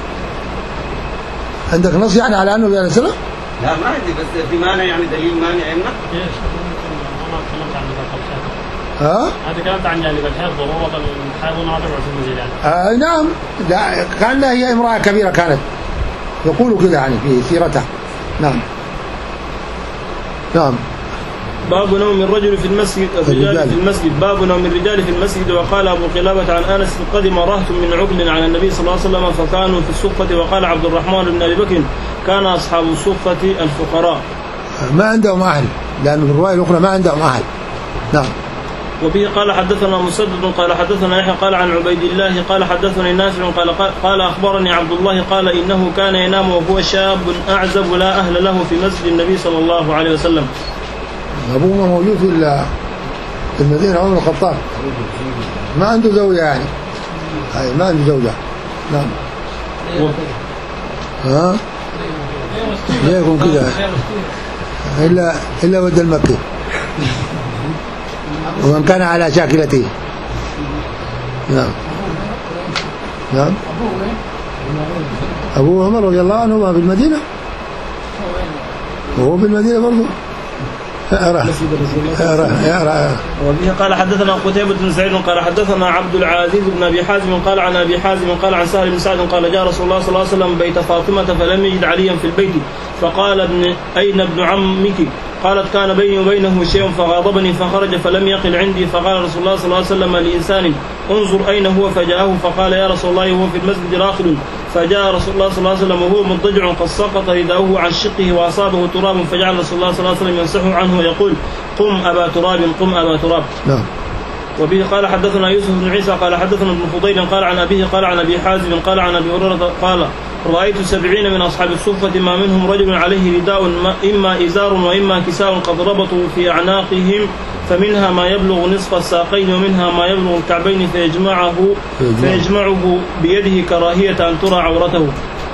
عندك نص يعني على أنه في على السلف؟ لا ما عندي بس في مانع يعني دليل مانع يمنع؟ ها؟ هذا كلامت عن جانب الحيض ضرورة الحيض ما تقعد في المسجد يعني. آه نعم لا كان هي امرأة كبيرة كانت يقولوا كذا يعني في سيرتها. نعم. نعم. باب نوم الرجل في المسجد الرجال في المسجد باب نوم الرجال في المسجد. وقال أبو قلابة عن أنس قدم رهط من عقل على النبي صلى الله عليه وسلم فكانوا في الصفة. وقال عبد الرحمن بن أبي بكر كان أصحاب الصفة الفقراء ما عندهم أهل لأنه في الرواية الأخرى ما عندهم أهل. نعم. وبه قال حدثنا مسدد قال حدثنا يحيى قال عن عبيد الله قال حدثني نافع قال قال أخبرني عبد الله قال إنه كان ينام وهو شاب أعزب لا أهل له في مسجد النبي صلى الله عليه وسلم. أبوه موجود في المدينة عمر الخطاب ما عنده زوجة يعني هاي ما عنده زوجة. نعم. ها ليه يكون كذا إلا إلا ود المكي ومن كان على شاكلته. نعم. نعم. أبو عمر رضي الله عنه في المدينة وهو في المدينة برضه. أرى أرى أرى. وبه قال حدثنا قتيبة بن سعيد قال حدثنا عبد العزيز بن أبي حازم قال عن أبي حازم قال عن سهل بن سعد قال جاء رسول الله صلى الله عليه وسلم بيت فاطمة فلم يجد عليا في البيت فقال ابن أين ابن عمك؟ قالت كان بيني وبينه شيء فغاضبني فخرج فلم يقل عندي فقال رسول الله صلى الله عليه وسلم لإنسان انظر أين هو فجاءه فقال يا رسول الله هو في المسجد راقد. فجاء رسول الله صلى الله عليه وسلم وهو مضطجع قد سقط رداؤه عن شقه وأصابه تراب فجعل رسول الله صلى الله عليه وسلم يمسحه عنه ويقول قم أبا تراب قم أبا تراب. نعم. وبه قال حدثنا يوسف بن عيسى قال حدثنا ابن فضيل قال عن أبيه قال عن أبي حازم قال عن أبي هريرة قال رأيت سبعين من أصحاب الصفة ما منهم رجل عليه رداء إما إزار وإما كساء قد ربطوا في أعناقهم فمنها ما يبلغ نصف الساقين ومنها ما يبلغ الكعبين فيجمعه فيجمعه بيده كراهية أن ترى عورته.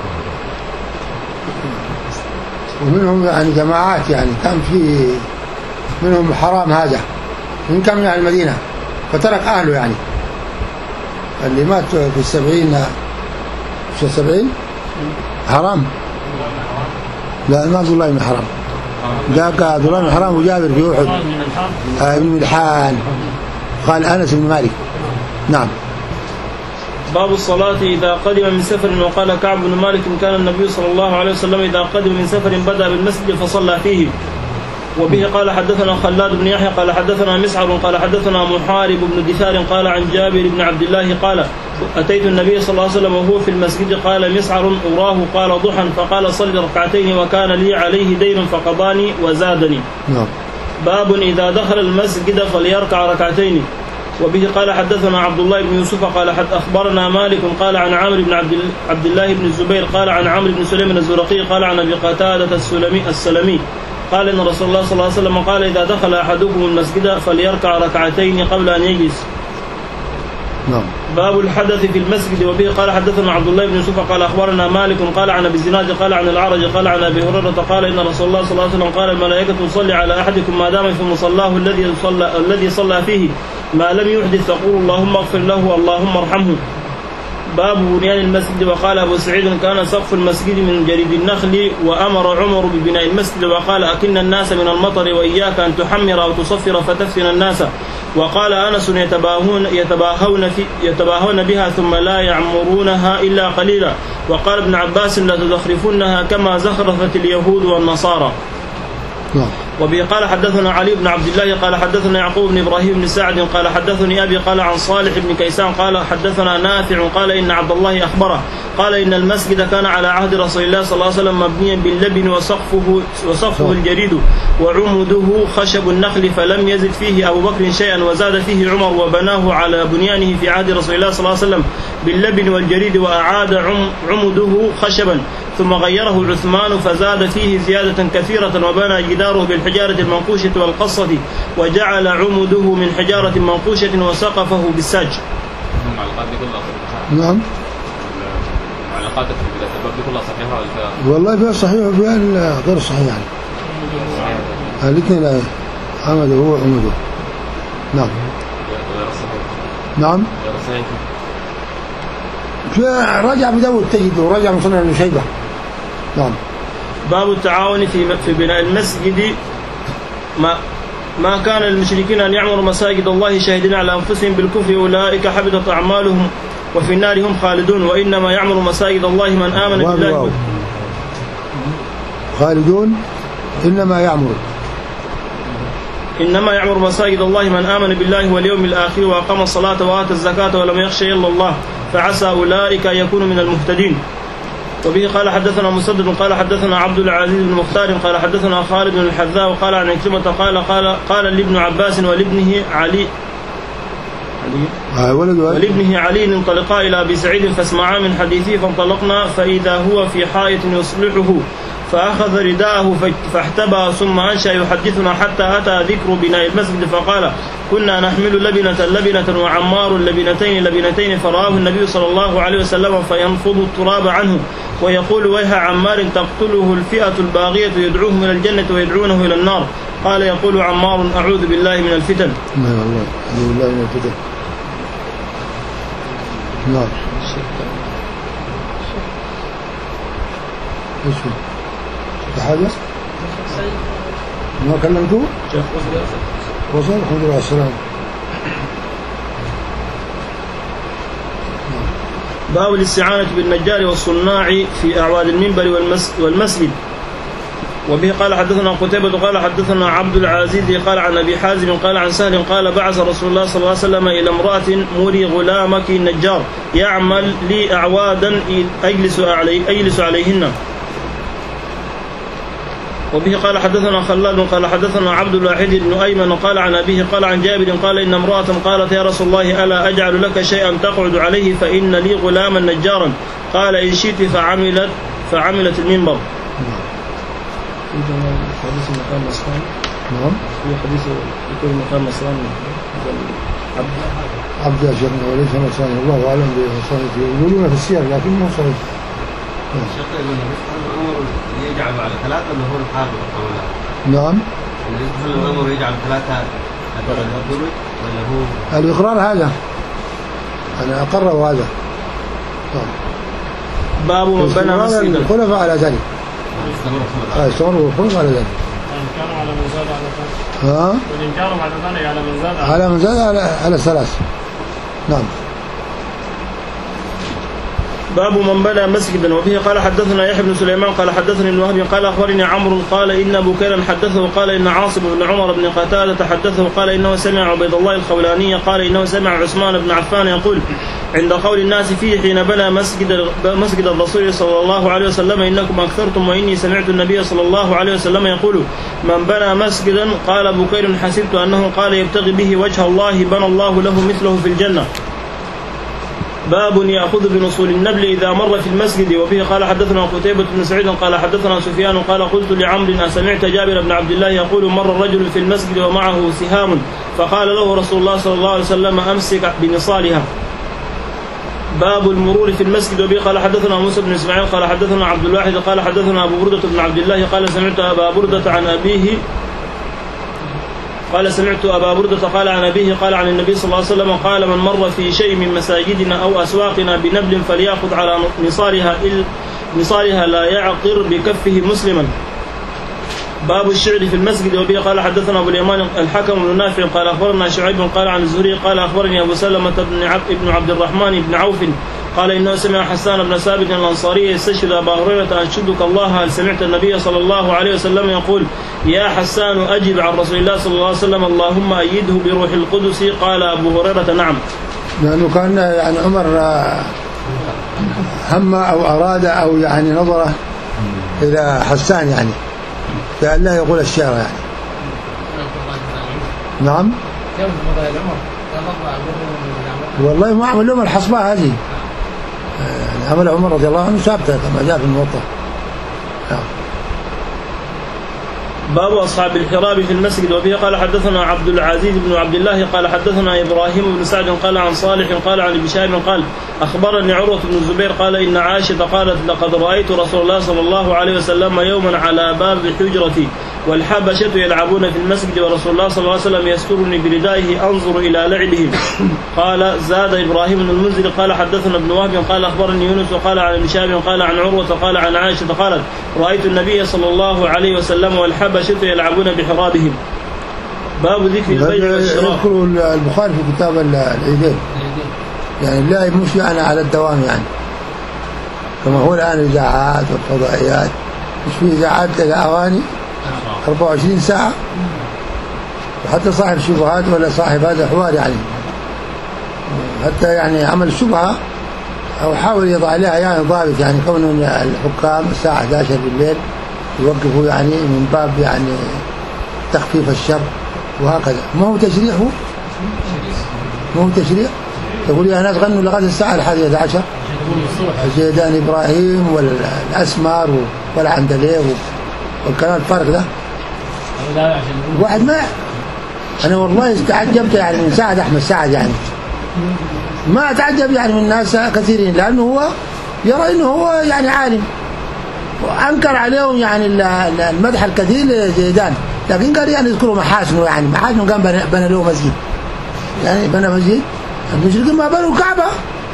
ومنهم يعني جماعات يعني كان في منهم حرام هذا من كم من المدينة فترك أهله يعني اللي مات في السبعين في السبعين حرام. لا ما عبد الله بن حرام ذاك عبد الله بن حرام وجابر في أحد ابن ملحان قال أنس بن مالك. نعم. باب الصلاة إذا قدم من سفر. وقال كعب بن مالك كان النبي صلى الله عليه وسلم إذا قدم من سفر بدأ بالمسجد فصلى فيه. وبه قال حدثنا خلاد بن يحيى قال حدثنا مسعر قال حدثنا محارب بن دثار قال عن جابر بن عبد الله قال أتيت النبي صلى الله عليه وسلم وهو في المسجد قال مسعر أراه قال ضحى فقال صل ركعتين وكان لي عليه دين فقضاني وزادني. نعم. باب إذا دخل المسجد فليركع ركعتين. وبه قال حدثنا عبد الله بن يوسف قال حد أخبرنا مالك قال عن عمرو بن عبد الله بن الزبير قال عن عمرو بن سليم الزرقي قال عن أبي قتادة السلمي السلمي قال إن رسول الله صلى الله عليه وسلم قال إذا دخل أحدكم المسجد فليركع ركعتين قبل أن يجلس. نعم. باب الحدث في المسجد. وبه قال حدثنا عبد الله بن يوسف قال أخبرنا مالك قال عن أبي الزناد قال عن الأعرج قال عن أبي هريرة قال إن رسول الله صلى الله عليه وسلم قال الملائكة تصلي على أحدكم ما دام في مصلاه الذي صلى الذي صلى فيه ما لم يحدث تقول اللهم اغفر له اللهم ارحمه. باب بنيان المسجد. وقال أبو سعيد كان سقف المسجد من جريد النخل وأمر عمر ببناء المسجد وقال أكن الناس من المطر وإياك أن تحمر أو تصفر فتفتن الناس. وقال أنس يتباهون, يتباهون, في يتباهون بها ثم لا يعمرونها إلا قليلا. وقال ابن عباس لا تزخرفنها كما زخرفت اليهود والنصارى. وبه قال حدثنا علي بن عبد الله قال حدثنا يعقوب بن إبراهيم بن سعد قال حدثني أبي قال عن صالح بن كيسان قال حدثنا نافع قال إن عبد الله أخبره قال إن المسجد كان على عهد رسول الله صلى الله عليه وسلم مبنيا باللبن وسقفه, وسقفه الجريد وعمده خشب النخل فلم يزد فيه أبو بكر شيئا وزاد فيه عمر وبناه على بنيانه في عهد رسول الله صلى الله عليه وسلم باللبن والجريد وأعاد عمده خشبا ثم غيره عثمان فزاد فيه زيادة كثيرة وبنى جداره بالحجارة المنقوشة والقصة وجعل عمده من حجارة منقوشة وسقفه بالساج. نعم. المعلقات في الباب دي كلها صحيحة ولا والله فيها صحيح وفيها غير صحيح يعني. الاثنين لا عمده هو عمده. نعم. نعم. في رجع بداود تجد ورجع مصنع ابن شيبة. نعم. باب التعاون في في بناء المسجد. ما ما كان للمشركين أن يعمروا مساجد الله شاهدين على أنفسهم بالكفر أولئك حبطت أعمالهم وفي النار هم خالدون وإنما يعمر مساجد الله من آمن بالله. خالدون إنما يعمر إنما يعمر مساجد الله من آمن بالله واليوم الآخر وأقام الصلاة وآتى الزكاة ولم يخشى إلا الله فعسى أولئك أن يكونوا من المهتدين. وبه قال حدثنا مسدد قال حدثنا عبد العزيز بن مختار قال حدثنا خالد بن الحذاء وقال عن عكرمة قال قال قال لابن عباس ولابنه علي ولابنه علي انطلقا إلى أبي سعيد فاسمعا من حديثه فانطلقنا فإذا هو في حائط يصلحه فأخذ رداءه فاحتبى ثم أنشأ يحدثنا حتى أتى ذكر بناء المسجد فقال كنا نحمل لبنة لبنة وعمار لبنتين لبنتين فرآه النبي صلى الله عليه وسلم فينفض التراب عنه ويقول ويها عمار تقتله الفئة الباغية يدعوهم إلى الجنة ويدعونه إلى النار. قال يقول عمار أعوذ بالله من الفتن. نعم الله أعوذ بالله من الفتن. نعم. ايش هو؟ حاجة؟ ما كلمته؟ وصل الحمد لله السلام. باب الاستعانة بالنجار والصناع في أعواد المنبر والمسجد. وبه قال حدثنا قتيبة قال حدثنا عبد العزيز قال عن أبي حازم قال عن سهل قال بعث رسول الله صلى الله عليه وسلم إلى امرأة مري غلامك النجار يعمل لي أعوادا أجلس, علي أجلس عليهن. وبه قال حدثنا خلاد قال حدثنا عبد الواحد بن أيمن قال عن أبيه قال عن جابر قال إن امرأة قالت يا رسول الله ألا أجعل لك شيئا تقعد عليه فإن لي غلاما نجارا قال إن شئت فعملت فعملت المنبر. حديث مقام نصران. نعم. في حديث يقول مقام نصران عبد عبد أجر وليس نصران الله أعلم بصحيح يقولون في السير لكن ما صحيح. شق الأمر يجعل على ثلاثة اللي هو الحافظ أولا. نعم. الأمر يجعل ثلاثة الدرج ولا هو؟ الإقرار هذا أنا أقره هذا. باب من بنى مسجدا. الخلفاء على ذلك. استمروا الخلفاء على ذلك. كانوا على من زاد على ثلاث. ها؟ وإن كانوا على ذلك على من زاد على من زاد على على ثلاث. نعم. باب من بنى مسجدا. وفيه قال حدثنا يحيى بن سليمان قال حدثني ابن وهب قال اخبرني عمرو قال ان بكيرا حدثه قال ان عاصم بن عمر بن قتادة حدثه قال انه سمع عبيد الله الخولاني قال انه سمع عثمان بن عفان يقول عند قول الناس فيه حين بنى مسجد مسجد الرسول صلى الله عليه وسلم انكم اكثرتم واني سمعت النبي صلى الله عليه وسلم يقول من بنى مسجدا قال بكير حسبت انه قال يبتغي به وجه الله بنى الله له مثله في الجنة. باب يأخذ بنصول النبل إذا مر في المسجد. وفيه قال حدثنا قتيبة بن سعيد قال حدثنا سفيان قال قلت لعمرو أسمعت جابر بن عبد الله يقول مر الرجل في المسجد ومعه سهام فقال له رسول الله صلى الله عليه وسلم أمسك بنصالها. باب المرور في المسجد. وبه قال حدثنا موسى بن إسماعيل قال حدثنا عبد الواحد قال حدثنا أبو بردة بن عبد الله قال سمعت أبا بردة عن أبيه قال سمعت أبا بردة قال عن أبيه قال عن النبي صلى الله عليه وسلم قال من مر في شيء من مساجدنا أو أسواقنا بنبل فليأخذ على نصارها نصارها لا يعقر بكفه مسلما. باب الشعر في المسجد. وبه قال حدثنا أبو اليمان الحكم بن نافع قال أخبرنا شعيب قال عن الزهري قال أخبرني أبو سلمة بن ابن عبد الرحمن بن عوف قال إنه سمع حسان بن ثابت الأنصاري يستشهد أبا هريرة أنشدك الله هل سمعت النبي صلى الله عليه وسلم يقول يا حسان أجب عن رسول الله صلى الله عليه وسلم اللهم أيده بروح القدس. قال أبو هريرة نعم. لأنه كان يعني عمر هم أو أراد أو يعني نظره إلى حسان يعني فأن لا يقول الشعر يعني. نعم والله ما عمل لهم الحصبة هذه يعني عمل عمر رضي الله عنه ثابتة كما جاء في الموطأ. باب أصحاب الحراب في المسجد. وبه قال حدثنا عبد العزيز بن عبد الله قال حدثنا إبراهيم بن سعد قال عن صالح قال عن ابن شهاب قال أخبرني عروة بن الزبير قال إن عائشة قالت لقد رأيت رسول الله صلى الله عليه وسلم يوما على باب حجرتي والحبشة يلعبون في المسجد ورسول الله صلى الله عليه وسلم يسترني بردائه أنظر إلى لعبهم. قال زاد إبراهيم بن المنذر قال حدثنا ابن وهب قال أخبرني يونس وقال عن ابن شهاب قال عن عروة قال عن عائشة قالت رأيت النبي صلى الله عليه وسلم والحبشة يلعبون بحرابهم. باب ذكر البيع والشراء. يذكر البخاري في كتاب العيدين يعني لا مش يعني على الدوام يعني كما هو الآن الإذاعات والفضائيات مش في إذاعات أغاني أربعة وعشرين ساعة وحتى صاحب شبهات ولا صاحب هذا حوار يعني حتى يعني عمل الشبهة أو حاول يضع لها يعني ضابط يعني كون الحكام الساعة إحدى عشرة بالليل يوقفوا يعني من باب يعني تخفيف الشر وهكذا. ما هو تشريع هو ما هو تشريع تقول يا ناس غنوا لغاية الساعة الحادية عشر زيدان إبراهيم والأسمار والعندليب والكلام الفارق ده واحد ما أنا والله استعجبت يعني من سعد أحمد سعد يعني ما أتعجب يعني من ناس كثيرين لأنه هو يرى إنه هو يعني عالم وأنكر عليهم يعني المدح الكثير لزيدان لكن قال يعني يذكروا محاسنه يعني محاسنه كان بنى, بنى له مسجد يعني بنى مسجد المشركين ما بنوا الكعبة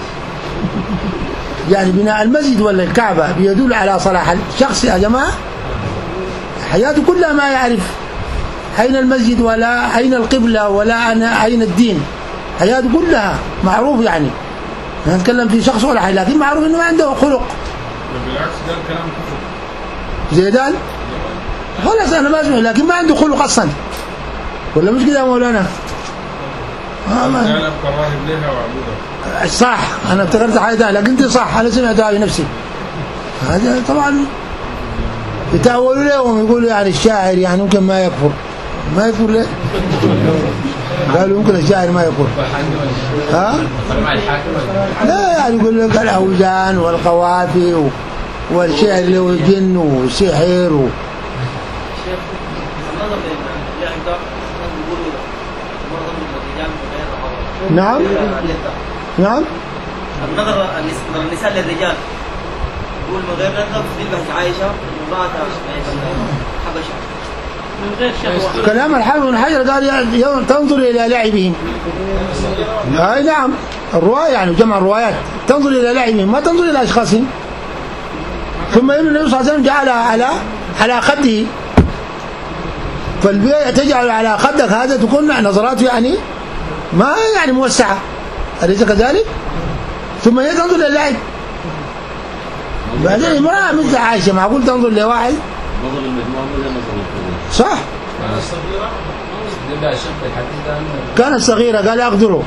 يعني بناء المسجد ولا الكعبة بيدل على صلاح الشخص يا جماعة. حياته كلها ما يعرف أين المسجد ولا أين القبلة ولا أين الدين حياته كلها معروف يعني نتكلم في شخص ولا حاجة لكن معروف إنه ما عنده خلق. بالعكس ده الكلام كفر زيدان خلاص أنا ما أسمع لكن ما عنده خلق أصلا ولا مش كده يا مولانا؟ آه ما أنا أبقى لها وأعبدها صح أنا افتكرت حاجة لكن أنت صح أنا سمعتها بنفسي. هذا طبعا يتأولوا لهم يقولوا يعني الشاعر يعني ممكن ما يكفر ما يكفر ليه؟ قالوا ممكن الشاعر ما يكفر ها؟ لا يعني يقول لك الأوزان والقوافي والشعر له جن وسحر و... نعم نعم النظر النساء للرجال يقول من غير نظر في عائشة ومرأة حبشة من غير شهوة. كلام الحافظ بن حجر قال تنظر إلى لعبهم. أي نعم الرواية يعني جمع الروايات تنظر إلى لعبهم ما تنظر إلى أشخاصهم. ثم يقول النبي صلى الله عليه وسلم جعل على على خده فالبيع تجعل على خدك هذا تكون نظراته يعني ما يعني موسعة أليس كذلك؟ ثم هي تنظر للعب بعدين امرأة مثل عائشة معقول تنظر لواحد نظر المجموعة ولا نظر الكبير؟ صح كانت صغيرة قال أقدروا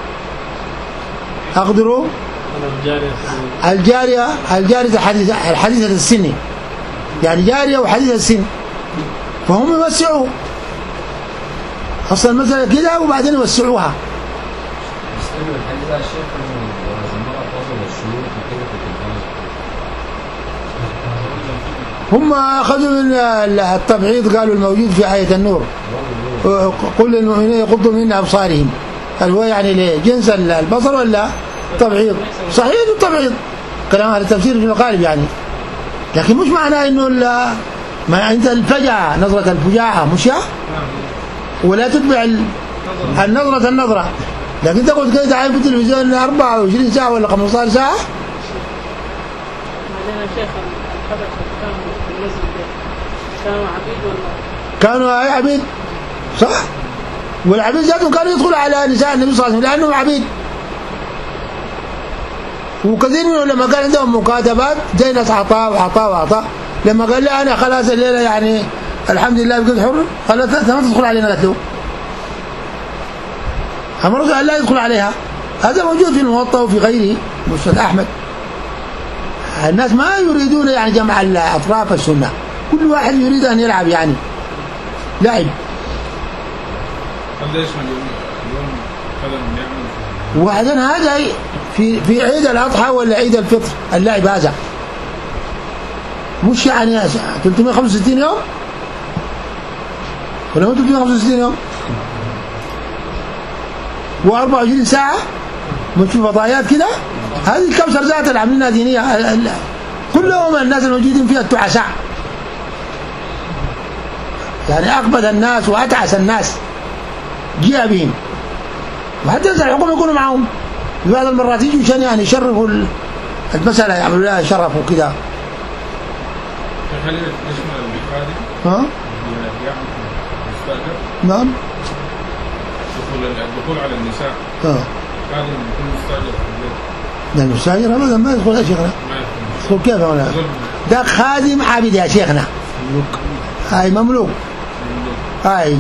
أقدروا الجارية الجارية الحديثة الحديثة السن يعني جارية وحديثة السن فهم يوسعوا أصلا المسألة كده وبعدين يوسعوها. هم أخذوا من التبعيض قالوا الموجود في آية النور قل للمؤمنين يغضوا من أبصارهم هل هو يعني لجنس البصر ولا تبعيض؟ صحيح التبعيض كلام أهل التفسير في الغالب يعني لكن مش معناه إنه ما أنت الفجعة نظرة الفجاعة مش ولا تتبع النظرة النظرة. لكن تقعد كده تعاين في التلفزيون أربعة وعشرين ساعة ولا خمسة عشر ساعة. بعدين يا شيخ الحبشة كانوا في المسجد كانوا عبيد ولا؟ كانوا عبيد صح؟ والعبيد ذاتهم كانوا يدخلوا على نساء النبي صلى الله عليه وسلم لأنهم عبيد. وكثير منهم لما كان عندهم مكاتبات زي ناس عطاء وعطاء وعطاء، لما قال لي أنا خلاص الليلة يعني الحمد لله بقيت حر، قال ما تدخل علينا. قالت له أمرت أن لا يدخل عليها. هذا موجود في الموطأ وفي غيره مسند أحمد. الناس ما يريدون يعني جمع أطراف السنة، كل واحد يريد أن يلعب يعني لعب. وبعدين هذا في في عيد الأضحى ولا عيد الفطر اللعب هذا مش يعني ثلاثمائة وخمسة وستين يوم ولا ثلاثمائة وخمسة وستين يوم وأربعة وعشرين ساعة مش في فضائيات كده. هذه الكوثر ذات اللي عاملينها دينية كلهم الناس الموجودين فيها التعساء، يعني أقبض الناس وأتعس الناس جاء بهم، وحتى الحكومة يكونوا معهم في بعض المرات يجوا عشان يعني يشرفوا المسألة، يعملوا لها شرف وكذا. ها؟ نعم. الدخول على النساء. اه. بعد ما يكون مستاجر في البيت. لا المستاجر أبدا ما يدخل يا شيخنا. يدخل كيف هنا؟ ده خادم عابد يا شيخنا. هاي مملوك. هاي.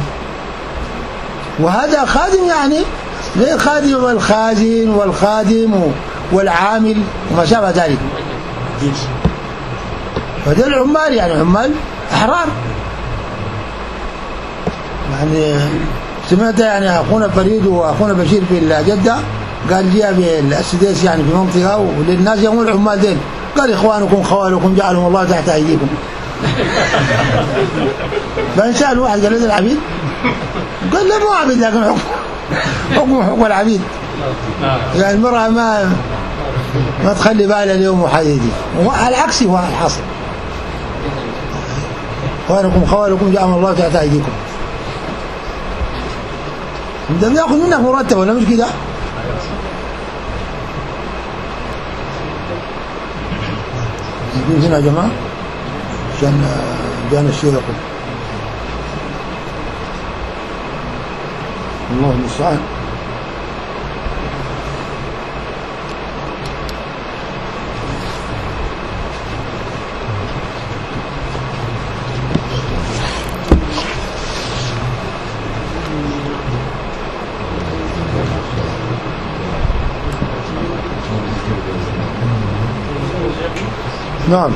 وهذا خادم يعني غير خادم والخازن والخادم والعامل وما شابه ذلك. فده العمال يعني عمال أحرار. يعني سمعت يعني أخونا فريد وأخونا بشير في الجدة قال جاء بالسديس يعني في منطقة وللناس يقول العمال دين، قال إخوانكم خوالكم جعلهم الله تحت أيديكم. فإنسان واحد قال لي العبيد قال لا مو عبيد لكن حكم حكم حكم العبيد. يعني المرأة ما ما تخلي بالها اليوم وحديدي، وعلى العكس هو الحاصل. إخوانكم خوالكم جعلهم الله تحت أيديكم. ده بياخذ منك مرتب ولا مش كده؟ هنا يا جماعه عشان جانا الشيء يقول الله المستعان. نعم.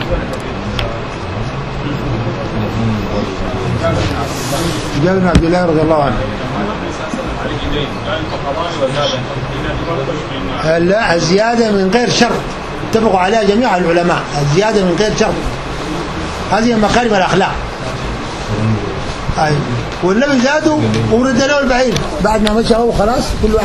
جابر بن عبد الله رضي الله عنه. لا الزيادة من غير شرط اتفقوا عليها جميع العلماء، الزيادة من غير شرط هذه مكارم الأخلاق. والنبي زادوا ورد له البعير بعد ما مشى هو خلاص كل واحد